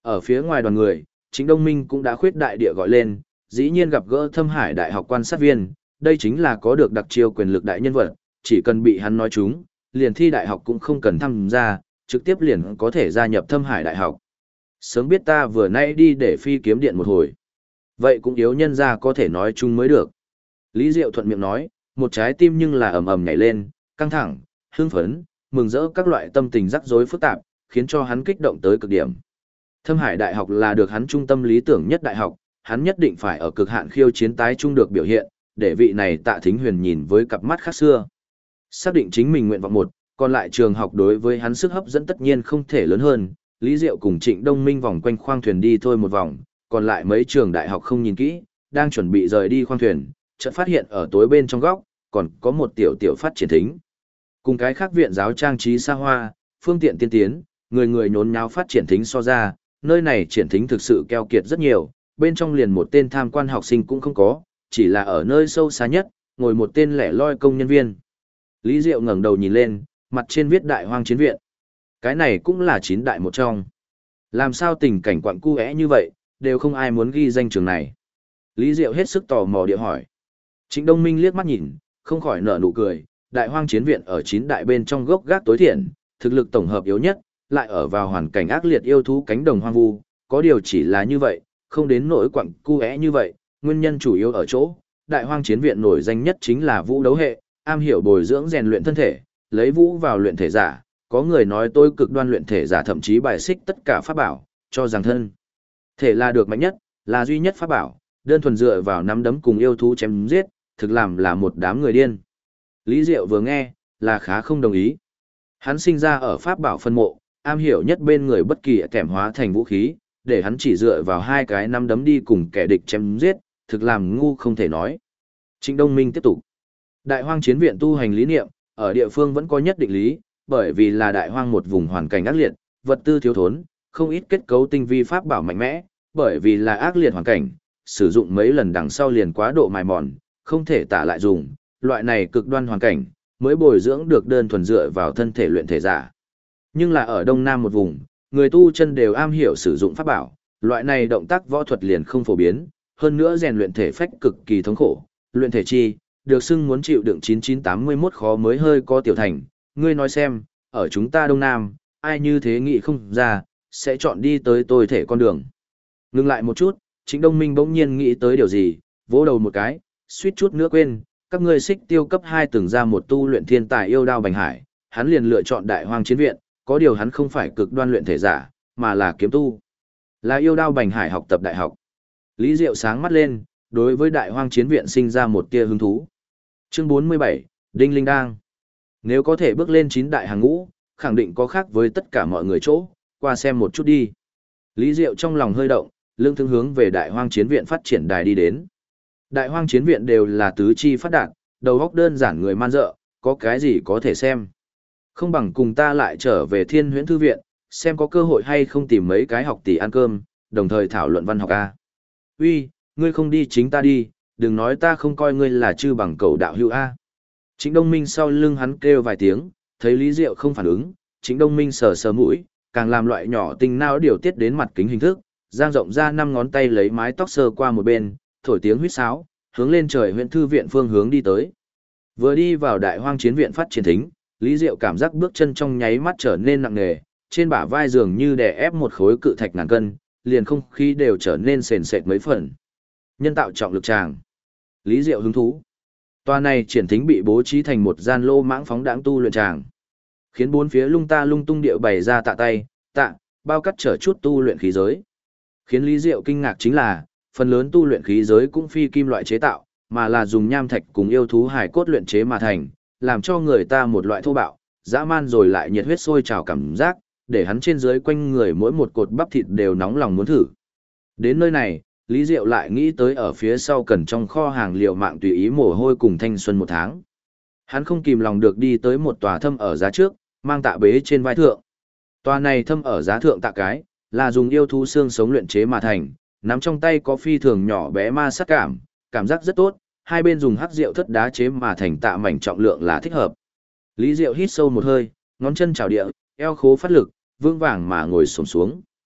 Ở phía ngoài đoàn người, Trịnh Đông Minh cũng đã khuyết đại địa gọi lên, dĩ nhiên gặp gỡ Thâm Hải Đại học quan sát viên, đây chính là có được đặc chiêu quyền lực đại nhân vật, chỉ cần bị hắn nói trúng, liền thi đại học cũng không cần tham gia, trực tiếp liền có thể gia nhập Thâm Hải Đại học. Sớm biết ta vừa nãy đi để phi kiếm điện một hồi. Vậy cũng yếu nhân ra có thể nói chung mới được. Lý Diệu thuận miệng nói, một trái tim nhưng là ầm ầm nhảy lên, căng thẳng, hưng phấn, mừng rỡ các loại tâm tình rắc rối phức tạp, khiến cho hắn kích động tới cực điểm. Thâm Hải Đại học là được hắn trung tâm lý tưởng nhất đại học, hắn nhất định phải ở cực hạn khiêu chiến tái trung được biểu hiện, để vị này Tạ Thính Huyền nhìn với cặp mắt khác xưa. Xác định chính mình nguyện vọng một, còn lại trường học đối với hắn sức hấp dẫn tất nhiên không thể lớn hơn. Lý Diệu cùng Trịnh Đông Minh vòng quanh khoang thuyền đi thôi một vòng, còn lại mấy trường đại học không nhìn kỹ, đang chuẩn bị rời đi khoang thuyền, chợt phát hiện ở tối bên trong góc, còn có một tiểu tiểu phát triển thính. Cùng cái khác viện giáo trang trí xa hoa, phương tiện tiên tiến, người người nhốn nháo phát triển thính so ra, nơi này triển thính thực sự keo kiệt rất nhiều, bên trong liền một tên tham quan học sinh cũng không có, chỉ là ở nơi sâu xa nhất, ngồi một tên lẻ loi công nhân viên. Lý Diệu ngẩng đầu nhìn lên, mặt trên viết Đại Hoang Chiến Viện. Cái này cũng là 9 đại một trong. Làm sao tình cảnh quặng cu é như vậy, đều không ai muốn ghi danh trường này. Lý Diệu hết sức tò mò địa hỏi. Trịnh Đông Minh liếc mắt nhìn, không khỏi nở nụ cười. Đại Hoang Chiến Viện ở 9 đại bên trong gốc gác tối thiện, thực lực tổng hợp yếu nhất, lại ở vào hoàn cảnh ác liệt yêu thú cánh đồng hoang vu. Có điều chỉ là như vậy, không đến nỗi quặng cu é như vậy. Nguyên nhân chủ yếu ở chỗ, Đại Hoang Chiến Viện nổi danh nhất chính là vũ đấu hệ, am hiểu bồi dưỡng rèn luyện thân thể, lấy vũ vào luyện thể giả. Có người nói tôi cực đoan luyện thể giả thậm chí bài xích tất cả pháp bảo, cho rằng thân thể là được mạnh nhất, là duy nhất pháp bảo, đơn thuần dựa vào nắm đấm cùng yêu thú chém giết, thực làm là một đám người điên. Lý Diệu vừa nghe, là khá không đồng ý. Hắn sinh ra ở pháp bảo phân mộ, am hiểu nhất bên người bất kỳ kèm hóa thành vũ khí, để hắn chỉ dựa vào hai cái nắm đấm đi cùng kẻ địch chém giết, thực làm ngu không thể nói. Trịnh Đông Minh tiếp tục. Đại Hoang Chiến Viện tu hành lý niệm, ở địa phương vẫn có nhất định lý, bởi vì là đại hoang một vùng hoàn cảnh ác liệt, vật tư thiếu thốn, không ít kết cấu tinh vi pháp bảo mạnh mẽ, bởi vì là ác liệt hoàn cảnh, sử dụng mấy lần đằng sau liền quá độ mài mòn, không thể tả lại dùng, loại này cực đoan hoàn cảnh, mới bồi dưỡng được đơn thuần dựa vào thân thể luyện thể giả. Nhưng là ở Đông Nam một vùng, người tu chân đều am hiểu sử dụng pháp bảo, loại này động tác võ thuật liền không phổ biến, hơn nữa rèn luyện thể phách cực kỳ thống khổ, luyện thể chi, được xưng muốn chịu đựng 9981 khó mới hơi có tiểu thành, ngươi nói xem, ở chúng ta Đông Nam, ai như thế nghĩ không ra, sẽ chọn đi tới tôi thể con đường. Ngừng lại một chút, Trịnh Đông Minh bỗng nhiên nghĩ tới điều gì, vỗ đầu một cái, suýt chút nữa quên, các ngươi xích tiêu cấp 2 từng ra một tu luyện thiên tài yêu đao bành hải, hắn liền lựa chọn Đại Hoang Chiến Viện, có điều hắn không phải cực đoan luyện thể giả, mà là kiếm tu. Là yêu đao bành hải học tập đại học. Lý Diệu sáng mắt lên, đối với Đại Hoang Chiến Viện sinh ra một tia hứng thú. Chương 47, Đinh Linh Đang. Nếu có thể bước lên 9 đại hàng ngũ, khẳng định có khác với tất cả mọi người chỗ, qua xem một chút đi. Lý Diệu trong lòng hơi động, lưng thương hướng về Đại Hoang Chiến Viện phát triển đài đi đến. Đại Hoang Chiến Viện đều là tứ chi phát đạt, đầu óc đơn giản người man dợ, có cái gì có thể xem. Không bằng cùng ta lại trở về Thiên Huyễn Thư Viện, xem có cơ hội hay không tìm mấy cái học tỷ ăn cơm, đồng thời thảo luận văn học A. Uy, ngươi không đi chính ta đi, đừng nói ta không coi ngươi là chư bằng cầu đạo hữu A. Trịnh Đông Minh sau lưng hắn kêu vài tiếng, thấy Lý Diệu không phản ứng, Trịnh Đông Minh sờ sờ mũi, càng làm loại nhỏ tinh não điều tiết đến mặt kính hình thức, giang rộng ra 5 ngón tay lấy mái tóc sờ qua một bên, thổi tiếng huýt sáo, hướng lên trời Huyễn Thư Viện phương hướng đi tới. Vừa đi vào Đại Hoang Chiến Viện phát triển thính, Lý Diệu cảm giác bước chân trong nháy mắt trở nên nặng nề, trên bả vai dường như đè ép một khối cự thạch ngàn cân, liền không khí đều trở nên sền sệt mấy phần. Nhân tạo trọng lực tràng. Lý Diệu hứng thú. Tòa này triển thính bị bố trí thành một gian lô mãng phóng đãng tu luyện tràng, khiến bốn phía lung ta lung tung điệu bày ra tạ tay, tạ, bao cắt trở chút tu luyện khí giới. Khiến Lý Diệu kinh ngạc chính là, phần lớn tu luyện khí giới cũng phi kim loại chế tạo, mà là dùng nham thạch cùng yêu thú hài cốt luyện chế mà thành, làm cho người ta một loại thô bạo, dã man rồi lại nhiệt huyết sôi trào cảm giác, để hắn trên dưới quanh người mỗi một cột bắp thịt đều nóng lòng muốn thử. Đến nơi này, Lý Diệu lại nghĩ tới ở phía sau cần trong kho hàng liều mạng tùy ý mồ hôi cùng thanh xuân một tháng. Hắn không kìm lòng được đi tới một tòa thâm ở giá trước, mang tạ bế trên vai thượng. Tòa này thâm ở giá thượng tạ cái, là dùng yêu thú xương sống luyện chế mà thành, nắm trong tay có phi thường nhỏ bé ma sát cảm giác rất tốt, hai bên dùng hắc rượu thất đá chế mà thành tạ mảnh trọng lượng là thích hợp. Lý Diệu hít sâu một hơi, ngón chân chảo địa, eo khố phát lực, vương vàng mà ngồi xổm xuống.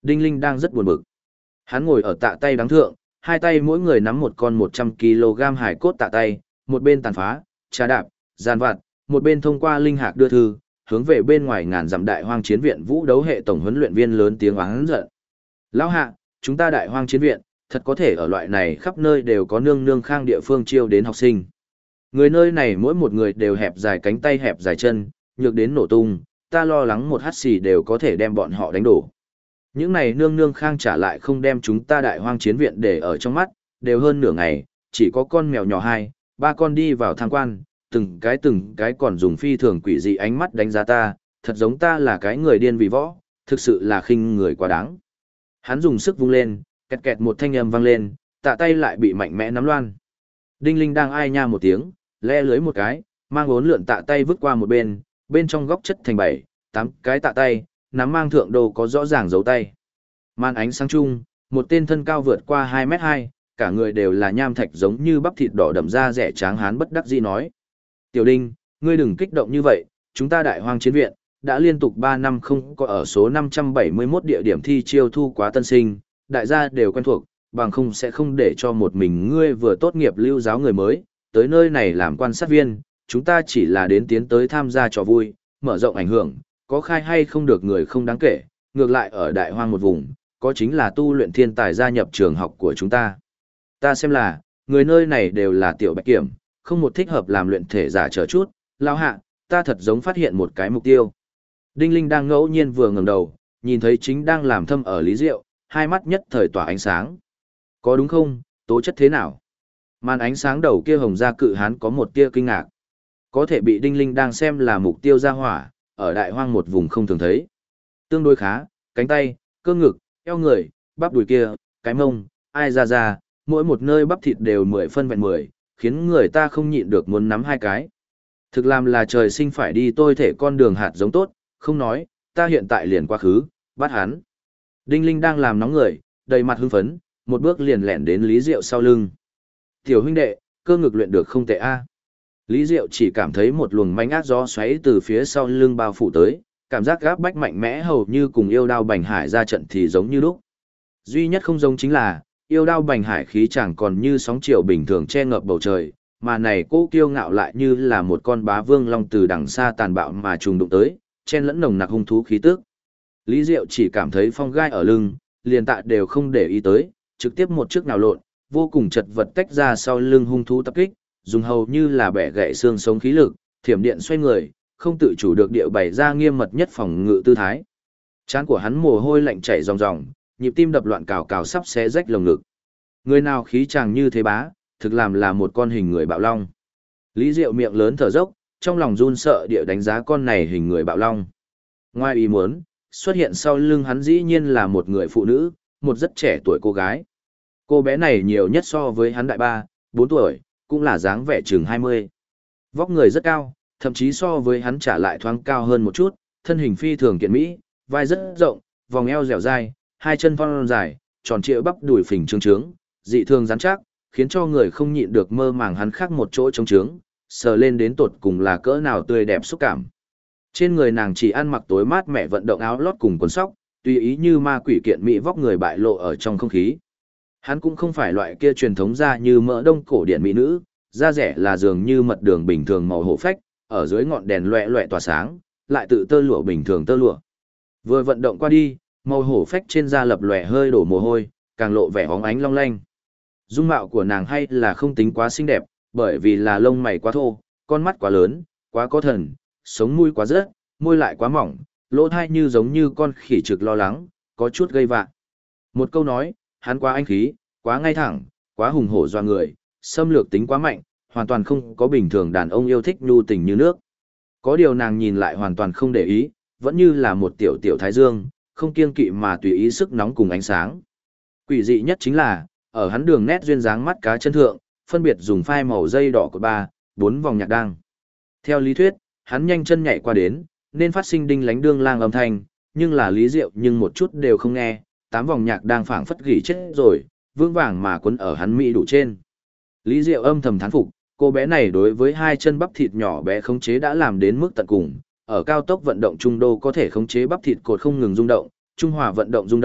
Đinh Linh đang rất buồn bực. Hắn ngồi ở tạ tay đáng thượng, hai tay mỗi người nắm một con 100 kg hải cốt tạ tay, một bên tàn phá, trà đạp, gian vặt, một bên thông qua linh hạc đưa thư, hướng về bên ngoài ngàn dặm đại hoang chiến viện vũ đấu hệ tổng huấn luyện viên lớn tiếng oán giận. Lão hạ, chúng ta đại hoang chiến viện, thật có thể ở loại này khắp nơi đều có nương nương khang địa phương chiêu đến học sinh. Người nơi này mỗi một người đều hẹp dài cánh tay hẹp dài chân, nhược đến nổ tung, ta lo lắng một hắt xì đều có thể đem bọn họ đánh đổ. Những này nương nương khang trả lại không đem chúng ta đại hoang chiến viện để ở trong mắt, đều hơn nửa ngày, chỉ có con mèo nhỏ 2, 3 con đi vào tham quan, từng cái còn dùng phi thường quỷ dị ánh mắt đánh giá ta, thật giống ta là cái người điên vì võ, thực sự là khinh người quá đáng. Hắn dùng sức vung lên, kẹt kẹt một thanh âm vang lên, tạ tay lại bị mạnh mẽ nắm loan. Đinh Linh đang ai nha một tiếng, le lưới một cái, mang 4 lượn tạ tay vứt qua một bên, bên trong góc chất thành 7, 8 cái tạ tay, nắm mang thượng đồ có rõ ràng dấu tay. Màn ánh sáng chung, một tên thân cao vượt qua 2m2, cả người đều là nham thạch giống như bắp thịt đỏ đậm da rẻ tráng hán bất đắc dĩ nói. Tiểu Đinh, ngươi đừng kích động như vậy, chúng ta đại hoang chiến viện, đã liên tục 3 năm không có ở số 571 địa điểm thi chiêu thu quá tân sinh, đại gia đều quen thuộc, bằng không sẽ không để cho một mình ngươi vừa tốt nghiệp lưu giáo người mới, tới nơi này làm quan sát viên, chúng ta chỉ là đến tiến tới tham gia trò vui, mở rộng ảnh hưởng, có khai hay không được người không đáng kể, ngược lại ở đại hoang một vùng, có chính là tu luyện thiên tài gia nhập trường học của chúng ta. Ta xem là, người nơi này đều là tiểu bạch kiểm, không một thích hợp làm luyện thể giả chờ chút, lao hạ, ta thật giống phát hiện một cái mục tiêu. Đinh Linh đang ngẫu nhiên vừa ngẩng đầu, nhìn thấy chính đang làm thâm ở Lý Diệu, hai mắt nhất thời tỏa ánh sáng. Có đúng không, tố chất thế nào? Màn ánh sáng đầu kia hồng ra cự hán có một tia kinh ngạc. Có thể bị Đinh Linh đang xem là mục tiêu ra hỏa, ở đại hoang một vùng không thường thấy. Tương đối khá, cánh tay, cơ ngực, eo người, bắp đùi kia, cái mông, ai ra, mỗi một nơi bắp thịt đều 10 phân vẹn 10, khiến người ta không nhịn được muốn nắm hai cái. Thực làm là trời sinh phải đi tôi thể con đường hạt giống tốt, không nói, ta hiện tại liền quá khứ, bắt hắn. Đinh Linh đang làm nóng người, đầy mặt hưng phấn, một bước liền lẹn đến Lý Diệu sau lưng. Tiểu huynh đệ, cơ ngực luyện được không tệ a. Lý Diệu chỉ cảm thấy một luồng manh ác gió xoáy từ phía sau lưng bao phủ tới, cảm giác gáp bách mạnh mẽ hầu như cùng yêu đao bành hải ra trận thì giống như lúc. Duy nhất không giống chính là, yêu đao bành hải khí chẳng còn như sóng chiều bình thường che ngập bầu trời, mà này cô kiêu ngạo lại như là một con bá vương long từ đằng xa tàn bạo mà trùng đụng tới, chen lẫn nồng nặc hung thú khí tức. Lý Diệu chỉ cảm thấy phong gai ở lưng, liền tạ đều không để ý tới, trực tiếp một chiếc nào lộn, vô cùng chật vật tách ra sau lưng hung thú tập kích, dùng hầu như là bẻ gãy xương sống khí lực, thiểm điện xoay người, không tự chủ được địa bày ra nghiêm mật nhất phòng ngự tư thái. Trán của hắn mồ hôi lạnh chảy ròng ròng, nhịp tim đập loạn cào cào sắp xé rách lồng ngực. Người nào khí chàng như thế bá, thực làm là một con hình người bạo long. Lý Diệu miệng lớn thở dốc, trong lòng run sợ địa đánh giá con này hình người bạo long. Ngoài ý muốn, xuất hiện sau lưng hắn dĩ nhiên là một người phụ nữ, một rất trẻ tuổi cô gái. Cô bé này nhiều nhất so với hắn đại 3, 4 tuổi, cũng là dáng vẻ chừng 20. Vóc người rất cao, thậm chí so với hắn trả lại thoáng cao hơn một chút, thân hình phi thường kiện mỹ, vai rất rộng, vòng eo dẻo dai, hai chân thon dài, tròn trịa bắp đùi phình trương trướng, dị thường rắn chắc, khiến cho người không nhịn được mơ màng hắn khác một chỗ trống trướng, sờ lên đến tột cùng là cỡ nào tươi đẹp xúc cảm. Trên người nàng chỉ ăn mặc tối mát mẻ vận động áo lót cùng quần sóc, tùy ý như ma quỷ kiện mỹ vóc người bại lộ ở trong không khí. Hắn cũng không phải loại kia truyền thống da như mỡ đông cổ điển mỹ nữ, da rẻ là dường như mật đường bình thường màu hổ phách, ở dưới ngọn đèn loẹ loẹ tỏa sáng, lại tự tơ lụa bình thường tơ lụa. Vừa vận động qua đi, màu hổ phách trên da lập lòe hơi đổ mồ hôi, càng lộ vẻ óng ánh long lanh. Dung mạo của nàng hay là không tính quá xinh đẹp, bởi vì là lông mày quá thô, con mắt quá lớn, quá có thần, sống mũi quá rớt, môi lại quá mỏng, lỗ tai như giống như con khỉ trực lo lắng, có chút gây vạ. Một câu nói, hắn quá anh khí, quá ngay thẳng, quá hùng hổ doa người, xâm lược tính quá mạnh, hoàn toàn không có bình thường đàn ông yêu thích nhu tình như nước. Có điều nàng nhìn lại hoàn toàn không để ý, vẫn như là một tiểu tiểu thái dương, không kiêng kỵ mà tùy ý sức nóng cùng ánh sáng. Quỷ dị nhất chính là, ở hắn đường nét duyên dáng mắt cá chân thượng, phân biệt dùng phai màu dây đỏ của 3, 4 vòng nhạc đăng. Theo lý thuyết, hắn nhanh chân nhảy qua đến, nên phát sinh đinh lánh đương lang âm thanh, nhưng là Lý Diệu nhưng một chút đều không nghe, 8 vòng nhạc đang phảng phất gỉ chết rồi, vương vàng mà quấn ở hắn mỹ đủ trên. Lý Diệu âm thầm thán phục, cô bé này đối với hai chân bắp thịt nhỏ bé khống chế đã làm đến mức tận cùng, ở cao tốc vận động trung đô có thể khống chế bắp thịt cột không ngừng rung động, trung hòa vận động rung động,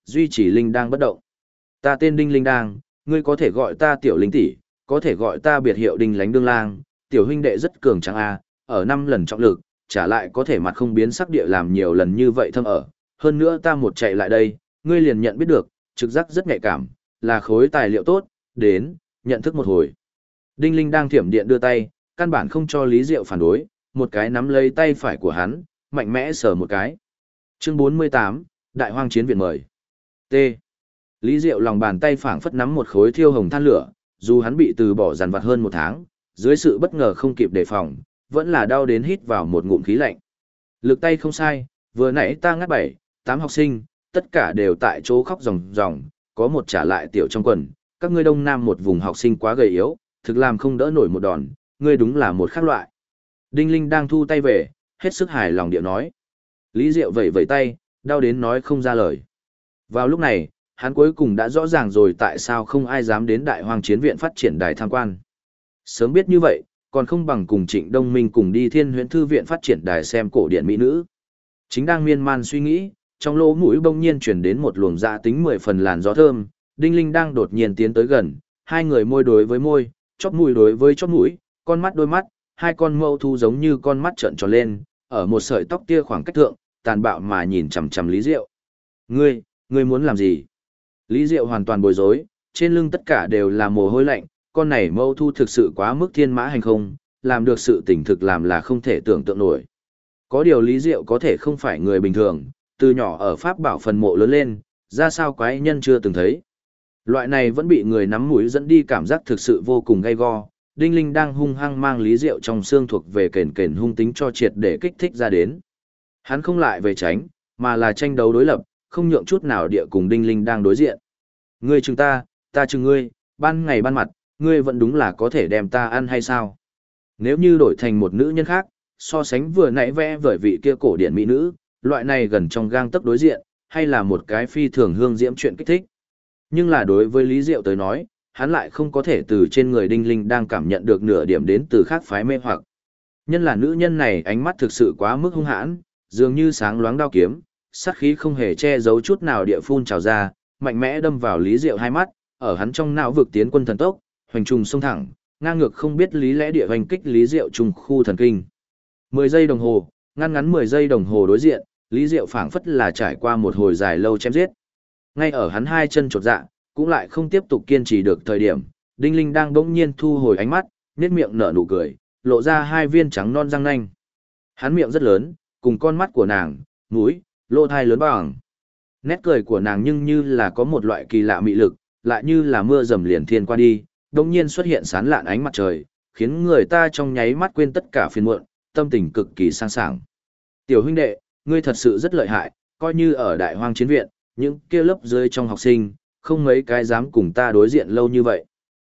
duy trì linh đang bất động. Ta tên Đinh Linh Đang, ngươi có thể gọi ta tiểu linh tỷ, có thể gọi ta biệt hiệu Đinh Lánh Đương Lang, tiểu huynh đệ rất cường tráng a, ở 5 lần trọng lực, trả lại có thể mặt không biến sắc địa làm nhiều lần như vậy thâm ở. Hơn nữa ta một chạy lại đây, ngươi liền nhận biết được, trực giác rất nhạy cảm, là khối tài liệu tốt, đến, nhận thức một hồi. Đinh Linh Đang thiểm điện đưa tay, căn bản không cho Lý Diệu phản đối, một cái nắm lấy tay phải của hắn, mạnh mẽ sờ một cái. Chương 48, Đại Hoang Chiến Viện mời. T. Lý Diệu lòng bàn tay phảng phất nắm một khối thiêu hồng than lửa, dù hắn bị từ bỏ dằn vặt hơn 1 tháng, dưới sự bất ngờ không kịp đề phòng, vẫn là đau đến hít vào một ngụm khí lạnh. Lực tay không sai, vừa nãy ta ngắt 7, 8 học sinh, tất cả đều tại chỗ khóc ròng ròng, có một trả lại tiểu trong quần, các ngươi đông nam một vùng học sinh quá gầy yếu, thực làm không đỡ nổi một đòn, ngươi đúng là một khác loại. Đinh Linh đang thu tay về, hết sức hài lòng điệu nói. Lý Diệu vẩy vẩy tay, đau đến nói không ra lời. Vào lúc này, hắn cuối cùng đã rõ ràng rồi tại sao không ai dám đến Đại Hoang Chiến Viện phát triển đài tham quan. Sớm biết như vậy, còn không bằng cùng Trịnh Đông Minh cùng đi Thiên Huyễn Thư Viện phát triển đài xem cổ điển mỹ nữ. Chính đang miên man suy nghĩ, trong lỗ mũi bỗng nhiên chuyển đến một luồng dạ tính 10 phần làn gió thơm, Đinh Linh đang đột nhiên tiến tới gần, hai người môi đối với môi, chóp mũi đối với chóp mũi, con mắt đôi mắt, hai con mâu thu giống như con mắt trợn tròn lên, ở một sợi tóc tia khoảng cách thượng, tàn bạo mà nhìn chằm chằm Lý Diệu. Ngươi muốn làm gì? Lý Diệu hoàn toàn bối rối, trên lưng tất cả đều là mồ hôi lạnh, con này mâu thu thực sự quá mức thiên mã hành không, làm được sự tỉnh thực làm là không thể tưởng tượng nổi. Có điều Lý Diệu có thể không phải người bình thường, từ nhỏ ở Pháp Bảo phần mộ lớn lên, ra sao quái nhân chưa từng thấy. Loại này vẫn bị người nắm mũi dẫn đi cảm giác thực sự vô cùng gay go, Đinh Linh đang hung hăng mang Lý Diệu trong xương thuộc về kền kền hung tính cho triệt để kích thích ra đến. Hắn không lại về tránh, mà là tranh đấu đối lập, không nhượng chút nào địa cùng Đinh Linh đang đối diện. Ngươi chừng ta chừng ngươi, ban ngày ban mặt, ngươi vẫn đúng là có thể đem ta ăn hay sao? Nếu như đổi thành một nữ nhân khác, so sánh vừa nãy vẽ vời vị kia cổ điển mỹ nữ, loại này gần trong gang tấc đối diện, hay là một cái phi thường hương diễm chuyện kích thích. Nhưng là đối với Lý Diệu tới nói, hắn lại không có thể từ trên người Đinh Linh đang cảm nhận được nửa điểm đến từ khác phái mê hoặc. Nhân là nữ nhân này ánh mắt thực sự quá mức hung hãn, dường như sáng loáng đao kiếm, sát khí không hề che giấu chút nào địa phun trào ra, mạnh mẽ đâm vào Lý Diệu hai mắt, ở hắn trong não vực tiến quân thần tốc, hoành trùng xông thẳng, ngang ngược không biết lý lẽ địa hoành kích Lý Diệu trùng khu thần kinh. 10 giây đồng hồ, ngắn 10 giây đồng hồ đối diện, Lý Diệu phảng phất là trải qua một hồi dài lâu chém giết. Ngay ở hắn hai chân chột dạ, cũng lại không tiếp tục kiên trì được thời điểm, Đinh Linh đang bỗng nhiên thu hồi ánh mắt, nhếch miệng nở nụ cười, lộ ra hai viên trắng non răng nanh. Hắn miệng rất lớn, cùng con mắt của nàng, mũi, lỗ tai lớn bằng. Nét cười của nàng nhưng như là có một loại kỳ lạ mị lực, lại như là mưa dầm liền thiên qua đi, bỗng nhiên xuất hiện sán lạn ánh mặt trời, khiến người ta trong nháy mắt quên tất cả phiền muộn, tâm tình cực kỳ sang sảng. Tiểu huynh đệ, ngươi thật sự rất lợi hại, coi như ở Đại Hoang Chiến Viện, những kia lớp dưới trong học sinh, không mấy cái dám cùng ta đối diện lâu như vậy.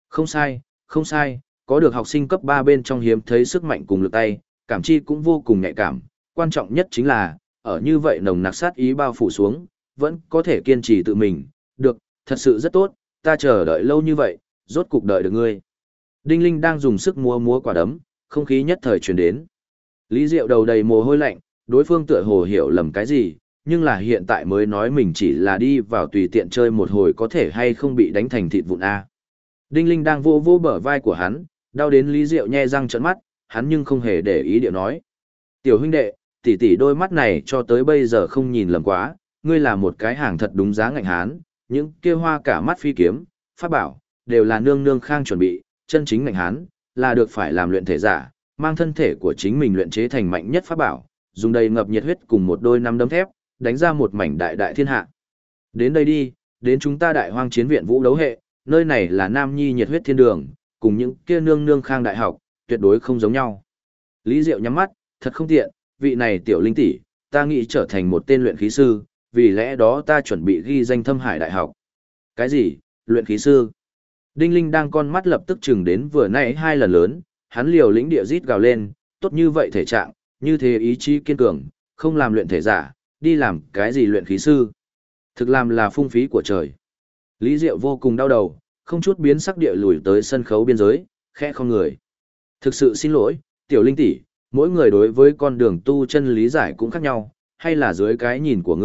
Không sai, có được học sinh cấp 3 bên trong hiếm thấy sức mạnh cùng lực tay, cảm chi cũng vô cùng nhạy cảm, quan trọng nhất chính là, ở như vậy nồng nặc sát ý bao phủ xuống, vẫn có thể kiên trì tự mình, được, thật sự rất tốt, ta chờ đợi lâu như vậy, rốt cục đợi được ngươi. Đinh Linh đang dùng sức múa quả đấm, không khí nhất thời truyền đến. Lý Diệu đầu đầy mồ hôi lạnh, đối phương tựa hồ hiểu lầm cái gì, nhưng là hiện tại mới nói mình chỉ là đi vào tùy tiện chơi một hồi có thể hay không bị đánh thành thịt vụn A. Đinh Linh đang vô bờ vai của hắn, đau đến Lý Diệu nhe răng trợn mắt, hắn nhưng không hề để ý điệu nói. Tiểu huynh đệ, tỷ đôi mắt này cho tới bây giờ không nhìn lầm quá, ngươi là một cái hàng thật đúng giá ngạnh hán, những kia hoa cả mắt phi kiếm, pháp bảo, đều là nương khang chuẩn bị, chân chính ngạnh hán, là được phải làm luyện thể giả, mang thân thể của chính mình luyện chế thành mạnh nhất pháp bảo, dùng đầy ngập nhiệt huyết cùng một đôi năm đấm thép, đánh ra một mảnh đại thiên hạ. Đến đây đi, đến chúng ta Đại Hoang Chiến Viện vũ đấu hệ, nơi này là Nam Nhi nhiệt huyết thiên đường, cùng những kia nương khang đại học, tuyệt đối không giống nhau. Lý Diệu nhắm mắt, thật không tiện, vị này tiểu linh tỷ, ta nghĩ trở thành một tên luyện khí sư, vì lẽ đó ta chuẩn bị ghi danh Thâm Hải Đại học. Cái gì? Luyện khí sư? Đinh Linh đang con mắt lập tức chừng đến vừa nãy 2 lần lớn, hắn liều lĩnh địa rít gào lên, tốt như vậy thể trạng, như thế ý chí kiên cường, không làm luyện thể giả, đi làm cái gì luyện khí sư? Thực làm là phung phí của trời. Lý Diệu vô cùng đau đầu, không chút biến sắc địa lùi tới sân khấu biên giới, khẽ không người. Thực sự xin lỗi, tiểu linh tỷ, mỗi người đối với con đường tu chân lý giải cũng khác nhau, hay là dưới cái nhìn của ngươi,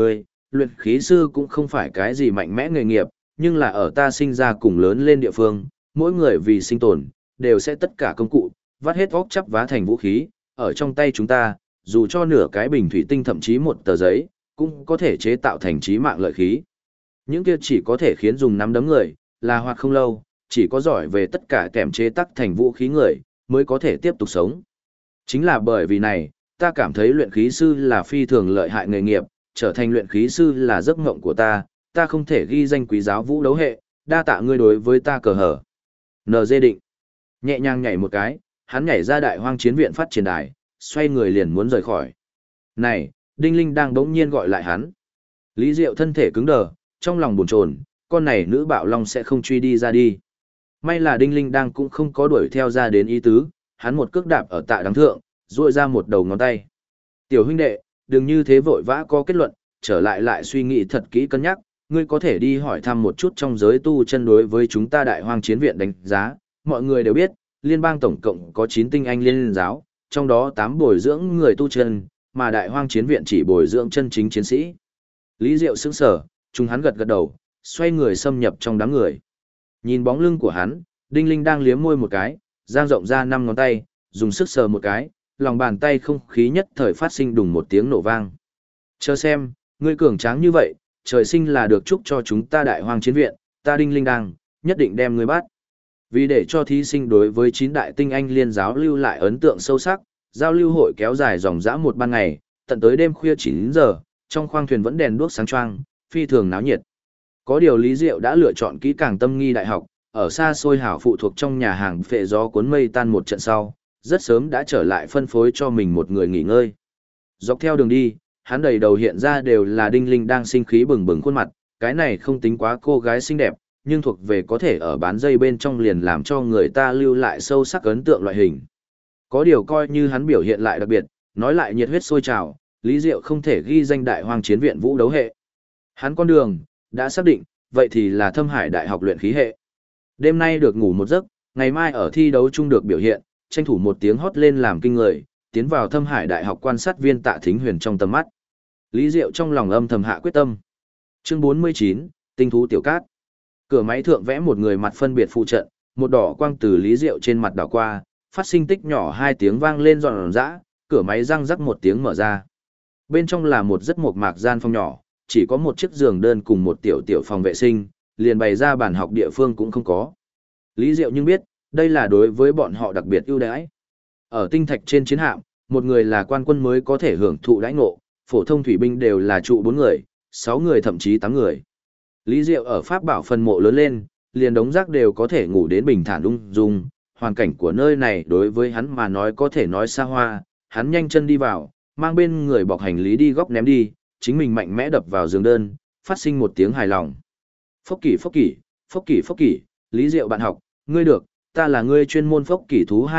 luyện khí sư cũng không phải cái gì mạnh mẽ nghề nghiệp, nhưng là ở ta sinh ra cùng lớn lên địa phương, mỗi người vì sinh tồn, đều sẽ tất cả công cụ, vắt hết óc chắp vá thành vũ khí, ở trong tay chúng ta, dù cho nửa cái bình thủy tinh thậm chí một tờ giấy, cũng có thể chế tạo thành chí mạng lợi khí. Những kia chỉ có thể khiến dùng nắm đấm người, là hoặc không lâu, chỉ có giỏi về tất cả kèm chế tác thành vũ khí người, mới có thể tiếp tục sống. Chính là bởi vì này, ta cảm thấy luyện khí sư là phi thường lợi hại nghề nghiệp, trở thành luyện khí sư là giấc mộng của ta không thể ghi danh quý giáo vũ đấu hệ, đa tạ ngươi đối với ta cờ hở. NG định. Nhẹ nhàng nhảy một cái, hắn nhảy ra đại hoang chiến viện phát triển đài, xoay người liền muốn rời khỏi. Này, Đinh Linh đang đống nhiên gọi lại hắn. Lý Diệu thân thể cứng đờ, trong lòng buồn chồn, con này nữ bạo long sẽ không truy đi ra đi. May là Đinh Linh đang cũng không có đuổi theo ra đến ý tứ, hắn một cước đạp ở tạ đằng thượng, duỗi ra một đầu ngón tay. Tiểu huynh đệ, đừng như thế vội vã có kết luận, trở lại suy nghĩ thật kỹ cân nhắc, ngươi có thể đi hỏi thăm một chút trong giới tu chân đối với chúng ta đại hoang chiến viện đánh giá. Mọi người đều biết, liên bang tổng cộng có 9 tinh anh liên giáo, trong đó 8 bồi dưỡng người tu chân, mà đại hoang chiến viện chỉ bồi dưỡng chân chính chiến sĩ. Lý Diệu sững sờ, chúng hắn gật gật đầu, xoay người xâm nhập trong đám người. Nhìn bóng lưng của hắn, Đinh Linh đang liếm môi một cái, dang rộng ra 5 ngón tay, dùng sức sờ một cái, lòng bàn tay không khí nhất thời phát sinh đùng một tiếng nổ vang. Chờ xem, ngươi cường tráng như vậy, trời sinh là được chúc cho chúng ta đại hoang chiến viện, ta Đinh Linh đang, nhất định đem ngươi bắt. Vì để cho thí sinh đối với 9 đại tinh anh liên giáo lưu lại ấn tượng sâu sắc, giao lưu hội kéo dài dòng dã một ban ngày, tận tới đêm khuya 9 giờ, trong khoang thuyền vẫn đèn đuốc sáng choang, phi thường náo nhiệt. Có điều Lý Diệu đã lựa chọn kỹ càng tâm nghi đại học, ở xa xôi hảo phụ thuộc trong nhà hàng phệ gió cuốn mây tan một trận sau, rất sớm đã trở lại phân phối cho mình một người nghỉ ngơi. Dọc theo đường đi, hắn đầy đầu hiện ra đều là Đinh Linh đang sinh khí bừng bừng khuôn mặt, cái này không tính quá cô gái xinh đẹp, nhưng thuộc về có thể ở bán dây bên trong liền làm cho người ta lưu lại sâu sắc ấn tượng loại hình. Có điều coi như hắn biểu hiện lại đặc biệt, nói lại nhiệt huyết sôi trào, Lý Diệu không thể ghi danh đại hoang chiến viện vũ đấu hệ. Hắn con đường, đã xác định, vậy thì là Thâm Hải Đại học luyện khí hệ. Đêm nay được ngủ một giấc, ngày mai ở thi đấu chung được biểu hiện, tranh thủ một tiếng hót lên làm kinh người, tiến vào Thâm Hải Đại học quan sát viên Tạ Thính Huyền trong tầm mắt. Lý Diệu trong lòng âm thầm hạ quyết tâm. Chương 49, Tinh thú tiểu cát. Cửa máy thượng vẽ một người mặt phân biệt phụ trận, một đỏ quang từ Lý Diệu trên mặt đảo qua, phát sinh tích nhỏ 2 tiếng vang lên giòn giã, cửa máy răng rắc một tiếng mở ra. Bên trong là một rất mộc mạc gian phòng nhỏ, chỉ có một chiếc giường đơn cùng một tiểu phòng vệ sinh, liền bày ra bàn học địa phương cũng không có. Lý Diệu nhưng biết, đây là đối với bọn họ đặc biệt ưu đãi. Ở tinh thạch trên chiến hạm, một người là quan quân mới có thể hưởng thụ đãi ngộ, phổ thông thủy binh đều là trụ 4 người, 6 người thậm chí 8 người. Lý Diệu ở Pháp Bảo phân mộ lớn lên, liền đống rác đều có thể ngủ đến bình thản ung dung, hoàn cảnh của nơi này đối với hắn mà nói có thể nói xa hoa, hắn nhanh chân đi vào, mang bên người bọc hành lý đi góc ném đi, chính mình mạnh mẽ đập vào giường đơn, phát sinh một tiếng hài lòng. Phốc kỷ phốc kỷ, phốc kỷ phốc kỷ, Lý Diệu bạn học, ngươi được, ta là ngươi chuyên môn phốc kỷ thú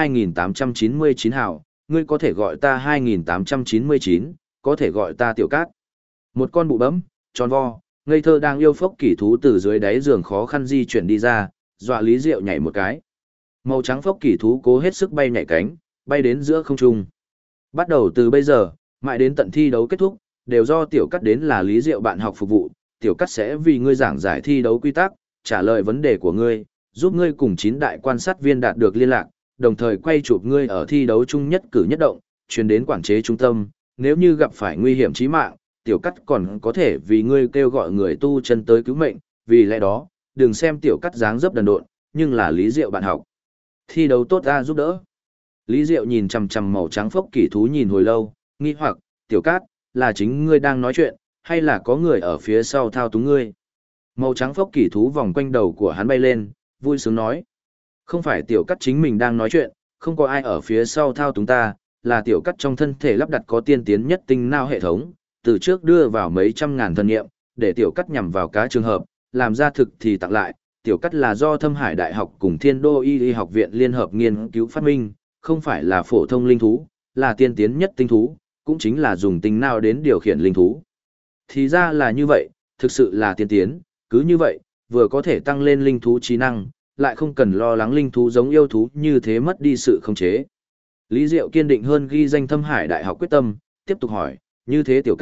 2899 hảo, ngươi có thể gọi ta 2899, có thể gọi ta tiểu cát. Một con bụ bấm, tròn vo, ngây thơ đang yêu phốc kỷ thú từ dưới đáy giường khó khăn di chuyển đi ra, dọa Lý Diệu nhảy một cái. Màu trắng phốc kỷ thú cố hết sức bay nhảy cánh, bay đến giữa không trung. Bắt đầu từ bây giờ, mãi đến tận thi đấu kết thúc, đều do tiểu cát đến là Lý Diệu bạn học phục vụ, tiểu cát sẽ vì ngươi giảng giải thi đấu quy tắc, trả lời vấn đề của ngươi, giúp ngươi cùng 9 đại quan sát viên đạt được liên lạc, đồng thời quay chụp ngươi ở thi đấu chung nhất cử nhất động, truyền đến quản chế trung tâm, nếu như gặp phải nguy hiểm chí mạng, tiểu cát còn có thể vì ngươi kêu gọi người tu chân tới cứu mệnh, vì lẽ đó, đừng xem tiểu cát dáng dấp đần độn, nhưng là Lý Diệu bạn học. Thi đấu tốt ra giúp đỡ. Lý Diệu nhìn chằm chằm màu trắng phốc kỷ thú nhìn hồi lâu, nghi hoặc, tiểu cát, là chính ngươi đang nói chuyện, hay là có người ở phía sau thao túng ngươi? Màu trắng phốc kỷ thú vòng quanh đầu của hắn bay lên, vui sướng nói. Không phải tiểu cát chính mình đang nói chuyện, không có ai ở phía sau thao túng ta, là tiểu cát trong thân thể lắp đặt có tiên tiến nhất tinh não hệ thống, từ trước đưa vào mấy trăm ngàn thần niệm, để tiểu cát nhằm vào cá trường hợp, làm ra thực thì tặng lại. Tiểu cát là do Thâm Hải Đại học cùng Thiên Đô Y học viện liên hợp nghiên cứu phát minh, không phải là phổ thông linh thú, là tiên tiến nhất tinh thú, cũng chính là dùng tinh não đến điều khiển linh thú. Thì ra là như vậy, thực sự là tiên tiến, cứ như vậy, vừa có thể tăng lên linh thú trí năng, lại không cần lo lắng linh thú giống yêu thú như thế mất đi sự khống chế. Lý Diệu kiên định hơn ghi danh Thâm Hải Đại học quyết tâm, tiếp tục hỏi, như thế tiểu cát,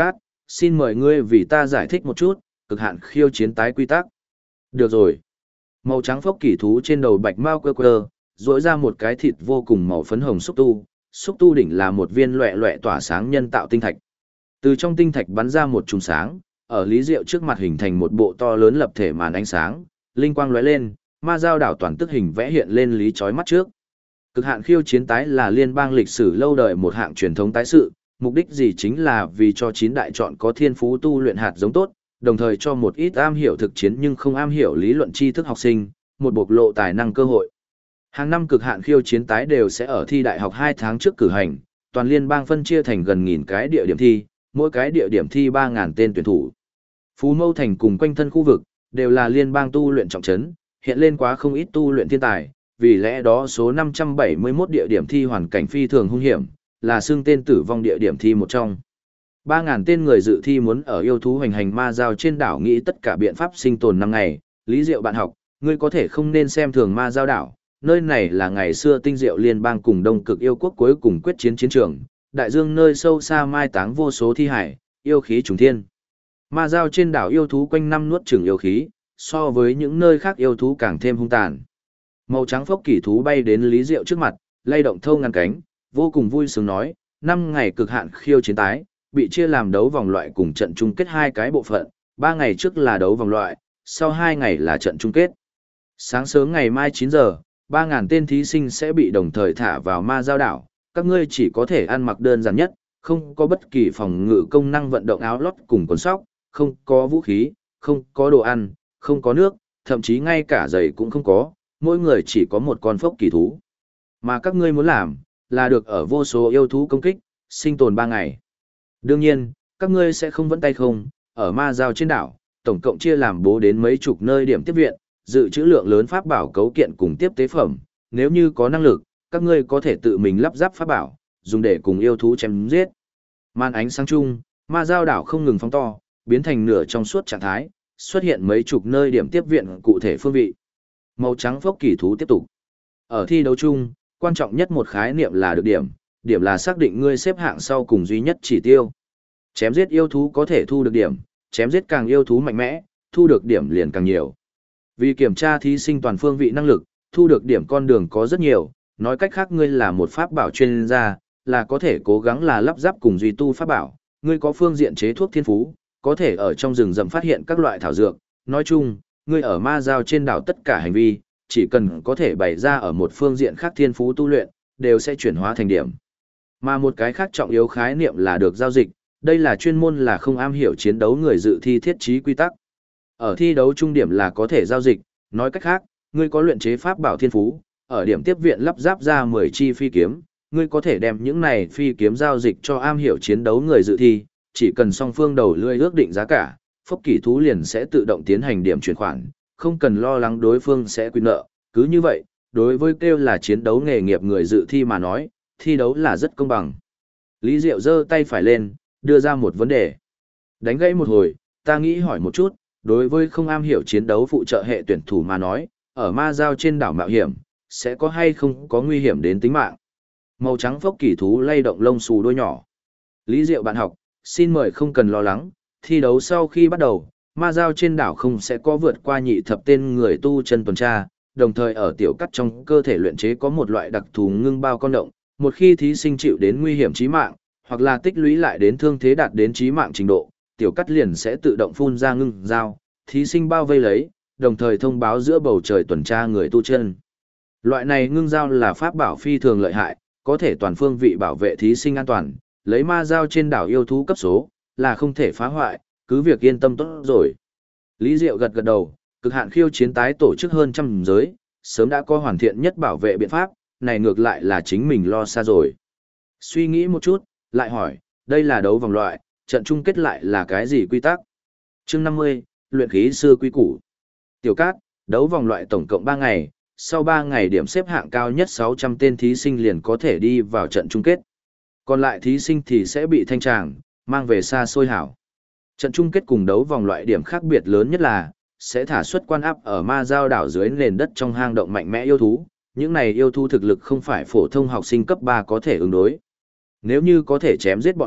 xin mời ngươi vì ta giải thích một chút, cực hạn khiêu chiến tái quy tắc. Được rồi. Màu trắng phốc kỳ thú trên đầu bạch mao quơ quơ, rỗi ra một cái thịt vô cùng màu phấn hồng xúc tu đỉnh là một viên loẹ loẹ tỏa sáng nhân tạo tinh thạch. Từ trong tinh thạch bắn ra một chùm sáng, ở Lý Diệu trước mặt hình thành một bộ to lớn lập thể màn ánh sáng, linh quang lóe lên, ma giao đảo toàn tức hình vẽ hiện lên Lý chói mắt trước. Cực hạn khiêu chiến tái là liên bang lịch sử lâu đời một hạng truyền thống tái sự, mục đích gì chính là vì cho 9 đại chọn có thiên phú tu luyện hạt giống tốt, đồng thời cho một ít am hiểu thực chiến nhưng không am hiểu lý luận tri thức học sinh, một bộc lộ tài năng cơ hội. Hàng năm cực hạn khiêu chiến tái đều sẽ ở thi đại học 2 tháng trước cử hành, toàn liên bang phân chia thành gần 1000 cái địa điểm thi, mỗi cái địa điểm thi 3000 tên tuyển thủ. Phú Mâu Thành cùng quanh thân khu vực đều là liên bang tu luyện trọng trấn, hiện lên quá không ít tu luyện thiên tài, vì lẽ đó số 571 địa điểm thi hoàn cảnh phi thường hung hiểm, là xương tên tử vong địa điểm thi một trong. 3000 tên người dự thi muốn ở yêu thú hoành hành ma giao trên đảo nghĩ tất cả biện pháp sinh tồn 5 ngày. Lý Diệu bạn học, ngươi có thể không nên xem thường ma giao đảo, nơi này là ngày xưa tinh diệu liên bang cùng đông cực yêu quốc cuối cùng quyết chiến chiến trường, đại dương nơi sâu xa mai táng vô số thi hải, yêu khí trùng thiên. Ma giao trên đảo yêu thú quanh năm nuốt chửng yêu khí, so với những nơi khác yêu thú càng thêm hung tàn. Màu trắng phốc kỳ thú bay đến Lý Diệu trước mặt, lay động thâu ngăn cánh, vô cùng vui sướng nói, 5 ngày cực hạn khiêu chiến tái, bị chia làm đấu vòng loại cùng trận chung kết 2 cái bộ phận, 3 ngày trước là đấu vòng loại, sau 2 ngày là trận chung kết. Sáng sớm ngày mai 9 giờ, 3000 tên thí sinh sẽ bị đồng thời thả vào ma giao đảo, các ngươi chỉ có thể ăn mặc đơn giản nhất, không có bất kỳ phòng ngự công năng vận động áo lót cùng quần sóc, không có vũ khí, không có đồ ăn, không có nước, thậm chí ngay cả giày cũng không có, mỗi người chỉ có một con phốc kỳ thú. Mà các ngươi muốn làm, là được ở vô số yêu thú công kích, sinh tồn 3 ngày. Đương nhiên, các ngươi sẽ không vẫn tay không, ở ma giao trên đảo, tổng cộng chia làm bố đến mấy chục nơi điểm tiếp viện, dự trữ lượng lớn pháp bảo cấu kiện cùng tiếp tế phẩm, nếu như có năng lực, các ngươi có thể tự mình lắp ráp pháp bảo, dùng để cùng yêu thú chém giết. Màn ánh sáng chung, ma giao đảo không ngừng phóng to, biến thành nửa trong suốt trạng thái, xuất hiện mấy chục nơi điểm tiếp viện cụ thể phương vị. Màu trắng phốc kỳ thú tiếp tục. Ở thi đấu chung, quan trọng nhất một khái niệm là được điểm, điểm là xác định ngươi xếp hạng sau cùng duy nhất chỉ tiêu. Chém giết yêu thú có thể thu được điểm, chém giết càng yêu thú mạnh mẽ, thu được điểm liền càng nhiều. Vì kiểm tra thí sinh toàn phương vị năng lực, thu được điểm con đường có rất nhiều, nói cách khác ngươi là một pháp bảo chuyên gia, là có thể cố gắng là lắp ráp cùng duy tu pháp bảo, ngươi có phương diện chế thuốc thiên phú, có thể ở trong rừng rậm phát hiện các loại thảo dược, nói chung, ngươi ở ma giao trên đảo tất cả hành vi, chỉ cần có thể bày ra ở một phương diện khác thiên phú tu luyện, đều sẽ chuyển hóa thành điểm. Mà một cái khác trọng yếu khái niệm là được giao dịch, đây là chuyên môn là không am hiểu chiến đấu người dự thi thiết trí quy tắc. Ở thi đấu trung điểm là có thể giao dịch, nói cách khác, ngươi có luyện chế pháp bảo thiên phú, ở điểm tiếp viện lắp ráp ra 10 chi phi kiếm, ngươi có thể đem những này phi kiếm giao dịch cho am hiểu chiến đấu người dự thi, chỉ cần song phương đầu lưỡi ước định giá cả, phốc kỳ thú liền sẽ tự động tiến hành điểm chuyển khoản, không cần lo lắng đối phương sẽ quy nợ, cứ như vậy, đối với kêu là chiến đấu nghề nghiệp người dự thi mà nói, thi đấu là rất công bằng. Lý Diệu giơ tay phải lên, đưa ra một vấn đề. Đánh gãy một hồi, ta nghĩ hỏi một chút, đối với không am hiểu chiến đấu phụ trợ hệ tuyển thủ mà nói, ở ma giao trên đảo mạo hiểm, sẽ có hay không có nguy hiểm đến tính mạng. Màu trắng phốc kỳ thú lay động lông xù đuôi nhỏ. Lý Diệu bạn học, xin mời không cần lo lắng, thi đấu sau khi bắt đầu, ma giao trên đảo không sẽ có vượt qua nhị thập tên người tu chân tuần tra, đồng thời ở tiểu cắt trong cơ thể luyện chế có một loại đặc thù ngưng bao con động, một khi thí sinh chịu đến nguy hiểm chí mạng, hoặc là tích lũy lại đến thương thế đạt đến chí mạng trình độ, tiểu cắt liền sẽ tự động phun ra ngưng dao, thí sinh bao vây lấy, đồng thời thông báo giữa bầu trời tuần tra người tu chân. Loại này ngưng dao là pháp bảo phi thường lợi hại, có thể toàn phương vị bảo vệ thí sinh an toàn, lấy ma dao trên đảo yêu thú cấp số, là không thể phá hoại, cứ việc yên tâm tốt rồi. Lý Diệu gật gật đầu, cực hạn khiêu chiến tái tổ chức hơn trăm giới, sớm đã có hoàn thiện nhất bảo vệ biện pháp, này ngược lại là chính mình lo xa rồi. Suy nghĩ một chút, lại hỏi, đây là đấu vòng loại, trận chung kết lại là cái gì quy tắc? Chương 50, luyện khí sư quy củ. Tiểu Cát, đấu vòng loại tổng cộng 3 ngày, sau 3 ngày điểm xếp hạng cao nhất 600 tên thí sinh liền có thể đi vào trận chung kết. Còn lại thí sinh thì sẽ bị thanh tràng, mang về xa xôi hảo. Trận chung kết cùng đấu vòng loại điểm khác biệt lớn nhất là, sẽ thả xuất quan áp ở ma giao đảo dưới nền đất trong hang động mạnh mẽ yêu thú. Những này yêu thú thực lực không phải phổ thông học sinh cấp 3 có thể ứng đối. Nếu như có thể chém giết bọn họ,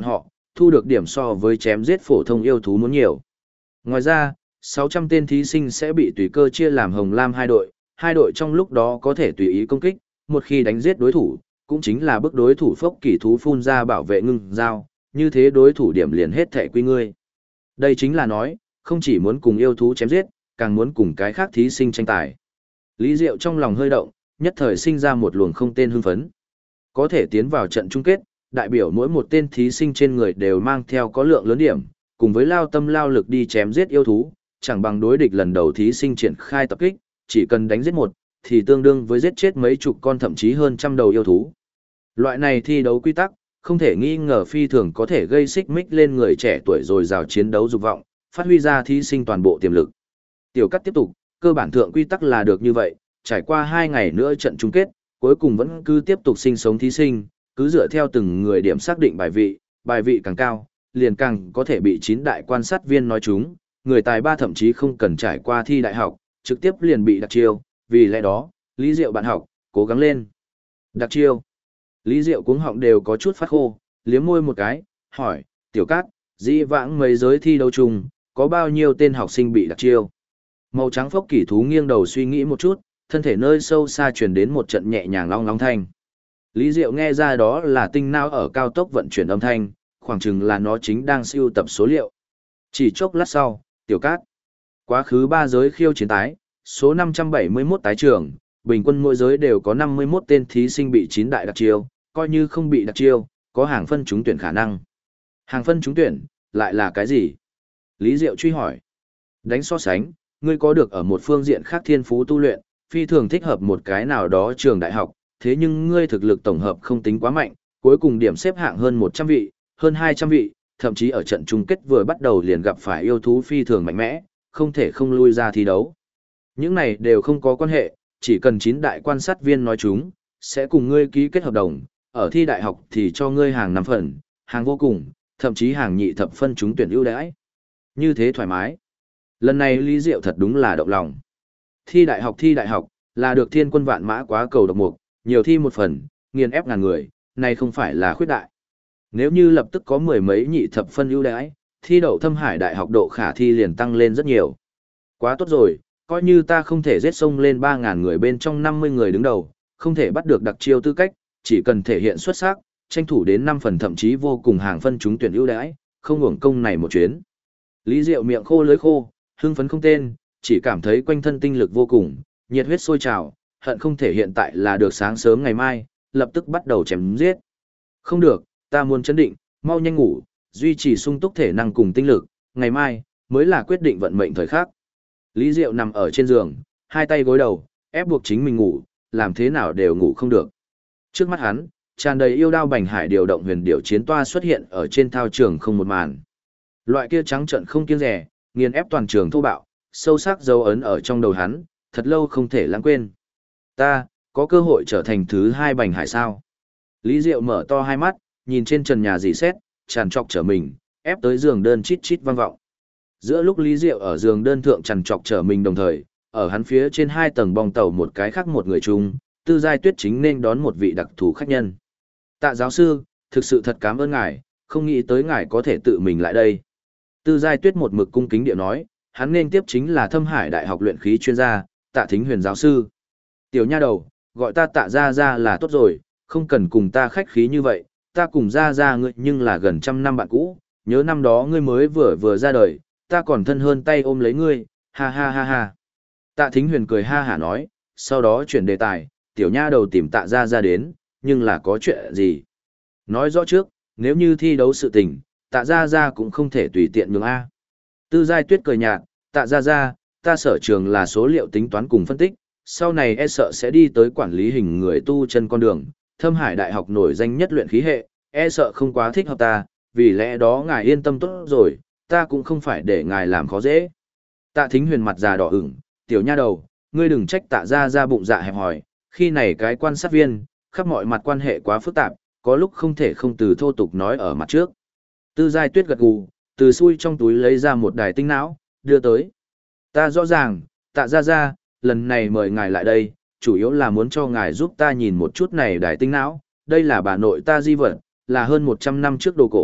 thu được điểm so với chém giết phổ thông yêu thú muốn nhiều. Ngoài ra, 600 tên thí sinh sẽ bị tùy cơ chia làm hồng lam hai đội trong lúc đó có thể tùy ý công kích, một khi đánh giết đối thủ, cũng chính là bức đối thủ phốc kỳ thú phun ra bảo vệ ngưng dao, như thế đối thủ điểm liền hết thẻ quy ngươi. Đây chính là nói, không chỉ muốn cùng yêu thú chém giết, càng muốn cùng cái khác thí sinh tranh tài. Lý Diệu trong lòng hơi động, nhất thời sinh ra một luồng không tên hưng phấn. Có thể tiến vào trận chung kết, đại biểu mỗi một tên thí sinh trên người đều mang theo có lượng lớn điểm, cùng với lao tâm lao lực đi chém giết yêu thú, chẳng bằng đối địch lần đầu thí sinh triển khai tập kích, chỉ cần đánh giết một, thì tương đương với giết chết mấy chục con thậm chí hơn trăm đầu yêu thú. Loại này thi đấu quy tắc, không thể nghi ngờ phi thường có thể gây xích mích lên người trẻ tuổi rồi rào chiến đấu dục vọng, phát huy ra thí sinh toàn bộ tiềm lực. Tiểu cắt tiếp tục, cơ bản thượng quy tắc là được như vậy, trải qua 2 ngày nữa trận chung kết, cuối cùng vẫn cứ tiếp tục sinh sống thí sinh, cứ dựa theo từng người điểm xác định bài vị càng cao, liền càng có thể bị 9 đại quan sát viên nói chúng, người tài ba thậm chí không cần trải qua thi đại học, trực tiếp liền bị đặc chiêu, vì lẽ đó, Lý Diệu bạn học, cố gắng lên. Đặc chiêu. Lý Diệu cuống họng đều có chút phát khô, liếm môi một cái, hỏi, Tiểu Cát, dĩ vãng mấy giới thi đấu chung, có bao nhiêu tên học sinh bị đặc chiêu? Màu trắng phốc kỳ thú nghiêng đầu suy nghĩ một chút, thân thể nơi sâu xa truyền đến một trận nhẹ nhàng long long thanh. Lý Diệu nghe ra đó là tinh não ở cao tốc vận chuyển âm thanh, khoảng chừng là nó chính đang siêu tập số liệu. Chỉ chốc lát sau, Tiểu Cát. Quá khứ 3 giới khiêu chiến tái, số 571 tái trường, bình quân mỗi giới đều có 51 tên thí sinh bị 9 đại đặc chiêu, coi như không bị đặc chiêu, có hàng phân trúng tuyển khả năng. Hàng phân trúng tuyển, lại là cái gì? Lý Diệu truy hỏi. Đánh so sánh, ngươi có được ở một phương diện khác thiên phú tu luyện, phi thường thích hợp một cái nào đó trường đại học, thế nhưng ngươi thực lực tổng hợp không tính quá mạnh, cuối cùng điểm xếp hạng hơn 100 vị, hơn 200 vị, thậm chí ở trận chung kết vừa bắt đầu liền gặp phải yêu thú phi thường mạnh mẽ, không thể không lui ra thi đấu. Những này đều không có quan hệ, chỉ cần 9 đại quan sát viên nói chúng, sẽ cùng ngươi ký kết hợp đồng, ở thi đại học thì cho ngươi hàng 5 phần, hàng vô cùng, thậm chí hàng nhị thập phân trúng tuyển ưu đãi. Như thế thoải mái. Lần này Lý Diệu thật đúng là động lòng. Thi đại học, là được thiên quân vạn mã quá cầu độc mục, nhiều thi một phần, nghiền ép ngàn người, này không phải là khuyết đại. Nếu như lập tức có 10 mấy nhị thập phân ưu đãi, thi đậu Thâm Hải Đại học độ khả thi liền tăng lên rất nhiều. Quá tốt rồi, coi như ta không thể giết sông lên 3.000 người bên trong 50 người đứng đầu, không thể bắt được đặc chiêu tư cách, chỉ cần thể hiện xuất sắc, tranh thủ đến 5 phần thậm chí vô cùng hàng phân trúng tuyển ưu đãi, không uổng công này một chuyến. Lý Diệu miệng khô lưỡi khô, hưng phấn không tên, chỉ cảm thấy quanh thân tinh lực vô cùng, nhiệt huyết sôi trào, hận không thể hiện tại là được sáng sớm ngày mai, lập tức bắt đầu chém giết. Không được, ta muốn chấn định, mau nhanh ngủ, duy trì sung túc thể năng cùng tinh lực, ngày mai mới là quyết định vận mệnh thời khắc. Lý Diệu nằm ở trên giường, hai tay gối đầu, ép buộc chính mình ngủ, làm thế nào đều ngủ không được. Trước mắt hắn, tràn đầy yêu đao bành hải điều động huyền điệu chiến toa xuất hiện ở trên thao trường không một màn. Loại kia trắng trợn không kiêng dè, nghiền ép toàn trường thô bạo, sâu sắc dấu ấn ở trong đầu hắn, thật lâu không thể lãng quên. Ta, có cơ hội trở thành thứ 2 bành hải sao? Lý Diệu mở to hai mắt, nhìn trên trần nhà dì xét, tràn trọc trở mình, ép tới giường đơn chít chít vang vọng. Giữa lúc Lý Diệu ở giường đơn thượng tràn trọc trở mình đồng thời, ở hắn phía trên 2 tầng bong tàu một cái khác một người chung, Tư Giai Tuyết chính nên đón một vị đặc thù khách nhân. Tạ giáo sư, thực sự thật cảm ơn ngài, không nghĩ tới ngài có thể tự mình lại đây. Tư Giai Tuyết một mực cung kính điệu nói, hắn nên tiếp chính là Thâm Hải Đại học luyện khí chuyên gia, Tạ Thính Huyền giáo sư. Tiểu nha đầu, gọi ta Tạ gia gia là tốt rồi, không cần cùng ta khách khí như vậy, ta cùng gia gia ngươi nhưng là gần 100 năm bạn cũ, nhớ năm đó ngươi mới vừa ra đời, ta còn thân hơn tay ôm lấy ngươi, ha ha ha ha. Tạ Thính Huyền cười ha hả nói, sau đó chuyển đề tài, tiểu nha đầu tìm Tạ gia gia đến, nhưng là có chuyện gì? Nói rõ trước, nếu như thi đấu sự tình, Tạ gia gia cũng không thể tùy tiện nhường A. Tư Giai Tuyết cười nhạt, Tạ gia gia, ta sở trường là số liệu tính toán cùng phân tích, sau này e sợ sẽ đi tới quản lý hình người tu chân con đường, Thâm Hải Đại học nổi danh nhất luyện khí hệ, e sợ không quá thích hợp ta, vì lẽ đó ngài yên tâm tốt rồi, ta cũng không phải để ngài làm khó dễ. Tạ Thính Huyền mặt già đỏ ửng, tiểu nha đầu, ngươi đừng trách Tạ gia gia bụng dạ hẹp hòi, khi này cái quan sát viên, khắp mọi mặt quan hệ quá phức tạp, có lúc không thể không từ thô tục nói ở mặt trước. Tư Giai Tuyết gật gù, từ xui trong túi lấy ra một đài tinh não, đưa tới. Ta rõ ràng, Tạ gia gia, lần này mời ngài lại đây, chủ yếu là muốn cho ngài giúp ta nhìn một chút này đài tinh não, đây là bà nội ta di vật, là hơn 100 năm trước đồ cổ,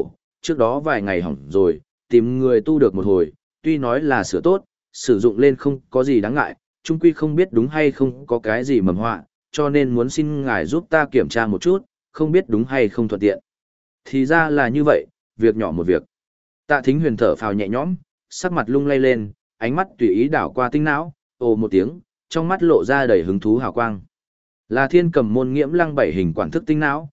trước đó vài ngày hỏng rồi, tìm người tu được một hồi, tuy nói là sửa tốt, sử dụng lên không có gì đáng ngại, chung quy không biết đúng hay không có cái gì mầm họa, cho nên muốn xin ngài giúp ta kiểm tra một chút, không biết đúng hay không thuận tiện. Thì ra là như vậy, việc nhỏ một việc. Tạ Thính Huyền thở phào nhẹ nhõm, sắc mặt lung lay lên, ánh mắt tùy ý đảo qua tinh não, ồ một tiếng, trong mắt lộ ra đầy hứng thú hào quang. Là Thiên Cầm môn nghiễm lăng 7 hình quản thức tinh não,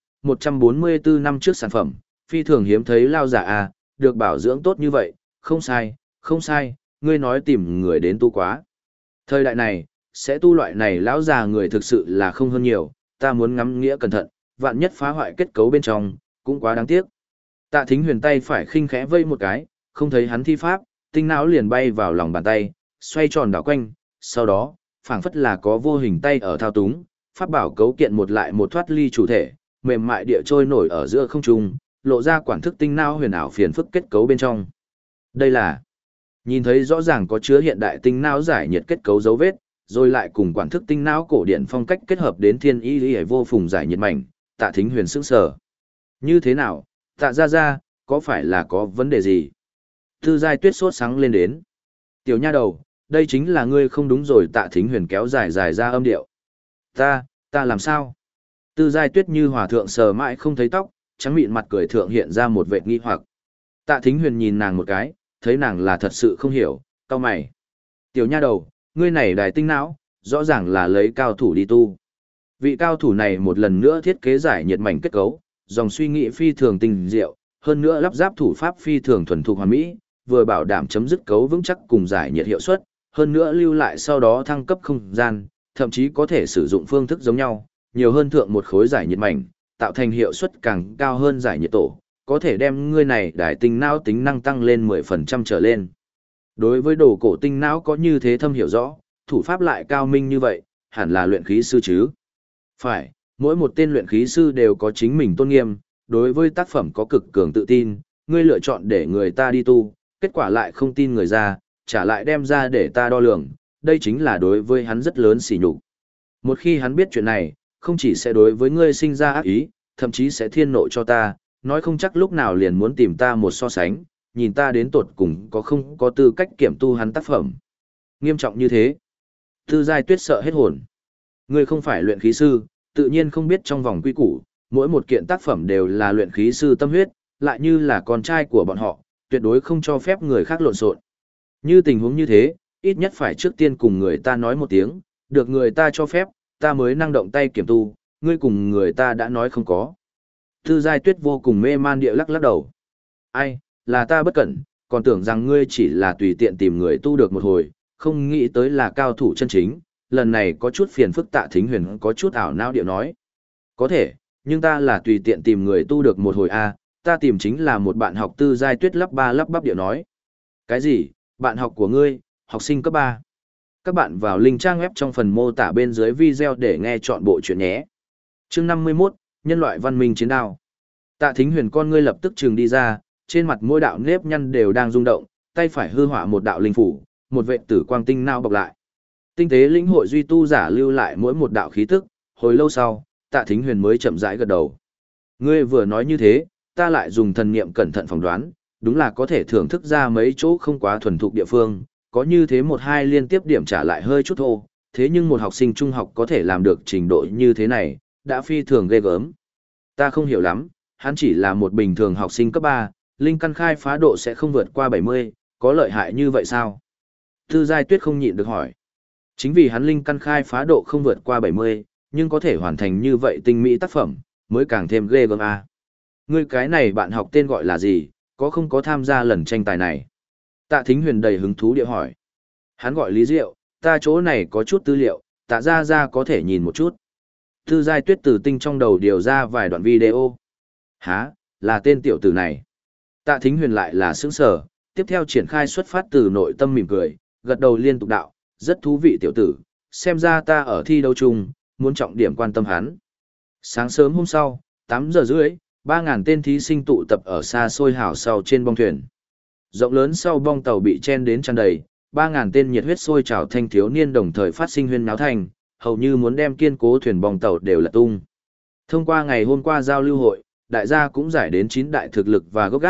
144 năm trước sản phẩm, phi thường hiếm thấy lao giả à, được bảo dưỡng tốt như vậy, không sai, không sai, ngươi nói tìm người đến tu quá. Thời đại này, sẽ tu loại này lão già người thực sự là không hơn nhiều, ta muốn ngắm nghĩa cẩn thận, vạn nhất phá hoại kết cấu bên trong, cũng quá đáng tiếc. Tạ Thính Huyền tay phải khinh khẽ vây một cái, không thấy hắn thi pháp, tinh não liền bay vào lòng bàn tay, xoay tròn đảo quanh, sau đó, phảng phất là có vô hình tay ở thao túng, pháp bảo cấu kiện một lại một thoát ly chủ thể, mềm mại địa trôi nổi ở giữa không trung, lộ ra quản thức tinh não huyền ảo phiền phức kết cấu bên trong. Đây là nhìn thấy rõ ràng có chứa hiện đại tinh não giải nhiệt kết cấu dấu vết, rồi lại cùng quản thức tinh não cổ điển phong cách kết hợp đến thiên y lý vô phùng giải nhiệt mảnh, Tạ Thính Huyền sững sờ. Như thế nào, Tạ ra, có phải là có vấn đề gì? Tư Giai Tuyết sốt sáng lên đến. Tiểu nha đầu, đây chính là ngươi không đúng rồi. Tạ Thính Huyền kéo dài dài ra âm điệu. Ta làm sao? Tư Giai Tuyết như hòa thượng sờ mãi không thấy tóc, trắng mịn mặt cười thượng hiện ra một vệt nghi hoặc. Tạ Thính Huyền nhìn nàng một cái, thấy nàng là thật sự không hiểu, cau mày. Tiểu nha đầu, ngươi này đài tinh não, rõ ràng là lấy cao thủ đi tu. Vị cao thủ này một lần nữa thiết kế giải nhiệt mảnh kết cấu, dòng suy nghĩ phi thường tinh diệu, hơn nữa lắp ráp thủ pháp phi thường thuần thục hoàn mỹ, vừa bảo đảm chấm dứt cấu vững chắc cùng giải nhiệt hiệu suất, hơn nữa lưu lại sau đó thăng cấp không gian, thậm chí có thể sử dụng phương thức giống nhau, nhiều hơn thượng một khối giải nhiệt mảnh, tạo thành hiệu suất càng cao hơn giải nhiệt tổ, có thể đem ngươi này đài tinh não tính năng tăng lên 10% trở lên. Đối với đồ cổ tinh não có như thế thâm hiểu rõ, thủ pháp lại cao minh như vậy, hẳn là luyện khí sư chứ. Phải, mỗi một tên luyện khí sư đều có chính mình tôn nghiêm, đối với tác phẩm có cực cường tự tin, ngươi lựa chọn để người ta đi tu, kết quả lại không tin người ra, trả lại đem ra để ta đo lường, đây chính là đối với hắn rất lớn sỉ nhục. Một khi hắn biết chuyện này, không chỉ sẽ đối với ngươi sinh ra ác ý, thậm chí sẽ thiên nộ cho ta, nói không chắc lúc nào liền muốn tìm ta một so sánh, nhìn ta đến tột cùng có không có tư cách kiểm tu hắn tác phẩm. Nghiêm trọng như thế. Tư Giai Tuyết sợ hết hồn. Ngươi không phải luyện khí sư, tự nhiên không biết trong vòng quy củ, mỗi một kiện tác phẩm đều là luyện khí sư tâm huyết, lại như là con trai của bọn họ, tuyệt đối không cho phép người khác lộn xộn. Như tình huống như thế, ít nhất phải trước tiên cùng người ta nói một tiếng, được người ta cho phép, ta mới năng động tay kiểm tu, ngươi cùng người ta đã nói không có. Tư Giai Tuyết vô cùng mê man địa lắc lắc đầu. Ai, là ta bất cẩn, còn tưởng rằng ngươi chỉ là tùy tiện tìm người tu được một hồi, không nghĩ tới là cao thủ chân chính, lần này có chút phiền phức. Tạ Thính Huyền có chút ảo não điệu nói. Có thể, nhưng ta là tùy tiện tìm người tu được một hồi ta tìm chính là một bạn học. Tư Giai Tuyết lắp bắp điệu nói. Cái gì, bạn học của ngươi, học sinh cấp 3? Các bạn vào link trang web trong phần mô tả bên dưới video để nghe chọn bộ chuyện nhé. Chương 51, Nhân loại văn minh chiến đao. Tạ Thính Huyền con ngươi lập tức trừng đi ra, trên mặt mỗi đạo nếp nhăn đều đang rung động, tay phải hư họa một đạo linh phủ, một vệ tử quang tinh nao bọc lại. Tinh tế lĩnh hội duy tu giả lưu lại mỗi một đạo khí tức, hồi lâu sau, Tạ Thính Huyền mới chậm rãi gật đầu. Ngươi vừa nói như thế, ta lại dùng thần niệm cẩn thận phỏng đoán, đúng là có thể thưởng thức ra mấy chỗ không quá thuần thục địa phương, có như thế một hai liên tiếp điểm trả lại hơi chút thô, thế nhưng một học sinh trung học có thể làm được trình độ như thế này, đã phi thường ghê gớm. Ta không hiểu lắm, hắn chỉ là một bình thường học sinh cấp 3, linh căn khai phá độ sẽ không vượt qua 70, có lợi hại như vậy sao? Tư Giai Tuyết không nhịn được hỏi. Chính vì hắn linh căn khai phá độ không vượt qua 70, nhưng có thể hoàn thành như vậy tinh mỹ tác phẩm, mới càng thêm ghê gớm Ngươi cái này bạn học tên gọi là gì, có không có tham gia lần tranh tài này? Tạ Thính Huyền đầy hứng thú địa hỏi. Hắn gọi Lý Diệu, ta chỗ này có chút tư liệu, Tạ ra có thể nhìn một chút. Tư Giai Tuyết từ tinh trong đầu điều ra vài đoạn video. Hả, là tên tiểu tử này. Tạ Thính Huyền lại là sững sờ, tiếp theo triển khai xuất phát từ nội tâm mỉm cười, gật đầu liên tục đạo, rất thú vị tiểu tử, xem ra ta ở thi đấu chung, muốn trọng điểm quan tâm hắn. Sáng sớm hôm sau, 8 giờ rưỡi, 3.000 tên thí sinh tụ tập ở xa xôi hào sau trên bong thuyền. Rộng lớn sau bong tàu bị chen đến tràn đầy, 3.000 tên nhiệt huyết sôi trào thanh thiếu niên đồng thời phát sinh huyên náo thành, hầu như muốn đem kiên cố thuyền bong tàu đều lật tung. Thông qua ngày hôm qua giao lưu hội, đại gia cũng giải đến 9 đại thực lực và gốc gác,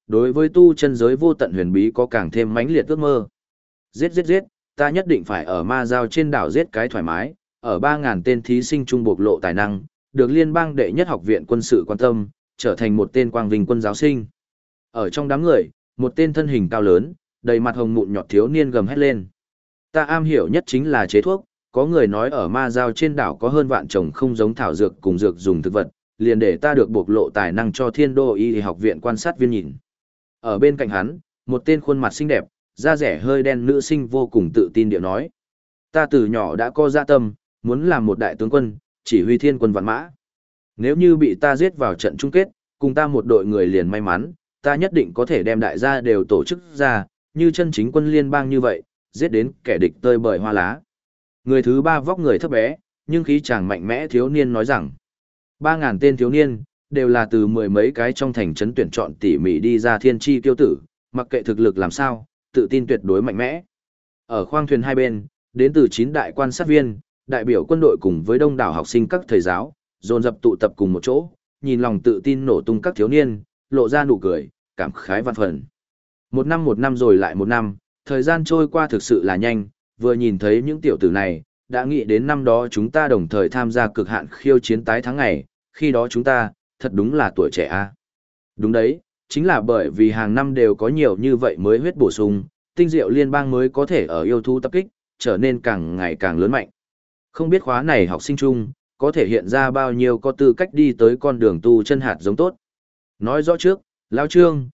đối với tu chân giới vô tận huyền bí có càng thêm mãnh liệt ước mơ. Giết giết giết, ta nhất định phải ở ma giao trên đảo giết cái thoải mái, ở 3.000 tên thí sinh trung bộc lộ tài năng, được liên bang đệ nhất học viện quân sự quan tâm, trở thành một tên quang vinh quân giáo sinh. Ở trong đám người, một tên thân hình cao lớn, đầy mặt hồng mụn nhọt thiếu niên gầm hét lên. Ta am hiểu nhất chính là chế thuốc, có người nói ở ma giao trên đảo có hơn vạn trồng không giống thảo dược cùng dược dùng thực vật, liền để ta được bộc lộ tài năng cho Thiên Đô Y học viện quan sát viên nhìn. Ở bên cạnh hắn, một tên khuôn mặt xinh đẹp, da rẻ hơi đen nữ sinh vô cùng tự tin điệu nói. Ta từ nhỏ đã có dạ tâm, muốn làm một đại tướng quân, chỉ huy thiên quân vạn mã. Nếu như bị ta giết vào trận chung kết, cùng ta một đội người liền may mắn, ta nhất định có thể đem đại gia đều tổ chức ra, như chân chính quân liên bang như vậy, giết đến kẻ địch tơi bời hoa lá. Người thứ ba vóc người thấp bé, nhưng khí chàng mạnh mẽ thiếu niên nói rằng, 3.000 tên thiếu niên, đều là từ mười mấy cái trong thành trấn tuyển chọn tỉ mỉ đi ra thiên chi kiêu tử, mặc kệ thực lực làm sao, tự tin tuyệt đối mạnh mẽ. Ở khoang thuyền hai bên, đến từ 9 đại quan sát viên, đại biểu quân đội cùng với đông đảo học sinh các thầy giáo, dồn dập tụ tập cùng một chỗ, nhìn lòng tự tin nổ tung các thiếu niên, lộ ra nụ cười, cảm khái vạn phần. Một năm rồi lại một năm, thời gian trôi qua thực sự là nhanh, vừa nhìn thấy những tiểu tử này, đã nghĩ đến năm đó chúng ta đồng thời tham gia cực hạn khiêu chiến tái thắng ngày, khi đó chúng ta, thật đúng là tuổi trẻ a. Đúng đấy, chính là bởi vì hàng năm đều có nhiều như vậy mới huyết bổ sung, tinh diệu liên bang mới có thể ở yêu thú tập kích, trở nên càng ngày càng lớn mạnh. Không biết khóa này học sinh chung, có thể hiện ra bao nhiêu có tư cách đi tới con đường tu chân hạt giống tốt. Nói rõ trước, Lão Trương,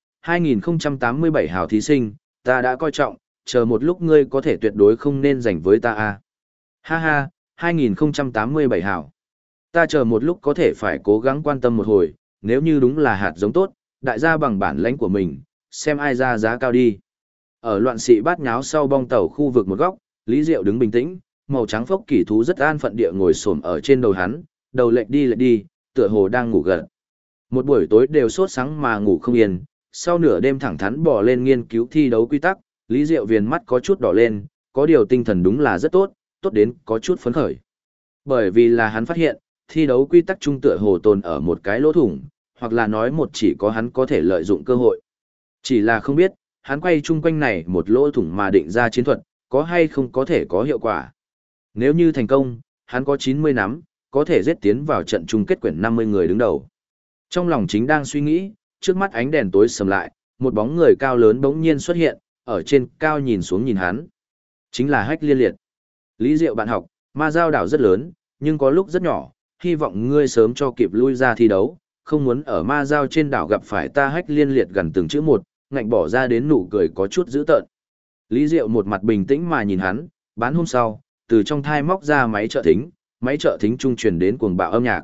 2087 hào thí sinh, ta đã coi trọng, chờ một lúc ngươi có thể tuyệt đối không nên giành với ta a. Ha ha, 2087 hào. Ta chờ một lúc có thể phải cố gắng quan tâm một hồi, nếu như đúng là hạt giống tốt, đại gia bằng bản lãnh của mình, xem ai ra giá cao đi. Ở loạn sĩ bát nháo sau bong tàu khu vực một góc, Lý Diệu đứng bình tĩnh, màu trắng phốc kỳ thú rất an phận địa ngồi xổm ở trên đầu hắn, đầu lệch đi, tựa hồ đang ngủ gật. Một buổi tối đều sốt sáng mà ngủ không yên, sau nửa đêm thẳng thắn bò lên nghiên cứu thi đấu quy tắc, Lý Diệu viền mắt có chút đỏ lên, có điều tinh thần đúng là rất tốt, tốt đến có chút phấn khởi. Bởi vì là hắn phát hiện, thi đấu quy tắc trung tựa hồ tồn ở một cái lỗ thủng, hoặc là nói một chỉ có hắn có thể lợi dụng cơ hội. Chỉ là không biết, hắn quay chung quanh này một lỗ thủng mà định ra chiến thuật, có hay không có thể có hiệu quả. Nếu như thành công, hắn có 90 nắm, có thể giết tiến vào trận chung kết quyển 50 người đứng đầu. Trong lòng chính đang suy nghĩ, trước mắt ánh đèn tối sầm lại, một bóng người cao lớn bỗng nhiên xuất hiện, ở trên cao nhìn xuống nhìn hắn. Chính là Hách Liên Liệt. Lý Diệu bạn học, ma giao đảo rất lớn, nhưng có lúc rất nhỏ, hy vọng ngươi sớm cho kịp lui ra thi đấu, không muốn ở ma giao trên đảo gặp phải ta. Hách Liên Liệt gần từng chữ một, ngạnh bỏ ra đến nụ cười có chút dữ tợn. Lý Diệu một mặt bình tĩnh mà nhìn hắn, bán hôm sau, từ trong thai móc ra máy trợ thính trung truyền đến cuồng bạo âm nhạc.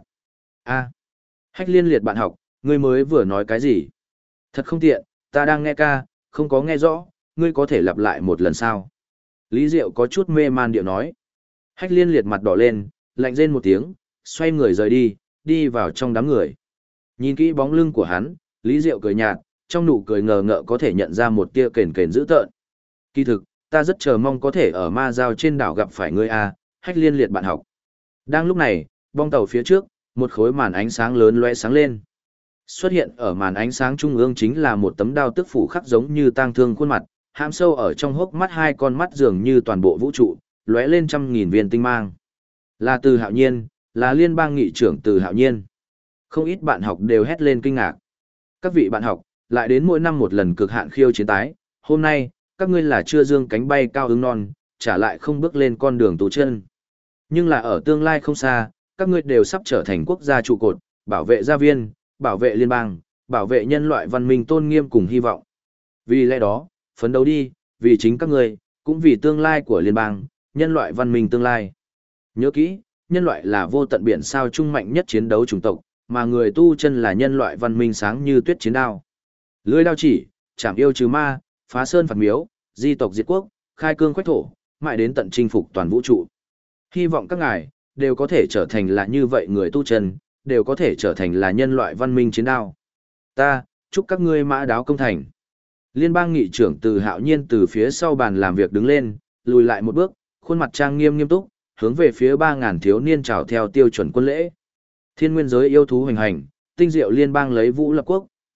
A, Hách Liên Liệt bạn học, ngươi mới vừa nói cái gì? Thật không tiện, ta đang nghe ca, không có nghe rõ, ngươi có thể lặp lại một lần sao? Lý Diệu có chút mê man điệu nói. Hách Liên Liệt mặt đỏ lên, lạnh rên một tiếng, xoay người rời đi, đi vào trong đám người. Nhìn kỹ bóng lưng của hắn, Lý Diệu cười nhạt, trong nụ cười ngờ ngợ có thể nhận ra một tia kền kền dữ tợn. Kỳ thực, ta rất chờ mong có thể ở ma giao trên đảo gặp phải ngươi a, Hách Liên Liệt bạn học. Đang lúc này, bong tàu phía trước, một khối màn ánh sáng lớn lóe sáng lên. Xuất hiện ở màn ánh sáng trung ương chính là một tấm đao tức phủ khắc giống như tang thương khuôn mặt, hãm sâu ở trong hốc mắt hai con mắt dường như toàn bộ vũ trụ, lóe lên 100.000 viên tinh mang. Là Từ Hạo Nhiên, là liên bang nghị trưởng Từ Hạo Nhiên. Không ít bạn học đều hét lên kinh ngạc. Các vị bạn học, lại đến mỗi năm một lần cực hạn khiêu chiến tái, hôm nay, các ngươi là chưa dương cánh bay cao ứng non, trả lại không bước lên con đường tu chân. Nhưng là ở tương lai không xa, các ngươi đều sắp trở thành quốc gia trụ cột, bảo vệ gia viên, bảo vệ liên bang, bảo vệ nhân loại văn minh tôn nghiêm cùng hy vọng. Vì lẽ đó, phấn đấu đi, vì chính các ngươi, cũng vì tương lai của liên bang, nhân loại văn minh tương lai. Nhớ kỹ, nhân loại là vô tận biển sao trung mạnh nhất chiến đấu chủng tộc, mà người tu chân là nhân loại văn minh sáng như tuyết chiến đao. Lưỡi đao chỉ, chảm yêu trừ ma, phá sơn phạt miếu, di tộc diệt quốc, khai cương quách thổ, mãi đến tận chinh phục toàn vũ trụ. Hy vọng các ngài đều có thể trở thành là như vậy người tu chân, đều có thể trở thành là nhân loại văn minh chiến đao. Ta, chúc các ngươi mã đáo công thành. Liên bang nghị trưởng Từ Hạo Nhiên từ phía sau bàn làm việc đứng lên, lùi lại một bước, khuôn mặt trang nghiêm nghiêm túc, hướng về phía 3.000 thiếu niên chào theo tiêu chuẩn quân lễ. Thiên nguyên giới yêu thú hoành hành, tinh diệu liên bang lấy vũ lập quốc,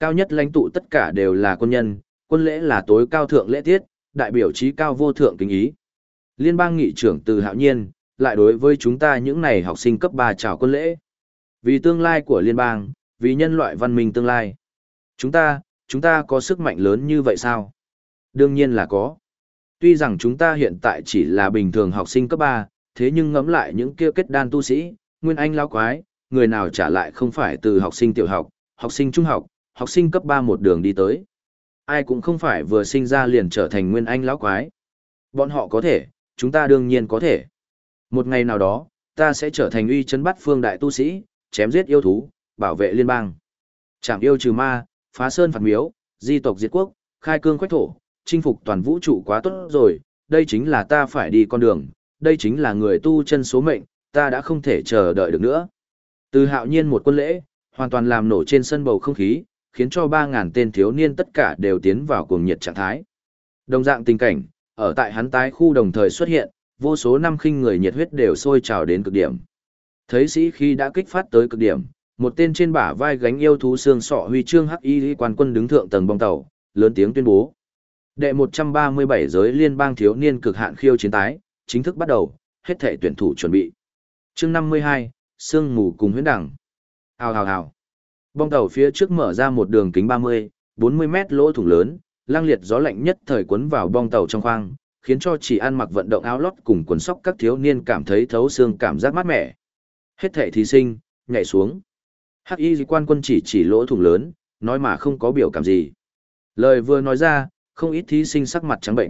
Cao nhất lãnh tụ tất cả đều là quân nhân, quân lễ là tối cao thượng lễ tiết, đại biểu trí cao vô thượng kính ý. Liên bang nghị trưởng Từ Hạo Nhiên, lại đối với chúng ta những này học sinh cấp 3 chào quân lễ. Vì tương lai của liên bang, vì nhân loại văn minh tương lai. Chúng ta có sức mạnh lớn như vậy sao? Đương nhiên là có. Tuy rằng chúng ta hiện tại chỉ là bình thường học sinh cấp 3, thế nhưng ngẫm lại những kia kết đan tu sĩ, nguyên anh lão quái, người nào trả lại không phải từ học sinh tiểu học, học sinh trung học, học sinh cấp 3 một đường đi tới. Ai cũng không phải vừa sinh ra liền trở thành nguyên anh lão quái. Bọn họ có thể, chúng ta đương nhiên có thể. Một ngày nào đó, ta sẽ trở thành uy chấn bát phương đại tu sĩ, chém giết yêu thú, bảo vệ liên bang. Trảm yêu trừ ma, phá sơn phạt miếu, di tộc diệt quốc, khai cương quách thổ, chinh phục toàn vũ trụ quá tốt rồi, đây chính là ta phải đi con đường, đây chính là người tu chân số mệnh, ta đã không thể chờ đợi được nữa. Từ Hạo Nhiên một quân lễ, hoàn toàn làm nổ trên sân bầu không khí, khiến cho 3.000 tên thiếu niên tất cả đều tiến vào cuồng nhiệt trạng thái. Đồng dạng tình cảnh, ở tại hắn tái khu đồng thời xuất hiện, vô số năm khinh người nhiệt huyết đều sôi trào đến cực điểm. Thấy sĩ khi đã kích phát tới cực điểm, một tên trên bả vai gánh yêu thú xương sọ huy chương hắc y quan quân đứng thượng tầng bong tàu, lớn tiếng tuyên bố. Đệ 137 giới liên bang thiếu niên cực hạn khiêu chiến tái, chính thức bắt đầu, hết thể tuyển thủ chuẩn bị. Chương 52, sương mù cùng huyễn đẳng. Hào hào hào. Bong tàu phía trước mở ra một đường kính 30, 40 mét lỗ thủng lớn, lang liệt gió lạnh nhất thời cuốn vào bong tàu trong khoang, khiến cho chỉ ăn mặc vận động áo lót cùng quần sóc các thiếu niên cảm thấy thấu xương cảm giác mát mẻ. Hết thảy thí sinh, nhảy xuống. Hắc y quan quân chỉ lỗ thủng lớn, nói mà không có biểu cảm gì. Lời vừa nói ra, không ít thí sinh sắc mặt trắng bệnh.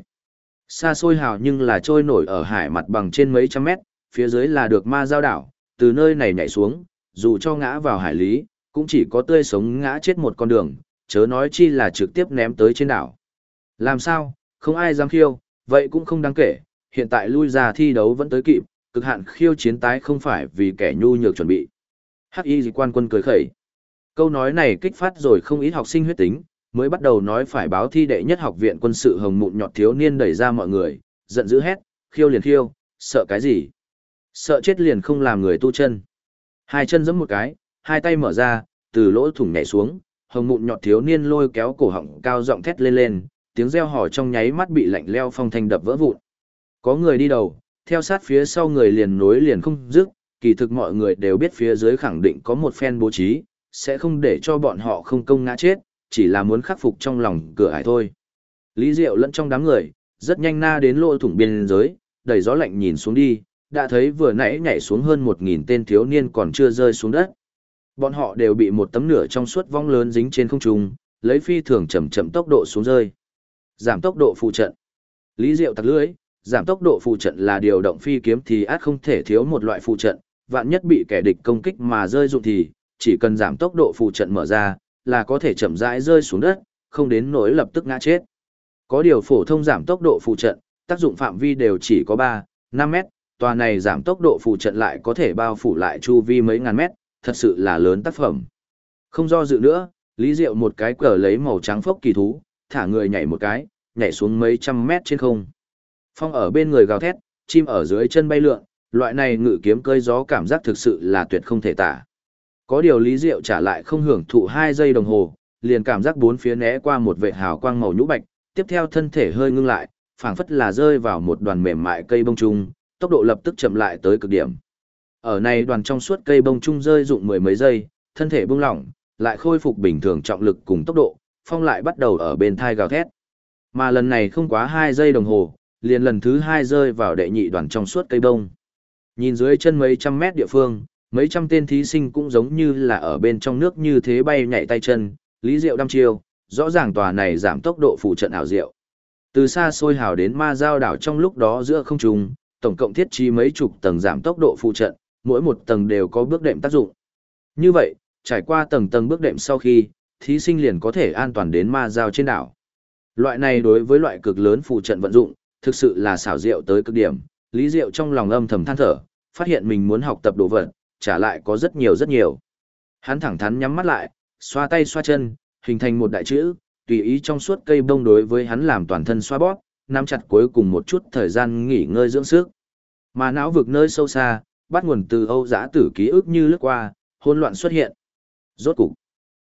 Xa xôi hào nhưng là trôi nổi ở hải mặt bằng trên mấy trăm mét, phía dưới là được ma giao đảo, từ nơi này nhảy xuống, dù cho ngã vào hải lý, cũng chỉ có tươi sống ngã chết một con đường, chớ nói chi là trực tiếp ném tới trên đảo. Làm sao, không ai dám khiêu, vậy cũng không đáng kể, hiện tại lui ra thi đấu vẫn tới kịp, cực hạn khiêu chiến tái không phải vì kẻ nhu nhược chuẩn bị. Hắc y quan quân cười khẩy. Câu nói này kích phát rồi không ít học sinh huyết tính, mới bắt đầu nói phải báo thi đệ nhất học viện quân sự hồng mụn nhọt thiếu niên đẩy ra mọi người, giận dữ hét, khiêu liền khiêu, sợ cái gì? Sợ chết liền không làm người tu chân. Hai chân giẫm một cái, hai tay mở ra, từ lỗ thủng nhảy xuống, hồng mụn nhọt thiếu niên lôi kéo cổ họng cao giọng thét lên lên, tiếng reo hò trong nháy mắt bị lạnh leo phong thanh đập vỡ vụn. Có người đi đầu, theo sát phía sau người liền nối liền không dứt, kỳ thực mọi người đều biết phía dưới khẳng định có một phen bố trí, sẽ không để cho bọn họ không công ngã chết, chỉ là muốn khắc phục trong lòng cửa ải thôi. Lý Diệu lẫn trong đám người, rất nhanh na đến lỗ thủng biên giới, đẩy gió lạnh nhìn xuống đi, đã thấy vừa nãy nhảy xuống hơn 1.000 tên thiếu niên còn chưa rơi xuống đất. Bọn họ đều bị một tấm nửa trong suốt vong lớn dính trên không trung, lấy phi thường chậm chậm tốc độ xuống rơi. Giảm tốc độ phụ trận. Lý Diệu tặc lưỡi, giảm tốc độ phụ trận là điều động phi kiếm thì át không thể thiếu một loại phụ trận, vạn nhất bị kẻ địch công kích mà rơi dụng thì, chỉ cần giảm tốc độ phụ trận mở ra, là có thể chậm rãi rơi xuống đất, không đến nỗi lập tức ngã chết. Có điều phổ thông giảm tốc độ phụ trận, tác dụng phạm vi đều chỉ có 3, 5 mét, tòa này giảm tốc độ phụ trận lại có thể bao phủ lại chu vi mấy ngàn mét, thật sự là lớn tác phẩm. Không do dự nữa, Lý Diệu một cái cờ lấy màu trắng phốc kỳ thú, thả người nhảy một cái, nhảy xuống mấy trăm mét trên không. Phong ở bên người gào thét, chim ở dưới chân bay lượn, loại này ngự kiếm cơi gió cảm giác thực sự là tuyệt không thể tả. Có điều Lý Diệu trả lại không hưởng thụ 2 giây đồng hồ, liền cảm giác bốn phía né qua một vệt hào quang màu nhũ bạch, tiếp theo thân thể hơi ngưng lại, phảng phất là rơi vào một đoàn mềm mại cây bông trung, tốc độ lập tức chậm lại tới cực điểm. Ở này đoàn trong suốt cây bông trung rơi dụng mười mấy giây, thân thể buông lỏng, lại khôi phục bình thường trọng lực cùng tốc độ, phong lại bắt đầu ở bên thai gào thét. Mà lần này không quá 2 giây đồng hồ, liền lần thứ 2 rơi vào đệ nhị đoàn trong suốt cây bông. Nhìn dưới chân mấy trăm mét địa phương, mấy trăm tên thí sinh cũng giống như là ở bên trong nước như thế bay nhảy tay chân, Lý Diệu đăm chiêu, rõ ràng tòa này giảm tốc độ phụ trận ảo diệu. Từ xa xôi hào đến ma giao đảo trong lúc đó giữa không trung, tổng cộng thiết trí mấy chục tầng giảm tốc độ phụ trận, mỗi một tầng đều có bước đệm tác dụng. Như vậy, trải qua tầng tầng bước đệm sau khi, thí sinh liền có thể an toàn đến ma giao trên đảo. Loại này đối với loại cực lớn phụ trận vận dụng, thực sự là xảo diệu tới cực điểm, Lý Diệu trong lòng âm thầm than thở, phát hiện mình muốn học tập đồ vật, trả lại có rất nhiều rất nhiều. Hắn thẳng thắn nhắm mắt lại, xoa tay xoa chân, hình thành một đại chữ, tùy ý trong suốt cây bông đối với hắn làm toàn thân xoa bóp, nắm chặt cuối cùng một chút thời gian nghỉ ngơi dưỡng sức. Mà não vực nơi sâu xa, bắt nguồn từ Âu Dã Tử ký ức như lướt qua, hỗn loạn xuất hiện. Rốt cục,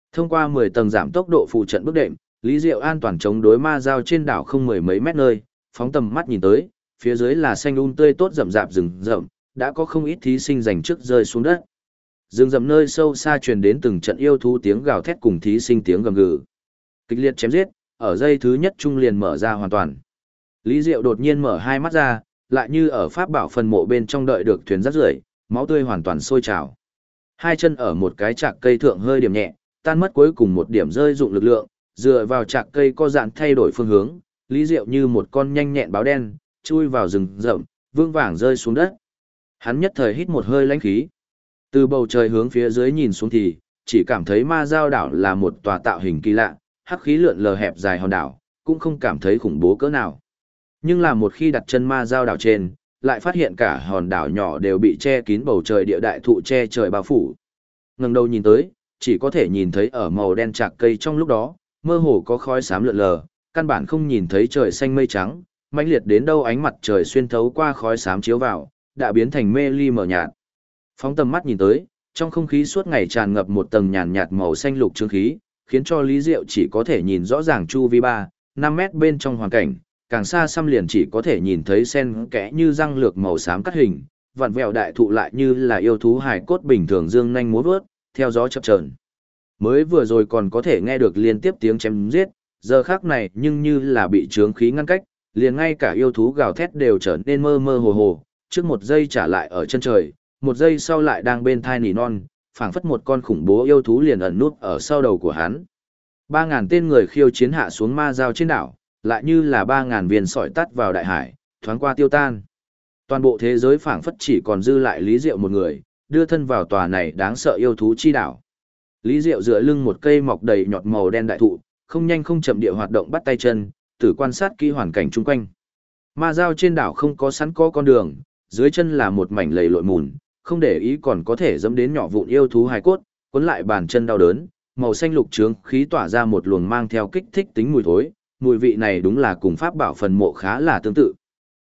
Thông qua 10 tầng giảm tốc độ phụ trận bước đệm, Lý Diệu an toàn chống đối ma giao trên đảo không mười mấy mét nơi, phóng tầm mắt nhìn tới, phía dưới là xanh tươi tốt rậm rạp rừng rậm, đã có không ít thí sinh giành trước rơi xuống đất. Rừng rậm nơi sâu xa truyền đến từng trận yêu thú tiếng gào thét cùng thí sinh tiếng gầm gừ. Kịch liệt chém giết, ở giây thứ nhất trung liền mở ra hoàn toàn. Lý Diệu đột nhiên mở hai mắt ra, lại như ở pháp bảo phần mộ bên trong đợi được thuyền rác rưởi, máu tươi hoàn toàn sôi trào. Hai chân ở một cái chạc cây thượng hơi điểm nhẹ, tan mất cuối cùng một điểm rơi dụng lực lượng, dựa vào chạc cây co giãn thay đổi phương hướng, Lý Diệu như một con nhanh nhẹn báo đen, chui vào rừng rậm, vương vàng rơi xuống đất. Hắn nhất thời hít một hơi lãnh khí. Từ bầu trời hướng phía dưới nhìn xuống thì, chỉ cảm thấy ma giao đảo là một tòa tạo hình kỳ lạ, hắc khí lượn lờ hẹp dài hòn đảo, cũng không cảm thấy khủng bố cỡ nào. Nhưng là một khi đặt chân ma giao đảo trên, lại phát hiện cả hòn đảo nhỏ đều bị che kín bầu trời địa đại thụ che trời bao phủ. Ngẩng đầu nhìn tới, chỉ có thể nhìn thấy ở màu đen chạc cây trong lúc đó, mơ hồ có khói xám lượn lờ, căn bản không nhìn thấy trời xanh mây trắng, mãnh liệt đến đâu ánh mặt trời xuyên thấu qua khói xám chiếu vào, đã biến thành mê ly mờ nhạt. Phóng tầm mắt nhìn tới, trong không khí suốt ngày tràn ngập một tầng nhàn nhạt màu xanh lục chương khí, khiến cho Lý Diệu chỉ có thể nhìn rõ ràng chu vi 3-5 mét bên trong hoàn cảnh, càng xa xăm liền chỉ có thể nhìn thấy sen kẽ như răng lược màu xám cắt hình, vặn vẹo đại thụ lại như là yêu thú hài cốt bình thường dương nhanh múa vớt, theo gió chập chờn. Mới vừa rồi còn có thể nghe được liên tiếp tiếng chém giết, giờ khác này nhưng như là bị chướng khí ngăn cách, liền ngay cả yêu thú gào thét đều trở nên mơ mơ hồ hồ, trước một giây trả lại ở chân trời, một giây sau lại đang bên thai nỉ non, phảng phất một con khủng bố yêu thú liền ẩn nút ở sau đầu của hắn. 3.000 tên người khiêu chiến hạ xuống ma giao trên đảo, lại như là 3.000 viên sỏi tắt vào đại hải, thoáng qua tiêu tan. Toàn bộ thế giới phảng phất chỉ còn dư lại Lý Diệu một người, đưa thân vào tòa này đáng sợ yêu thú chi đảo. Lý Diệu dựa lưng một cây mọc đầy nhọt màu đen đại thụ, không nhanh không chậm địa hoạt động bắt tay chân, tử quan sát kỹ hoàn cảnh chung quanh. Ma giao trên đảo không có sẵn có con đường, dưới chân là một mảnh lầy lội mùn, không để ý còn có thể dẫm đến nhỏ vụn yêu thú hài cốt, cuốn lại bàn chân đau đớn, màu xanh lục trướng khí tỏa ra một luồng mang theo kích thích tính mùi thối, mùi vị này đúng là cùng pháp bảo phần mộ khá là tương tự.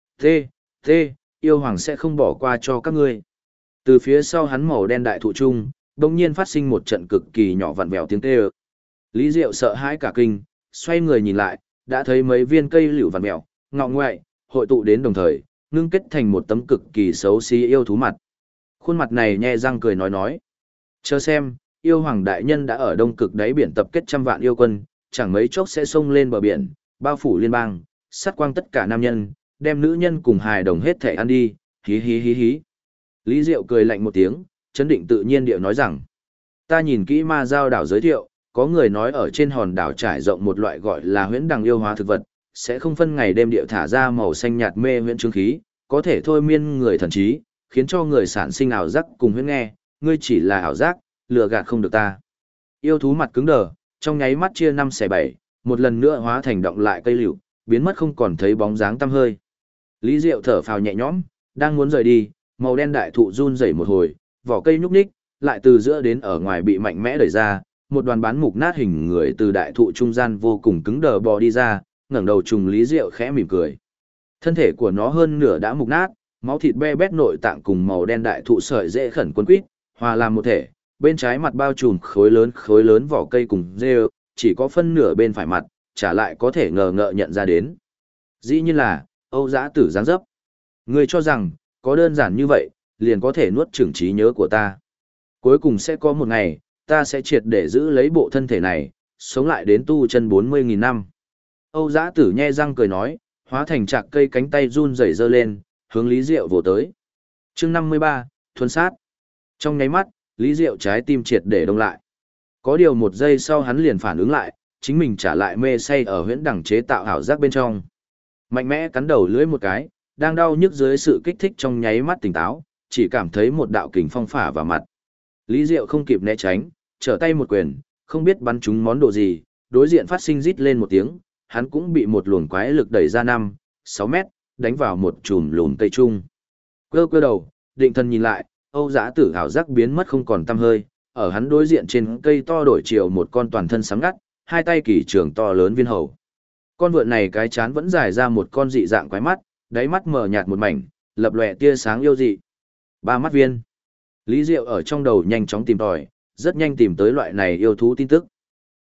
Thế, yêu hoàng sẽ không bỏ qua cho các ngươi. Từ phía sau hắn màu đen đại thụ trung, đột nhiên phát sinh một trận cực kỳ nhỏ vặn vẹo tiếng tê ơ. Lý Diệu sợ hãi cả kinh, xoay người nhìn lại, đã thấy mấy viên cây liễu vặn vẹo, ngọ ngoại, hội tụ đến đồng thời, ngưng kết thành một tấm cực kỳ xấu xí yêu thú mặt. Khuôn mặt này nhe răng cười nói. Chờ xem, yêu hoàng đại nhân đã ở đông cực đáy biển tập kết trăm vạn yêu quân, chẳng mấy chốc sẽ xông lên bờ biển, bao phủ liên bang, sát quang tất cả nam nhân, đem nữ nhân cùng hài đồng hết thể ăn đi, hí hí hí hí. Lý Diệu cười lạnh một tiếng, chấn định tự nhiên điệu nói rằng, ta nhìn kỹ ma giao đảo giới thiệu, có người nói ở trên hòn đảo trải rộng một loại gọi là huyễn đằng yêu hóa thực vật, sẽ không phân ngày đêm điệu thả ra màu xanh nhạt mê huyễn trương khí, có thể thôi miên người thần trí, khiến cho người sản sinh ảo giác cùng huyễn nghe, ngươi chỉ là ảo giác, lừa gạt không được ta. Yêu thú mặt cứng đờ, trong nháy mắt chia 5/7, một lần nữa hóa thành động lại cây liễu, biến mất không còn thấy bóng dáng tăm hơi. Lý Diệu thở phào nhẹ nhõm, đang muốn rời đi, màu đen đại thụ run rẩy một hồi, vỏ cây nhúc nhích, lại từ giữa đến ở ngoài bị mạnh mẽ đẩy ra, một đoàn bán mục nát hình người từ đại thụ trung gian vô cùng cứng đờ bò đi ra, ngẩng đầu trùng Lý Diệu khẽ mỉm cười. Thân thể của nó hơn nửa đã mục nát, máu thịt be bét nội tạng cùng màu đen đại thụ sợi dễ khẩn quấn quýt, hòa làm một thể, bên trái mặt bao trùm khối lớn vỏ cây cùng rêu, chỉ có phân nửa bên phải mặt, trả lại có thể ngờ ngợ nhận ra đến. Dĩ nhiên là, Âu Dã Tử dáng dấp. Ngươi cho rằng, có đơn giản như vậy, liền có thể nuốt chửng trí nhớ của ta. Cuối cùng sẽ có một ngày, ta sẽ triệt để giữ lấy bộ thân thể này, sống lại đến tu chân 40.000 năm. Âu Dã Tử nhe răng cười nói, hóa thành chạc cây cánh tay run rẩy giơ lên, hướng Lý Diệu vồ tới. Chương 53, thuần sát. Trong nháy mắt, Lý Diệu trái tim triệt để đông lại. Có điều một giây sau hắn liền phản ứng lại, chính mình trả lại mê say ở huyễn đẳng chế tạo ảo giác bên trong. Mạnh mẽ cắn đầu lưỡi một cái, đang đau nhức dưới sự kích thích trong nháy mắt tỉnh táo, chỉ cảm thấy một đạo kình phong phả vào mặt. Lý Diệu không kịp né tránh, trở tay một quyền, không biết bắn trúng món đồ gì, đối diện phát sinh rít lên một tiếng, hắn cũng bị một luồng quái lực đẩy ra 5-6 mét, đánh vào một chùm lùn cây trung. Cơ đầu, định thần nhìn lại, Âu Dã Tử ảo giác biến mất không còn tăm hơi, ở hắn đối diện trên cây to đổi chiều một con toàn thân sáng ngắt, hai tay kỳ trường to lớn viên hầu. Con vượn này cái chán vẫn dài ra một con dị dạng quái mắt, đáy mắt mờ nhạt một mảnh, lập lòe tia sáng yêu dị. 3 mắt viên. Lý Diệu ở trong đầu nhanh chóng tìm tòi, rất nhanh tìm tới loại này yêu thú tin tức.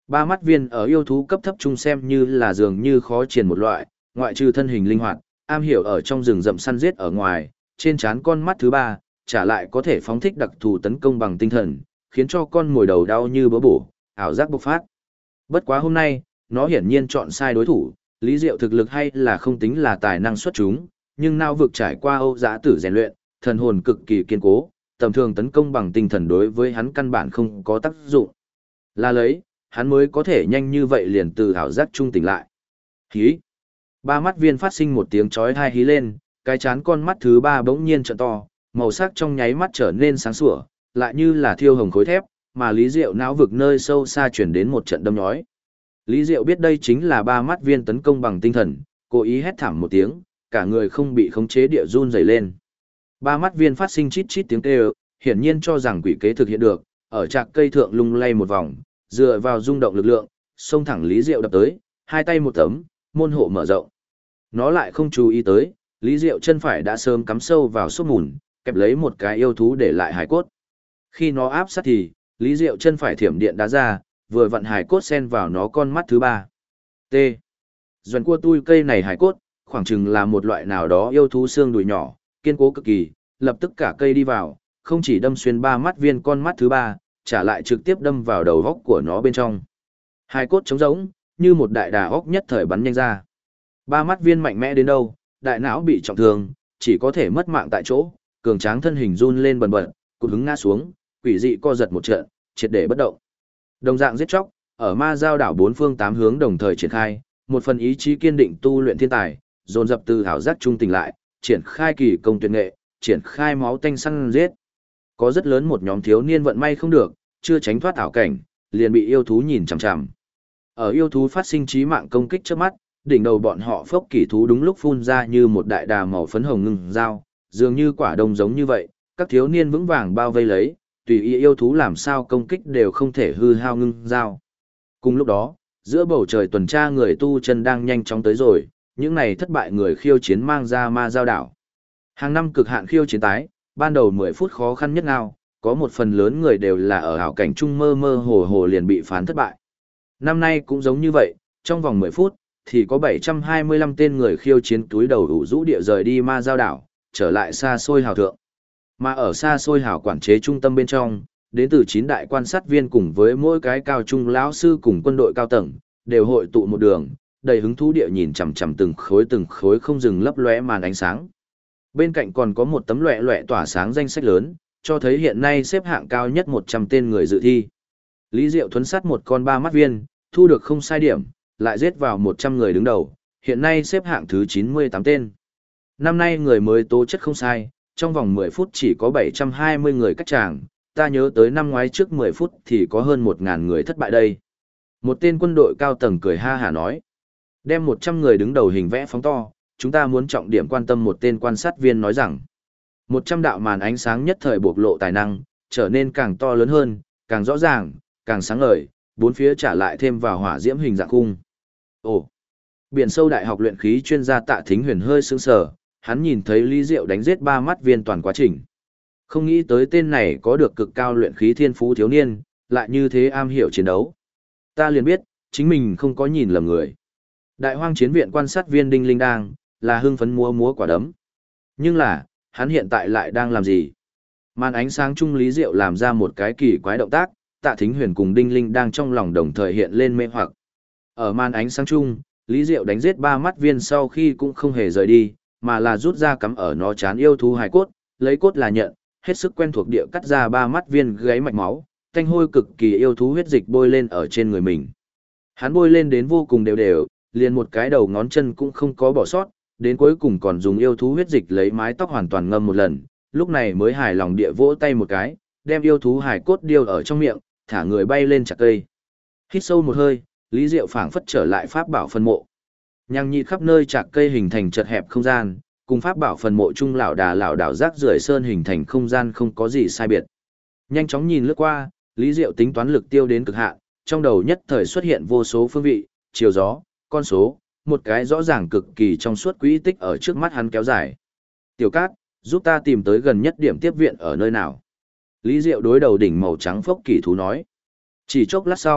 Ba mắt viên ở yêu thú cấp thấp trung xem như là dường như khó triển một loại, ngoại trừ thân hình linh hoạt, am hiểu ở trong rừng rậm săn giết ở ngoài, trên trán con mắt thứ ba, trả lại có thể phóng thích đặc thù tấn công bằng tinh thần, khiến cho con mồi đầu đau như bỡ bổ, ảo giác bộc phát. Bất quá hôm nay, nó hiển nhiên chọn sai đối thủ, Lý Diệu thực lực hay là không tính là tài năng xuất chúng, nhưng não vực trải qua Âu Dã Tử rèn luyện, thần hồn cực kỳ kiên cố, tầm thường tấn công bằng tinh thần đối với hắn căn bản không có tác dụng. Là lấy, hắn mới có thể nhanh như vậy liền từ ảo giác trung tỉnh lại. Hí! Ba mắt viên phát sinh một tiếng chói tai hí lên, cái chán con mắt thứ ba bỗng nhiên trợn to, màu sắc trong nháy mắt trở nên sáng sủa, lại như là thiêu hồng khối thép, mà Lý Diệu não vực nơi sâu xa chuyển đến một trận đâm nhói. Lý Diệu biết đây chính là ba mắt viên tấn công bằng tinh thần, cố ý hét thảm một tiếng, cả người không bị khống chế địa run rẩy lên. Ba mắt viên phát sinh chít chít tiếng kêu, hiển nhiên cho rằng quỷ kế thực hiện được, ở trạc cây thượng lung lay một vòng, dựa vào rung động lực lượng, xông thẳng Lý Diệu đập tới, hai tay một tấm, môn hộ mở rộng. Nó lại không chú ý tới, Lý Diệu chân phải đã sớm cắm sâu vào xốp mùn, kẹp lấy một cái yêu thú để lại hài cốt. Khi nó áp sát thì, Lý Diệu chân phải thiểm điện đá ra, vừa vặn hài cốt xen vào nó con mắt thứ ba. T. Doan cua tui cây này hài cốt, khoảng chừng là một loại nào đó yêu thú xương đùi nhỏ, kiên cố cực kỳ, lập tức cả cây đi vào, không chỉ đâm xuyên ba mắt viên con mắt thứ ba, trả lại trực tiếp đâm vào đầu góc của nó bên trong. Hài cốt trống rỗng, như một đại đà óc nhất thời bắn nhanh ra. Ba mắt viên mạnh mẽ đến đâu, đại não bị trọng thương, chỉ có thể mất mạng tại chỗ, cường tráng thân hình run lên bần bật, cụt hứng ngã xuống, quỷ dị co giật một trận, triệt để bất động. Đồng dạng giết chóc, ở ma giao đảo bốn phương tám hướng đồng thời triển khai, một phần ý chí kiên định tu luyện thiên tài, dồn dập từ hảo giác trung tình lại, triển khai kỳ công tuyệt nghệ, triển khai máu tanh săn giết. Có rất lớn một nhóm thiếu niên vận may không được, chưa tránh thoát ảo cảnh, liền bị yêu thú nhìn chằm chằm. Ở yêu thú phát sinh chí mạng công kích trước mắt, đỉnh đầu bọn họ phốc kỳ thú đúng lúc phun ra như một đại đà màu phấn hồng ngưng dao, dường như quả đông giống như vậy, các thiếu niên vững vàng bao vây lấy, tùy ý yêu thú làm sao công kích đều không thể hư hao ngưng dao. Cùng lúc đó, giữa bầu trời tuần tra người tu chân đang nhanh chóng tới rồi, những này thất bại người khiêu chiến mang ra ma giao đảo. Hàng năm cực hạn khiêu chiến tái, ban đầu 10 phút khó khăn nhất nào, có một phần lớn người đều là ở ảo cảnh trung mơ mơ hồ hồ liền bị phán thất bại. Năm nay cũng giống như vậy, trong vòng 10 phút, thì có 725 tên người khiêu chiến túi đầu ủ rũ địa rời đi ma giao đảo, trở lại xa xôi hào thượng. Mà ở xa xôi hào quản chế trung tâm bên trong, đến từ 9 đại quan sát viên cùng với mỗi cái cao trung lão sư cùng quân đội cao tầng, đều hội tụ một đường, đầy hứng thú địa nhìn chằm chằm từng khối không dừng lấp lóe màn ánh sáng. Bên cạnh còn có một tấm loẻ loẻ tỏa sáng danh sách lớn, cho thấy hiện nay xếp hạng cao nhất 100 tên người dự thi. Lý Diệu thuấn sát một con ba mắt viên, thu được không sai điểm, lại giết vào 100 người đứng đầu, hiện nay xếp hạng thứ 98 tên. Năm nay người mới tố chất không sai, trong vòng 10 phút chỉ có 720 người cách tràng, ta nhớ tới năm ngoái trước 10 phút thì có hơn 1.000 người thất bại đây. Một tên quân đội cao tầng cười ha hả nói. Đem 100 người đứng đầu hình vẽ phóng to, chúng ta muốn trọng điểm quan tâm một tên quan sát viên nói rằng. 100 đạo màn ánh sáng nhất thời bộc lộ tài năng, trở nên càng to lớn hơn, càng rõ ràng, càng sáng ngời, bốn phía trả lại thêm vào hỏa diễm hình dạng khung. Ồ! Biển sâu đại học luyện khí chuyên gia Tạ Thính Huyền hơi sững sờ, hắn nhìn thấy Lý Diệu đánh giết ba mắt viên toàn quá trình. Không nghĩ tới tên này có được cực cao luyện khí thiên phú thiếu niên, lại như thế am hiểu chiến đấu. Ta liền biết, chính mình không có nhìn lầm người. Đại hoang chiến viện quan sát viên Đinh Linh đang, là hưng phấn múa múa quả đấm. Nhưng là, hắn hiện tại lại đang làm gì? Màn ánh sáng chung Lý Diệu làm ra một cái kỳ quái động tác, Tạ Thính Huyền cùng Đinh Linh đang trong lòng đồng thời hiện lên mê hoặc. Ở màn ánh sáng chung, Lý Diệu đánh giết ba mắt viên sau khi cũng không hề rời đi, mà là rút ra cắm ở nó chán yêu thú hài cốt, lấy cốt là nhận, hết sức quen thuộc địa cắt ra ba mắt viên gáy mạch máu, tanh hôi cực kỳ yêu thú huyết dịch bôi lên ở trên người mình. Hắn bôi lên đến vô cùng đều đều, liền một cái đầu ngón chân cũng không có bỏ sót, đến cuối cùng còn dùng yêu thú huyết dịch lấy mái tóc hoàn toàn ngâm một lần, lúc này mới hài lòng địa vỗ tay một cái, đem yêu thú hài cốt điêu ở trong miệng, thả người bay lên chặt cây. Hít sâu một hơi, Lý Diệu phảng phất trở lại pháp bảo phân mộ. Nhằng nhịt khắp nơi chạc cây hình thành chật hẹp không gian, cùng pháp bảo phần mộ chung lảo đảo rác rưởi sơn hình thành không gian không có gì sai biệt. Nhanh chóng nhìn lướt qua, Lý Diệu tính toán lực tiêu đến cực hạn, trong đầu nhất thời xuất hiện vô số phương vị, chiều gió, con số, một cái rõ ràng cực kỳ trong suốt quỹ tích ở trước mắt hắn kéo dài. Tiểu Cát, giúp ta tìm tới gần nhất điểm tiếp viện ở nơi nào. Lý Diệu đối đầu đỉnh màu trắng phốc kỳ thú nói. Chỉ chốc lát sau,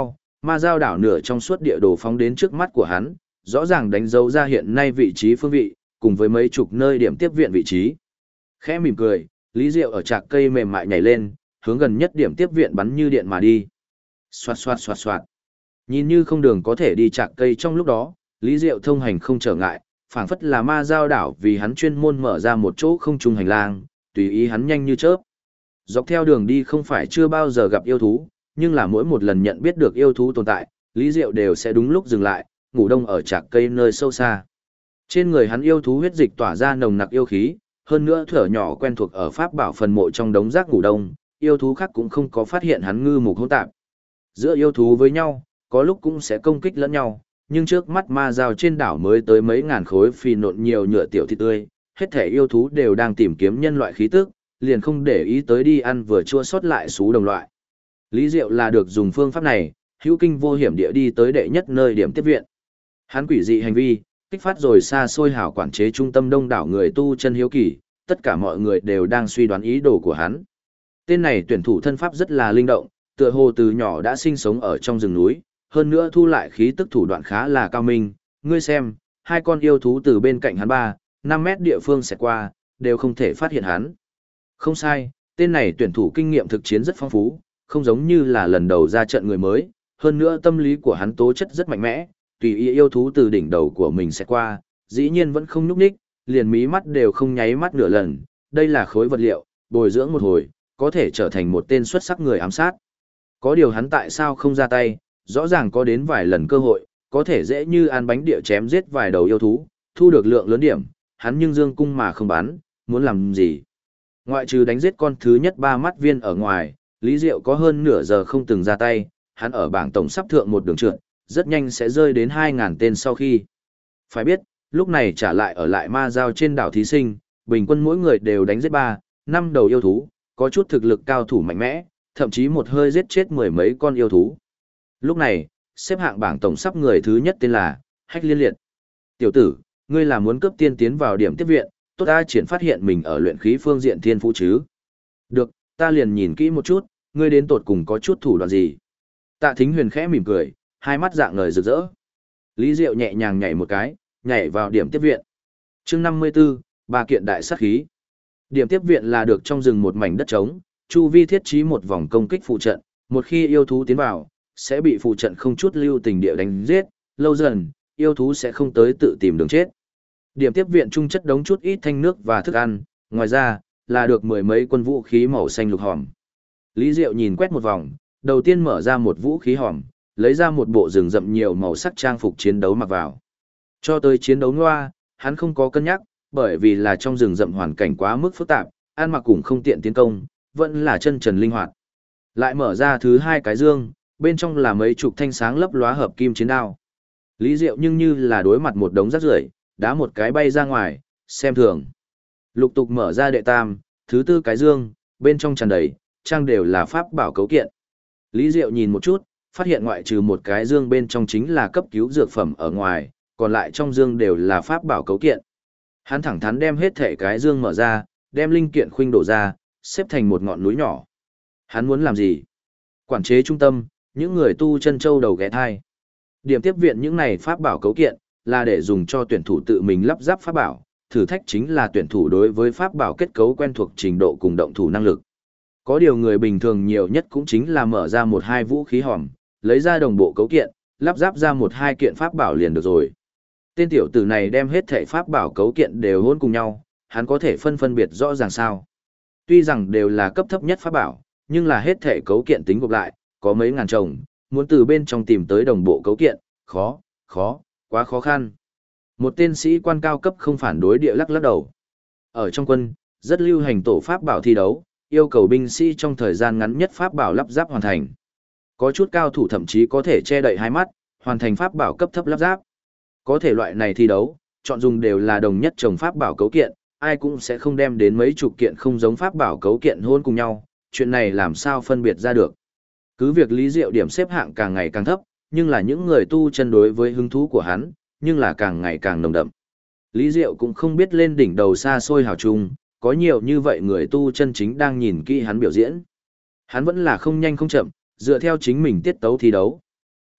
Ma giao đảo nửa trong suốt địa đồ phóng đến trước mắt của hắn, rõ ràng đánh dấu ra hiện nay vị trí phương vị, cùng với mấy chục nơi điểm tiếp viện vị trí. Khẽ mỉm cười, Lý Diệu ở trạc cây mềm mại nhảy lên, hướng gần nhất điểm tiếp viện bắn như điện mà đi. Xoạt xoạt xoạt xoạt. Nhìn như không đường có thể đi trạc cây trong lúc đó, Lý Diệu thông hành không trở ngại, phảng phất là ma giao đảo vì hắn chuyên môn mở ra một chỗ không trung hành lang, tùy ý hắn nhanh như chớp. Dọc theo đường đi không phải chưa bao giờ gặp yêu thú, nhưng là mỗi một lần nhận biết được yêu thú tồn tại, Lý Diệu đều sẽ đúng lúc dừng lại, ngủ đông ở trạc cây nơi sâu xa. Trên người hắn yêu thú huyết dịch tỏa ra nồng nặc yêu khí, hơn nữa thở nhỏ quen thuộc ở pháp bảo phần mộ trong đống rác ngủ đông, yêu thú khác cũng không có phát hiện hắn ngư mục hỗn tạp. Giữa yêu thú với nhau, có lúc cũng sẽ công kích lẫn nhau, nhưng trước mắt ma giao trên đảo mới tới mấy ngàn khối phì nộn nhiều nhựa tiểu thịt tươi, hết thể yêu thú đều đang tìm kiếm nhân loại khí tức, liền không để ý tới đi ăn vừa chua sót lại xú đồng loại. Lý Diệu là được dùng phương pháp này, hữu kinh vô hiểm địa đi tới đệ nhất nơi điểm tiếp viện. Hắn quỷ dị hành vi, kích phát rồi xa xôi hảo quản chế trung tâm đông đảo người tu chân hiếu kỳ, tất cả mọi người đều đang suy đoán ý đồ của hắn. Tên này tuyển thủ thân pháp rất là linh động, tựa hồ từ nhỏ đã sinh sống ở trong rừng núi, hơn nữa thu lại khí tức thủ đoạn khá là cao minh. Ngươi xem, hai con yêu thú từ bên cạnh hắn 3-5 mét địa phương sẽ qua, đều không thể phát hiện hắn. Không sai, tên này tuyển thủ kinh nghiệm thực chiến rất phong phú, không giống như là lần đầu ra trận người mới, hơn nữa tâm lý của hắn tố chất rất mạnh mẽ, tùy ý yêu thú từ đỉnh đầu của mình sẽ qua, dĩ nhiên vẫn không nhúc nhích, liền mí mắt đều không nháy mắt nửa lần, đây là khối vật liệu, bồi dưỡng một hồi, có thể trở thành một tên xuất sắc người ám sát. Có điều hắn tại sao không ra tay, rõ ràng có đến vài lần cơ hội, có thể dễ như ăn bánh địa chém giết vài đầu yêu thú, thu được lượng lớn điểm, hắn nhưng dương cung mà không bắn, muốn làm gì? Ngoại trừ đánh giết con thứ nhất 3 mắt viên ở ngoài, Lý Diệu có hơn nửa giờ không từng ra tay, hắn ở bảng tổng sắp thượng một đường trượt, rất nhanh sẽ rơi đến 2.000 tên sau khi. Phải biết, lúc này trả lại ở lại ma giao trên đảo thí sinh, bình quân mỗi người đều đánh giết 3-5 đầu yêu thú, có chút thực lực cao thủ mạnh mẽ, thậm chí một hơi giết chết mười mấy con yêu thú. Lúc này, xếp hạng bảng tổng sắp người thứ nhất tên là Hách Liên Liệt. Tiểu tử, ngươi là muốn cướp tiên tiến vào điểm tiếp viện, tốt ta triển phát hiện mình ở luyện khí phương diện thiên phú chứ. Được, ta liền nhìn kỹ một chút, ngươi đến tột cùng có chút thủ đoạn gì. Tạ Thính Huyền khẽ mỉm cười, hai mắt dạng ngời rực rỡ. Lý Diệu nhẹ nhàng nhảy một cái, nhảy vào điểm tiếp viện. Chương 54, ba kiện đại sát khí. Điểm tiếp viện là được trong rừng một mảnh đất trống, chu vi thiết trí một vòng công kích phụ trận, một khi yêu thú tiến vào, sẽ bị phụ trận không chút lưu tình địa đánh giết, lâu dần, yêu thú sẽ không tới tự tìm đường chết. Điểm tiếp viện trung chất đống chút ít thanh nước và thức ăn, ngoài ra, là được mười mấy quân vũ khí màu xanh lục hòm. Lý Diệu nhìn quét một vòng, đầu tiên mở ra một vũ khí hòm, lấy ra một bộ rừng rậm nhiều màu sắc trang phục chiến đấu mặc vào. Cho tới chiến đấu ngoa, hắn không có cân nhắc, bởi vì là trong rừng rậm hoàn cảnh quá mức phức tạp, ăn mặc cũng không tiện tiến công, vẫn là chân trần linh hoạt. Lại mở ra thứ hai cái dương, bên trong là mấy chục thanh sáng lấp lóa hợp kim chiến đao. Lý Diệu nhưng như là đối mặt một đống rác rưởi, đá một cái bay ra ngoài, xem thường. Lục tục mở ra đệ tam, thứ tư cái dương, bên trong tràn đầy, trang đều là pháp bảo cấu kiện. Lý Diệu nhìn một chút, phát hiện ngoại trừ một cái dương bên trong chính là cấp cứu dược phẩm ở ngoài, còn lại trong dương đều là pháp bảo cấu kiện. Hắn thẳng thắn đem hết thể cái dương mở ra, đem linh kiện khuynh đổ ra, xếp thành một ngọn núi nhỏ. Hắn muốn làm gì? Quản chế trung tâm, những người tu chân châu đầu ghé thai. Điểm tiếp viện những này pháp bảo cấu kiện, là để dùng cho tuyển thủ tự mình lắp ráp pháp bảo, thử thách chính là tuyển thủ đối với pháp bảo kết cấu quen thuộc trình độ cùng động thủ năng lực. Có điều người bình thường nhiều nhất cũng chính là mở ra một hai vũ khí hòm, lấy ra đồng bộ cấu kiện, lắp ráp ra một hai kiện pháp bảo liền được rồi. Tên tiểu tử này đem hết thảy pháp bảo cấu kiện đều hôn cùng nhau, hắn có thể phân biệt rõ ràng sao. Tuy rằng đều là cấp thấp nhất pháp bảo, nhưng là hết thảy cấu kiện tính gộp lại, có mấy ngàn chồng, muốn từ bên trong tìm tới đồng bộ cấu kiện, quá khó khăn. Một tên sĩ quan cao cấp không phản đối địa lắc lắc đầu. Ở trong quân, rất lưu hành tổ pháp bảo thi đấu, yêu cầu binh sĩ trong thời gian ngắn nhất pháp bảo lắp ráp hoàn thành. Có chút cao thủ thậm chí có thể che đậy hai mắt, hoàn thành pháp bảo cấp thấp lắp ráp. Có thể loại này thi đấu, chọn dùng đều là đồng nhất chồng pháp bảo cấu kiện, ai cũng sẽ không đem đến mấy chục kiện không giống pháp bảo cấu kiện hôn cùng nhau, chuyện này làm sao phân biệt ra được. Cứ việc Lý Diệu điểm xếp hạng càng ngày càng thấp, nhưng là những người tu chân đối với hứng thú của hắn, nhưng là càng ngày càng nồng đậm. Lý Diệu cũng không biết lên đỉnh đầu xa xôi hào trung, có nhiều như vậy người tu chân chính đang nhìn kỹ hắn biểu diễn. Hắn vẫn là không nhanh không chậm, dựa theo chính mình tiết tấu thi đấu.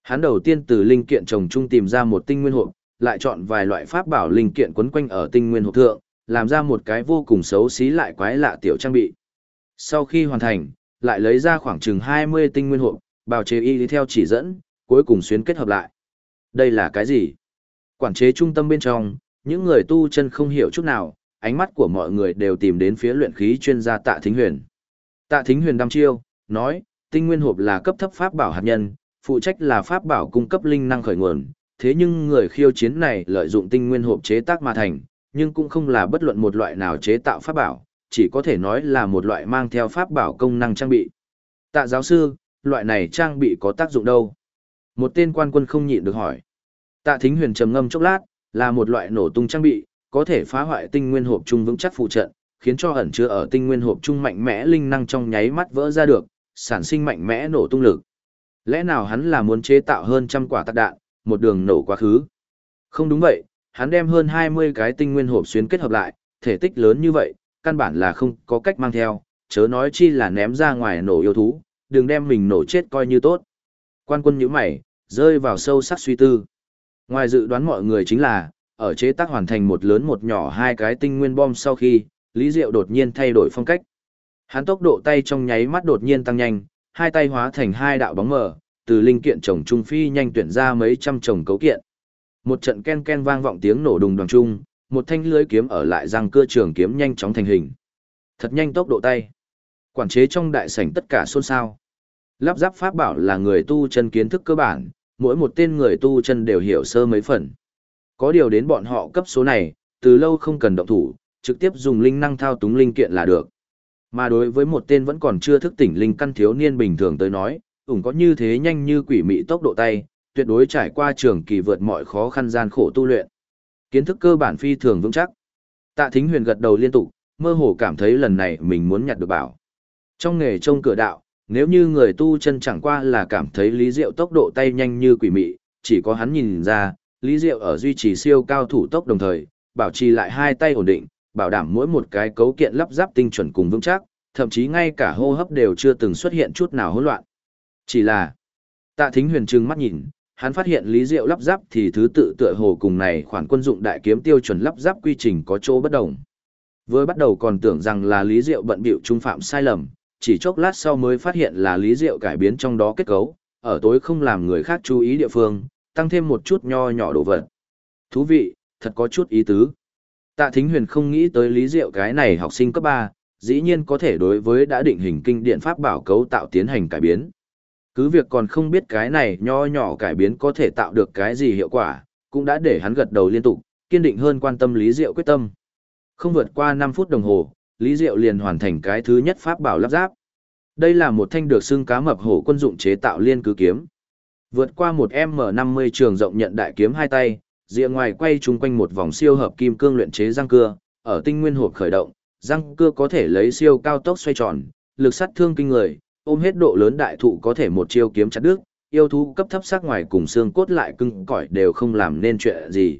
Hắn đầu tiên từ linh kiện trồng chung tìm ra một tinh nguyên hộp, lại chọn vài loại pháp bảo linh kiện quấn quanh ở tinh nguyên hộp thượng, làm ra một cái vô cùng xấu xí lại quái lạ tiểu trang bị. Sau khi hoàn thành, lại lấy ra khoảng chừng 20 tinh nguyên hộp, bào chế y theo chỉ dẫn, cuối cùng xuyến kết hợp lại. Đây là cái gì? Quản chế trung tâm bên trong, những người tu chân không hiểu chút nào, ánh mắt của mọi người đều tìm đến phía luyện khí chuyên gia Tạ Thính Huyền. Tạ Thính Huyền đăm chiêu, nói, tinh nguyên hộp là cấp thấp pháp bảo hạt nhân, phụ trách là pháp bảo cung cấp linh năng khởi nguồn, thế nhưng người khiêu chiến này lợi dụng tinh nguyên hộp chế tác mà thành, nhưng cũng không là bất luận một loại nào chế tạo pháp bảo, chỉ có thể nói là một loại mang theo pháp bảo công năng trang bị. Tạ giáo sư, loại này trang bị có tác dụng đâu? Một tên quan quân không nhịn được hỏi. Tạ Thính Huyền trầm ngâm chốc lát, là một loại nổ tung trang bị, có thể phá hoại tinh nguyên hộp chung vững chắc phụ trận, khiến cho ẩn chứa ở tinh nguyên hộp chung mạnh mẽ linh năng trong nháy mắt vỡ ra được, sản sinh mạnh mẽ nổ tung lực. Lẽ nào hắn là muốn chế tạo hơn trăm quả tạc đạn, một đường nổ quá khứ? Không đúng vậy, hắn đem hơn 20 cái tinh nguyên hộp xuyến kết hợp lại, thể tích lớn như vậy, căn bản là không có cách mang theo, chớ nói chi là ném ra ngoài nổ yêu thú, đừng đem mình nổ chết coi như tốt. Quan quân nhíu mày, rơi vào sâu sắc suy tư. Ngoài dự đoán mọi người chính là, ở chế tác hoàn thành một lớn một nhỏ hai cái tinh nguyên bom sau khi, Lý Diệu đột nhiên thay đổi phong cách. Hắn tốc độ tay trong nháy mắt đột nhiên tăng nhanh, hai tay hóa thành hai đạo bóng mờ, từ linh kiện chồng trung phi nhanh tuyển ra mấy trăm chồng cấu kiện. Một trận ken ken vang vọng tiếng nổ đùng đoàng trung, một thanh lưới kiếm ở lại răng cưa trường kiếm nhanh chóng thành hình. Thật nhanh tốc độ tay. Quản chế trong đại sảnh tất cả xôn xao. Lắp ráp pháp bảo là người tu chân kiến thức cơ bản, mỗi một tên người tu chân đều hiểu sơ mấy phần. Có điều đến bọn họ cấp số này, từ lâu không cần động thủ, trực tiếp dùng linh năng thao túng linh kiện là được. Mà đối với một tên vẫn còn chưa thức tỉnh linh căn thiếu niên bình thường tới nói, có như thế nhanh như quỷ mị tốc độ tay, tuyệt đối trải qua trường kỳ vượt mọi khó khăn gian khổ tu luyện. Kiến thức cơ bản phi thường vững chắc. Tạ Thính Huyền gật đầu liên tục, mơ hồ cảm thấy lần này mình muốn nhặt được bảo. Trong nghề trông cửa đạo, nếu như người tu chân chẳng qua là cảm thấy Lý Diệu tốc độ tay nhanh như quỷ mị, chỉ có hắn nhìn ra, Lý Diệu ở duy trì siêu cao thủ tốc đồng thời, bảo trì lại hai tay ổn định, bảo đảm mỗi một cái cấu kiện lắp ráp tinh chuẩn cùng vững chắc, thậm chí ngay cả hô hấp đều chưa từng xuất hiện chút nào hỗn loạn. Chỉ là, Tạ Thính Huyền trừng mắt nhìn, hắn phát hiện Lý Diệu lắp ráp thì thứ tự tựa hồ cùng này khoản quân dụng đại kiếm tiêu chuẩn lắp ráp quy trình có chỗ bất đồng. Vừa bắt đầu còn tưởng rằng là Lý Diệu bận bịu trung phạm sai lầm, chỉ chốc lát sau mới phát hiện là Lý Diệu cải biến trong đó kết cấu, ở tối không làm người khác chú ý địa phương, tăng thêm một chút nho nhỏ đồ vật. Thú vị, thật có chút ý tứ. Tạ Thính Huyền không nghĩ tới Lý Diệu cái này học sinh cấp 3, dĩ nhiên có thể đối với đã định hình kinh điển pháp bảo cấu tạo tiến hành cải biến. Cứ việc còn không biết cái này nho nhỏ cải biến có thể tạo được cái gì hiệu quả, cũng đã để hắn gật đầu liên tục, kiên định hơn quan tâm Lý Diệu quyết tâm. Không vượt qua 5 phút đồng hồ, Lý Diệu liền hoàn thành cái thứ nhất pháp bảo lắp ráp. Đây là một thanh được xưng cá mập hổ quân dụng chế tạo liên cứ kiếm. Vượt qua một M50 trường rộng nhận đại kiếm hai tay, rìa ngoài quay chung quanh một vòng siêu hợp kim cương luyện chế răng cưa, ở tinh nguyên hộp khởi động, răng cưa có thể lấy siêu cao tốc xoay tròn, lực sát thương kinh người, ôm hết độ lớn đại thụ có thể một chiêu kiếm chặt đứt, yêu thú cấp thấp sắc ngoài cùng xương cốt lại cứng cỏi đều không làm nên chuyện gì.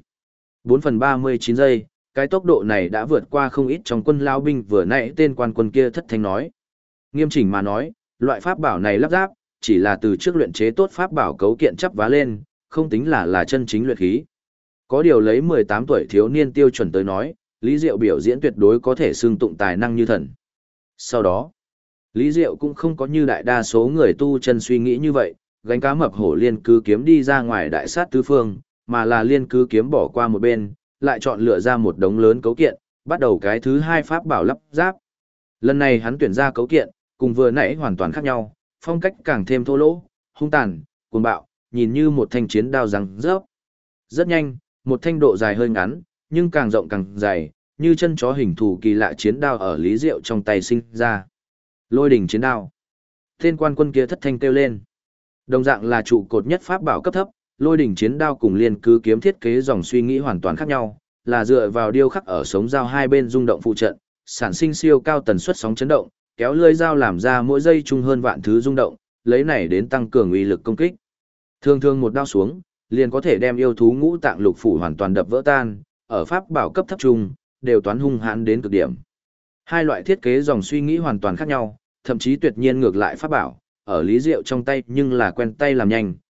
4/39 giây, cái tốc độ này đã vượt qua không ít trong quân lao binh vừa nãy tên quan quân kia thất thanh nói. Nghiêm chỉnh mà nói, loại pháp bảo này lắp ráp, chỉ là từ trước luyện chế tốt pháp bảo cấu kiện chắp vá lên, không tính là chân chính luyện khí. Có điều lấy 18 tuổi thiếu niên tiêu chuẩn tới nói, Lý Diệu biểu diễn tuyệt đối có thể xưng tụng tài năng như thần. Sau đó, Lý Diệu cũng không có như đại đa số người tu chân suy nghĩ như vậy, gánh cá mập hổ liên cứ kiếm đi ra ngoài đại sát tứ phương, mà là liên cứ kiếm bỏ qua một bên, lại chọn lựa ra một đống lớn cấu kiện, bắt đầu cái thứ hai pháp bảo lắp ráp. Lần này hắn tuyển ra cấu kiện, cùng vừa nãy hoàn toàn khác nhau, phong cách càng thêm thô lỗ, hung tàn, cuồng bạo, nhìn như một thanh chiến đao răng rớp. Rất nhanh, một thanh độ dài hơi ngắn, nhưng càng rộng càng dày, như chân chó hình thù kỳ lạ chiến đao ở Lý Diệu trong tay sinh ra. Lôi đỉnh chiến đao. Tên quan quân kia thất thanh kêu lên. Đồng dạng là trụ cột nhất pháp bảo cấp thấp, lôi đỉnh chiến đao cùng liên cứ kiếm thiết kế dòng suy nghĩ hoàn toàn khác nhau, là dựa vào điêu khắc ở sống dao hai bên rung động phụ trận, sản sinh siêu cao tần suất sóng chấn động, kéo lưỡi dao làm ra mỗi giây chung hơn vạn thứ rung động, lấy này đến tăng cường uy lực công kích. Thường thường một đao xuống, liền có thể đem yêu thú ngũ tạng lục phủ hoàn toàn đập vỡ tan, ở pháp bảo cấp thấp trung, đều toán hung hãn đến cực điểm. Hai loại thiết kế dòng suy nghĩ hoàn toàn khác nhau, thậm chí tuyệt nhiên ngược lại pháp bảo, ở Lý Diệu trong tay nhưng là quen tay làm nhanh,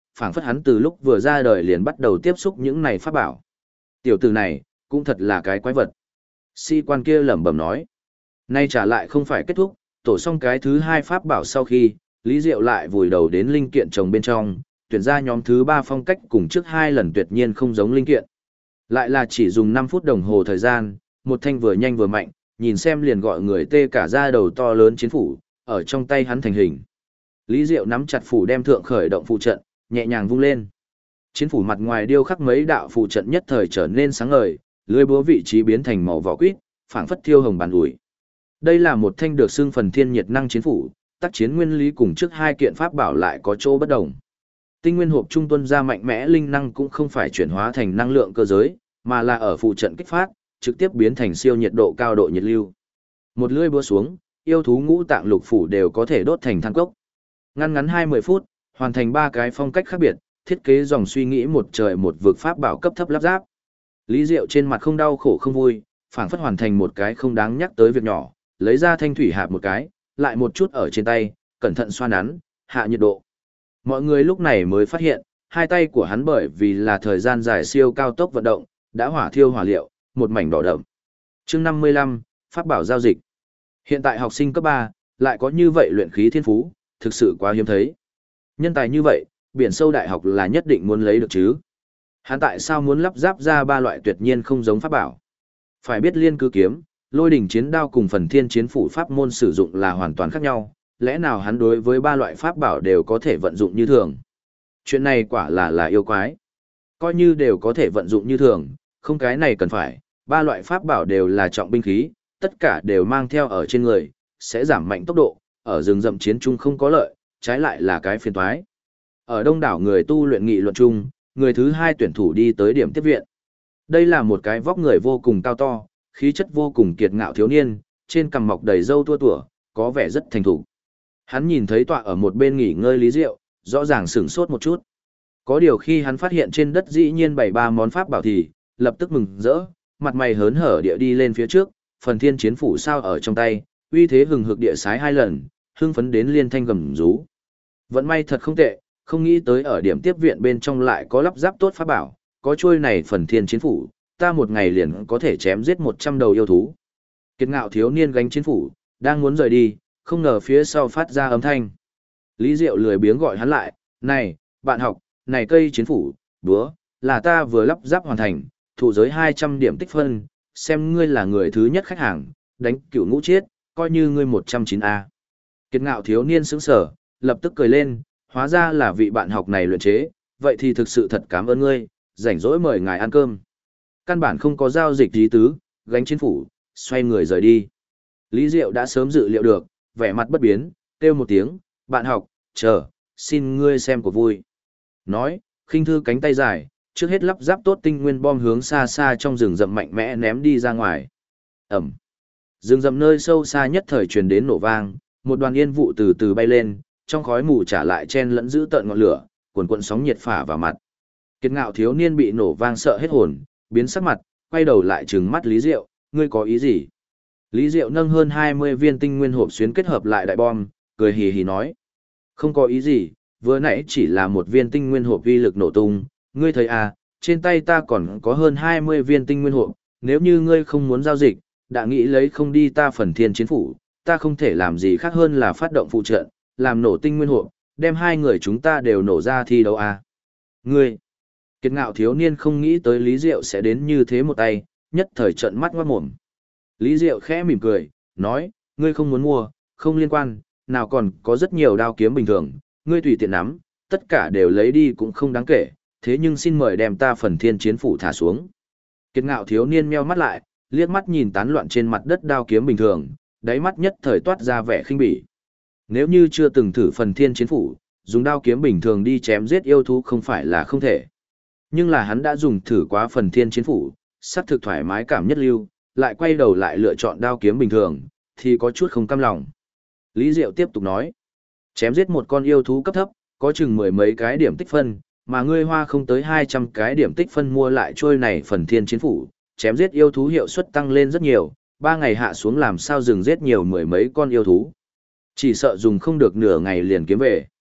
phảng phất hắn từ lúc vừa ra đời liền bắt đầu tiếp xúc những này pháp bảo. Tiểu tử này, cũng thật là cái quái vật. Sĩ quan kia lẩm bẩm nói. Nay trả lại không phải kết thúc, tổ xong cái thứ hai pháp bảo sau khi, Lý Diệu lại vùi đầu đến linh kiện trồng bên trong, tuyển ra nhóm thứ ba phong cách cùng trước hai lần tuyệt nhiên không giống linh kiện. Lại là chỉ dùng 5 phút đồng hồ thời gian, một thanh vừa nhanh vừa mạnh, nhìn xem liền gọi người tê cả da đầu to lớn chiến phủ, ở trong tay hắn thành hình. Lý Diệu nắm chặt phủ đem thượng khởi động phụ trận, nhẹ nhàng vung lên. Chiến phủ mặt ngoài điêu khắc mấy đạo phụ trận nhất thời trở nên sáng ngời, lưỡi búa vị trí biến thành màu vỏ quýt, phảng phất thiêu hồng bàn ủi. Đây là một thanh được xưng phần thiên nhiệt năng chiến phủ, tác chiến nguyên lý cùng trước hai kiện pháp bảo lại có chỗ bất đồng. Tinh nguyên hộp trung tuân ra mạnh mẽ linh năng cũng không phải chuyển hóa thành năng lượng cơ giới, mà là ở phụ trận kích phát, trực tiếp biến thành siêu nhiệt độ cao độ nhiệt lưu. Một lưỡi búa xuống, yêu thú ngũ tạng lục phủ đều có thể đốt thành than cốc. Ngắn 20 phút, hoàn thành 3 cái phong cách khác biệt, thiết kế dòng suy nghĩ một trời một vực pháp bảo cấp thấp lắp ráp. Lý Diệu trên mặt không đau khổ không vui, phảng phất hoàn thành một cái không đáng nhắc tới việc nhỏ, lấy ra thanh thủy hạp một cái, lại một chút ở trên tay, cẩn thận xoa nắn, hạ nhiệt độ. Mọi người lúc này mới phát hiện, hai tay của hắn bởi vì là thời gian dài siêu cao tốc vận động, đã hỏa thiêu hỏa liệu, một mảnh đỏ đậm. Chương 55, pháp bảo giao dịch. Hiện tại học sinh cấp 3, lại có như vậy luyện khí thiên phú, thực sự quá hiếm thấy. Nhân tài như vậy, biển sâu đại học là nhất định muốn lấy được chứ. Hắn tại sao muốn lắp ráp ra 3 loại tuyệt nhiên không giống pháp bảo? Phải biết liên cư kiếm, lôi đỉnh chiến đao cùng phần thiên chiến phủ pháp môn sử dụng là hoàn toàn khác nhau, lẽ nào hắn đối với 3 loại pháp bảo đều có thể vận dụng như thường? Chuyện này quả là yêu quái. Coi như đều có thể vận dụng như thường, không cái này cần phải, 3 loại pháp bảo đều là trọng binh khí, tất cả đều mang theo ở trên người, sẽ giảm mạnh tốc độ, ở rừng rậm chiến chung không có lợi, trái lại là cái phiền toái. Ở đông đảo người tu luyện nghị luận chung, người thứ 2 tuyển thủ đi tới điểm tiếp viện. Đây là một cái vóc người vô cùng cao to, khí chất vô cùng kiệt ngạo thiếu niên, trên cằm mọc đầy râu tua tủa, có vẻ rất thành thục. Hắn nhìn thấy tọa ở một bên nghỉ ngơi Lý Diệu, rõ ràng sửng sốt một chút. Có điều khi hắn phát hiện trên đất dĩ nhiên bày 3 món pháp bảo thì, lập tức mừng rỡ, mặt mày hớn hở địa đi lên phía trước, phần thiên chiến phủ sao ở trong tay, uy thế hừng hực địa sái 2 lần, hưng phấn đến liên thanh gầm rú. Vận may thật không tệ, không nghĩ tới ở điểm tiếp viện bên trong lại có lắp ráp tốt pháp bảo, có trôi này phần thiên chiến phủ, ta một ngày liền có thể chém giết 100 đầu yêu thú. Kiệt ngạo thiếu niên gánh chiến phủ, đang muốn rời đi, không ngờ phía sau phát ra âm thanh. Lý Diệu lười biếng gọi hắn lại, này, bạn học, này cây chiến phủ, búa, là ta vừa lắp ráp hoàn thành, thụ giới 200 điểm tích phân, xem ngươi là người thứ nhất khách hàng, đánh cửu ngũ chiết, coi như ngươi 109A. Kiệt ngạo thiếu niên sững sở, lập tức cười lên, hóa ra là vị bạn học này luyện chế, vậy thì thực sự thật cảm ơn ngươi, rảnh rỗi mời ngài ăn cơm. Căn bản không có giao dịch ý tứ, gánh chiến phủ, xoay người rời đi. Lý Diệu đã sớm dự liệu được, vẻ mặt bất biến, kêu một tiếng, bạn học, chờ, xin ngươi xem của vui. Nói, khinh thư cánh tay dài, trước hết lắp ráp tốt tinh nguyên bom hướng xa xa trong rừng rậm mạnh mẽ ném đi ra ngoài. Ẩm. Rừng rậm nơi sâu xa nhất thời truyền đến nổ vang, một đoàn yên vụ từ từ bay lên, trong khói mù trả lại chen lẫn giữ tợn ngọn lửa, cuồn cuộn sóng nhiệt phả vào mặt. Kiệt ngạo thiếu niên bị nổ vang sợ hết hồn, biến sắc mặt, quay đầu lại trừng mắt Lý Diệu, ngươi có ý gì? Lý Diệu nâng hơn 20 viên tinh nguyên hộp xuyến kết hợp lại đại bom, cười hì hì nói. Không có ý gì, vừa nãy chỉ là một viên tinh nguyên hộp uy lực nổ tung, ngươi thấy à, trên tay ta còn có hơn 20 viên tinh nguyên hộp, nếu như ngươi không muốn giao dịch, đã nghĩ lấy không đi ta phần thiên chiến phủ, ta không thể làm gì khác hơn là phát động phụ trận, làm nổ tinh nguyên hộp, đem 2 người chúng ta đều nổ ra thi đấu à. Ngươi, kiệt ngạo thiếu niên không nghĩ tới Lý Diệu sẽ đến như thế một tay, nhất thời trận mắt ngoát mồm. Lý Diệu khẽ mỉm cười, nói, ngươi không muốn mua, không liên quan, nào còn có rất nhiều đao kiếm bình thường, ngươi tùy tiện nắm, tất cả đều lấy đi cũng không đáng kể, thế nhưng xin mời đem ta phần thiên chiến phủ thả xuống. Kiệt ngạo thiếu niên meo mắt lại, liếc mắt nhìn tán loạn trên mặt đất đao kiếm bình thường, đáy mắt nhất thời toát ra vẻ khinh bỉ. Nếu như chưa từng thử phần thiên chiến phủ, dùng đao kiếm bình thường đi chém giết yêu thú không phải là không thể. Nhưng là hắn đã dùng thử quá phần thiên chiến phủ, sắc thực thoải mái cảm nhất lưu, lại quay đầu lại lựa chọn đao kiếm bình thường, thì có chút không cam lòng. Lý Diệu tiếp tục nói, chém giết một con yêu thú cấp thấp, có chừng 10 mấy cái điểm tích phân, mà ngươi hoa không tới 200 cái điểm tích phân mua lại trôi này phần thiên chiến phủ, chém giết yêu thú hiệu suất tăng lên rất nhiều, 3 ngày hạ xuống làm sao rừng giết nhiều 10 mấy con yêu thú. Chỉ sợ dùng không được nửa ngày liền kiếm về.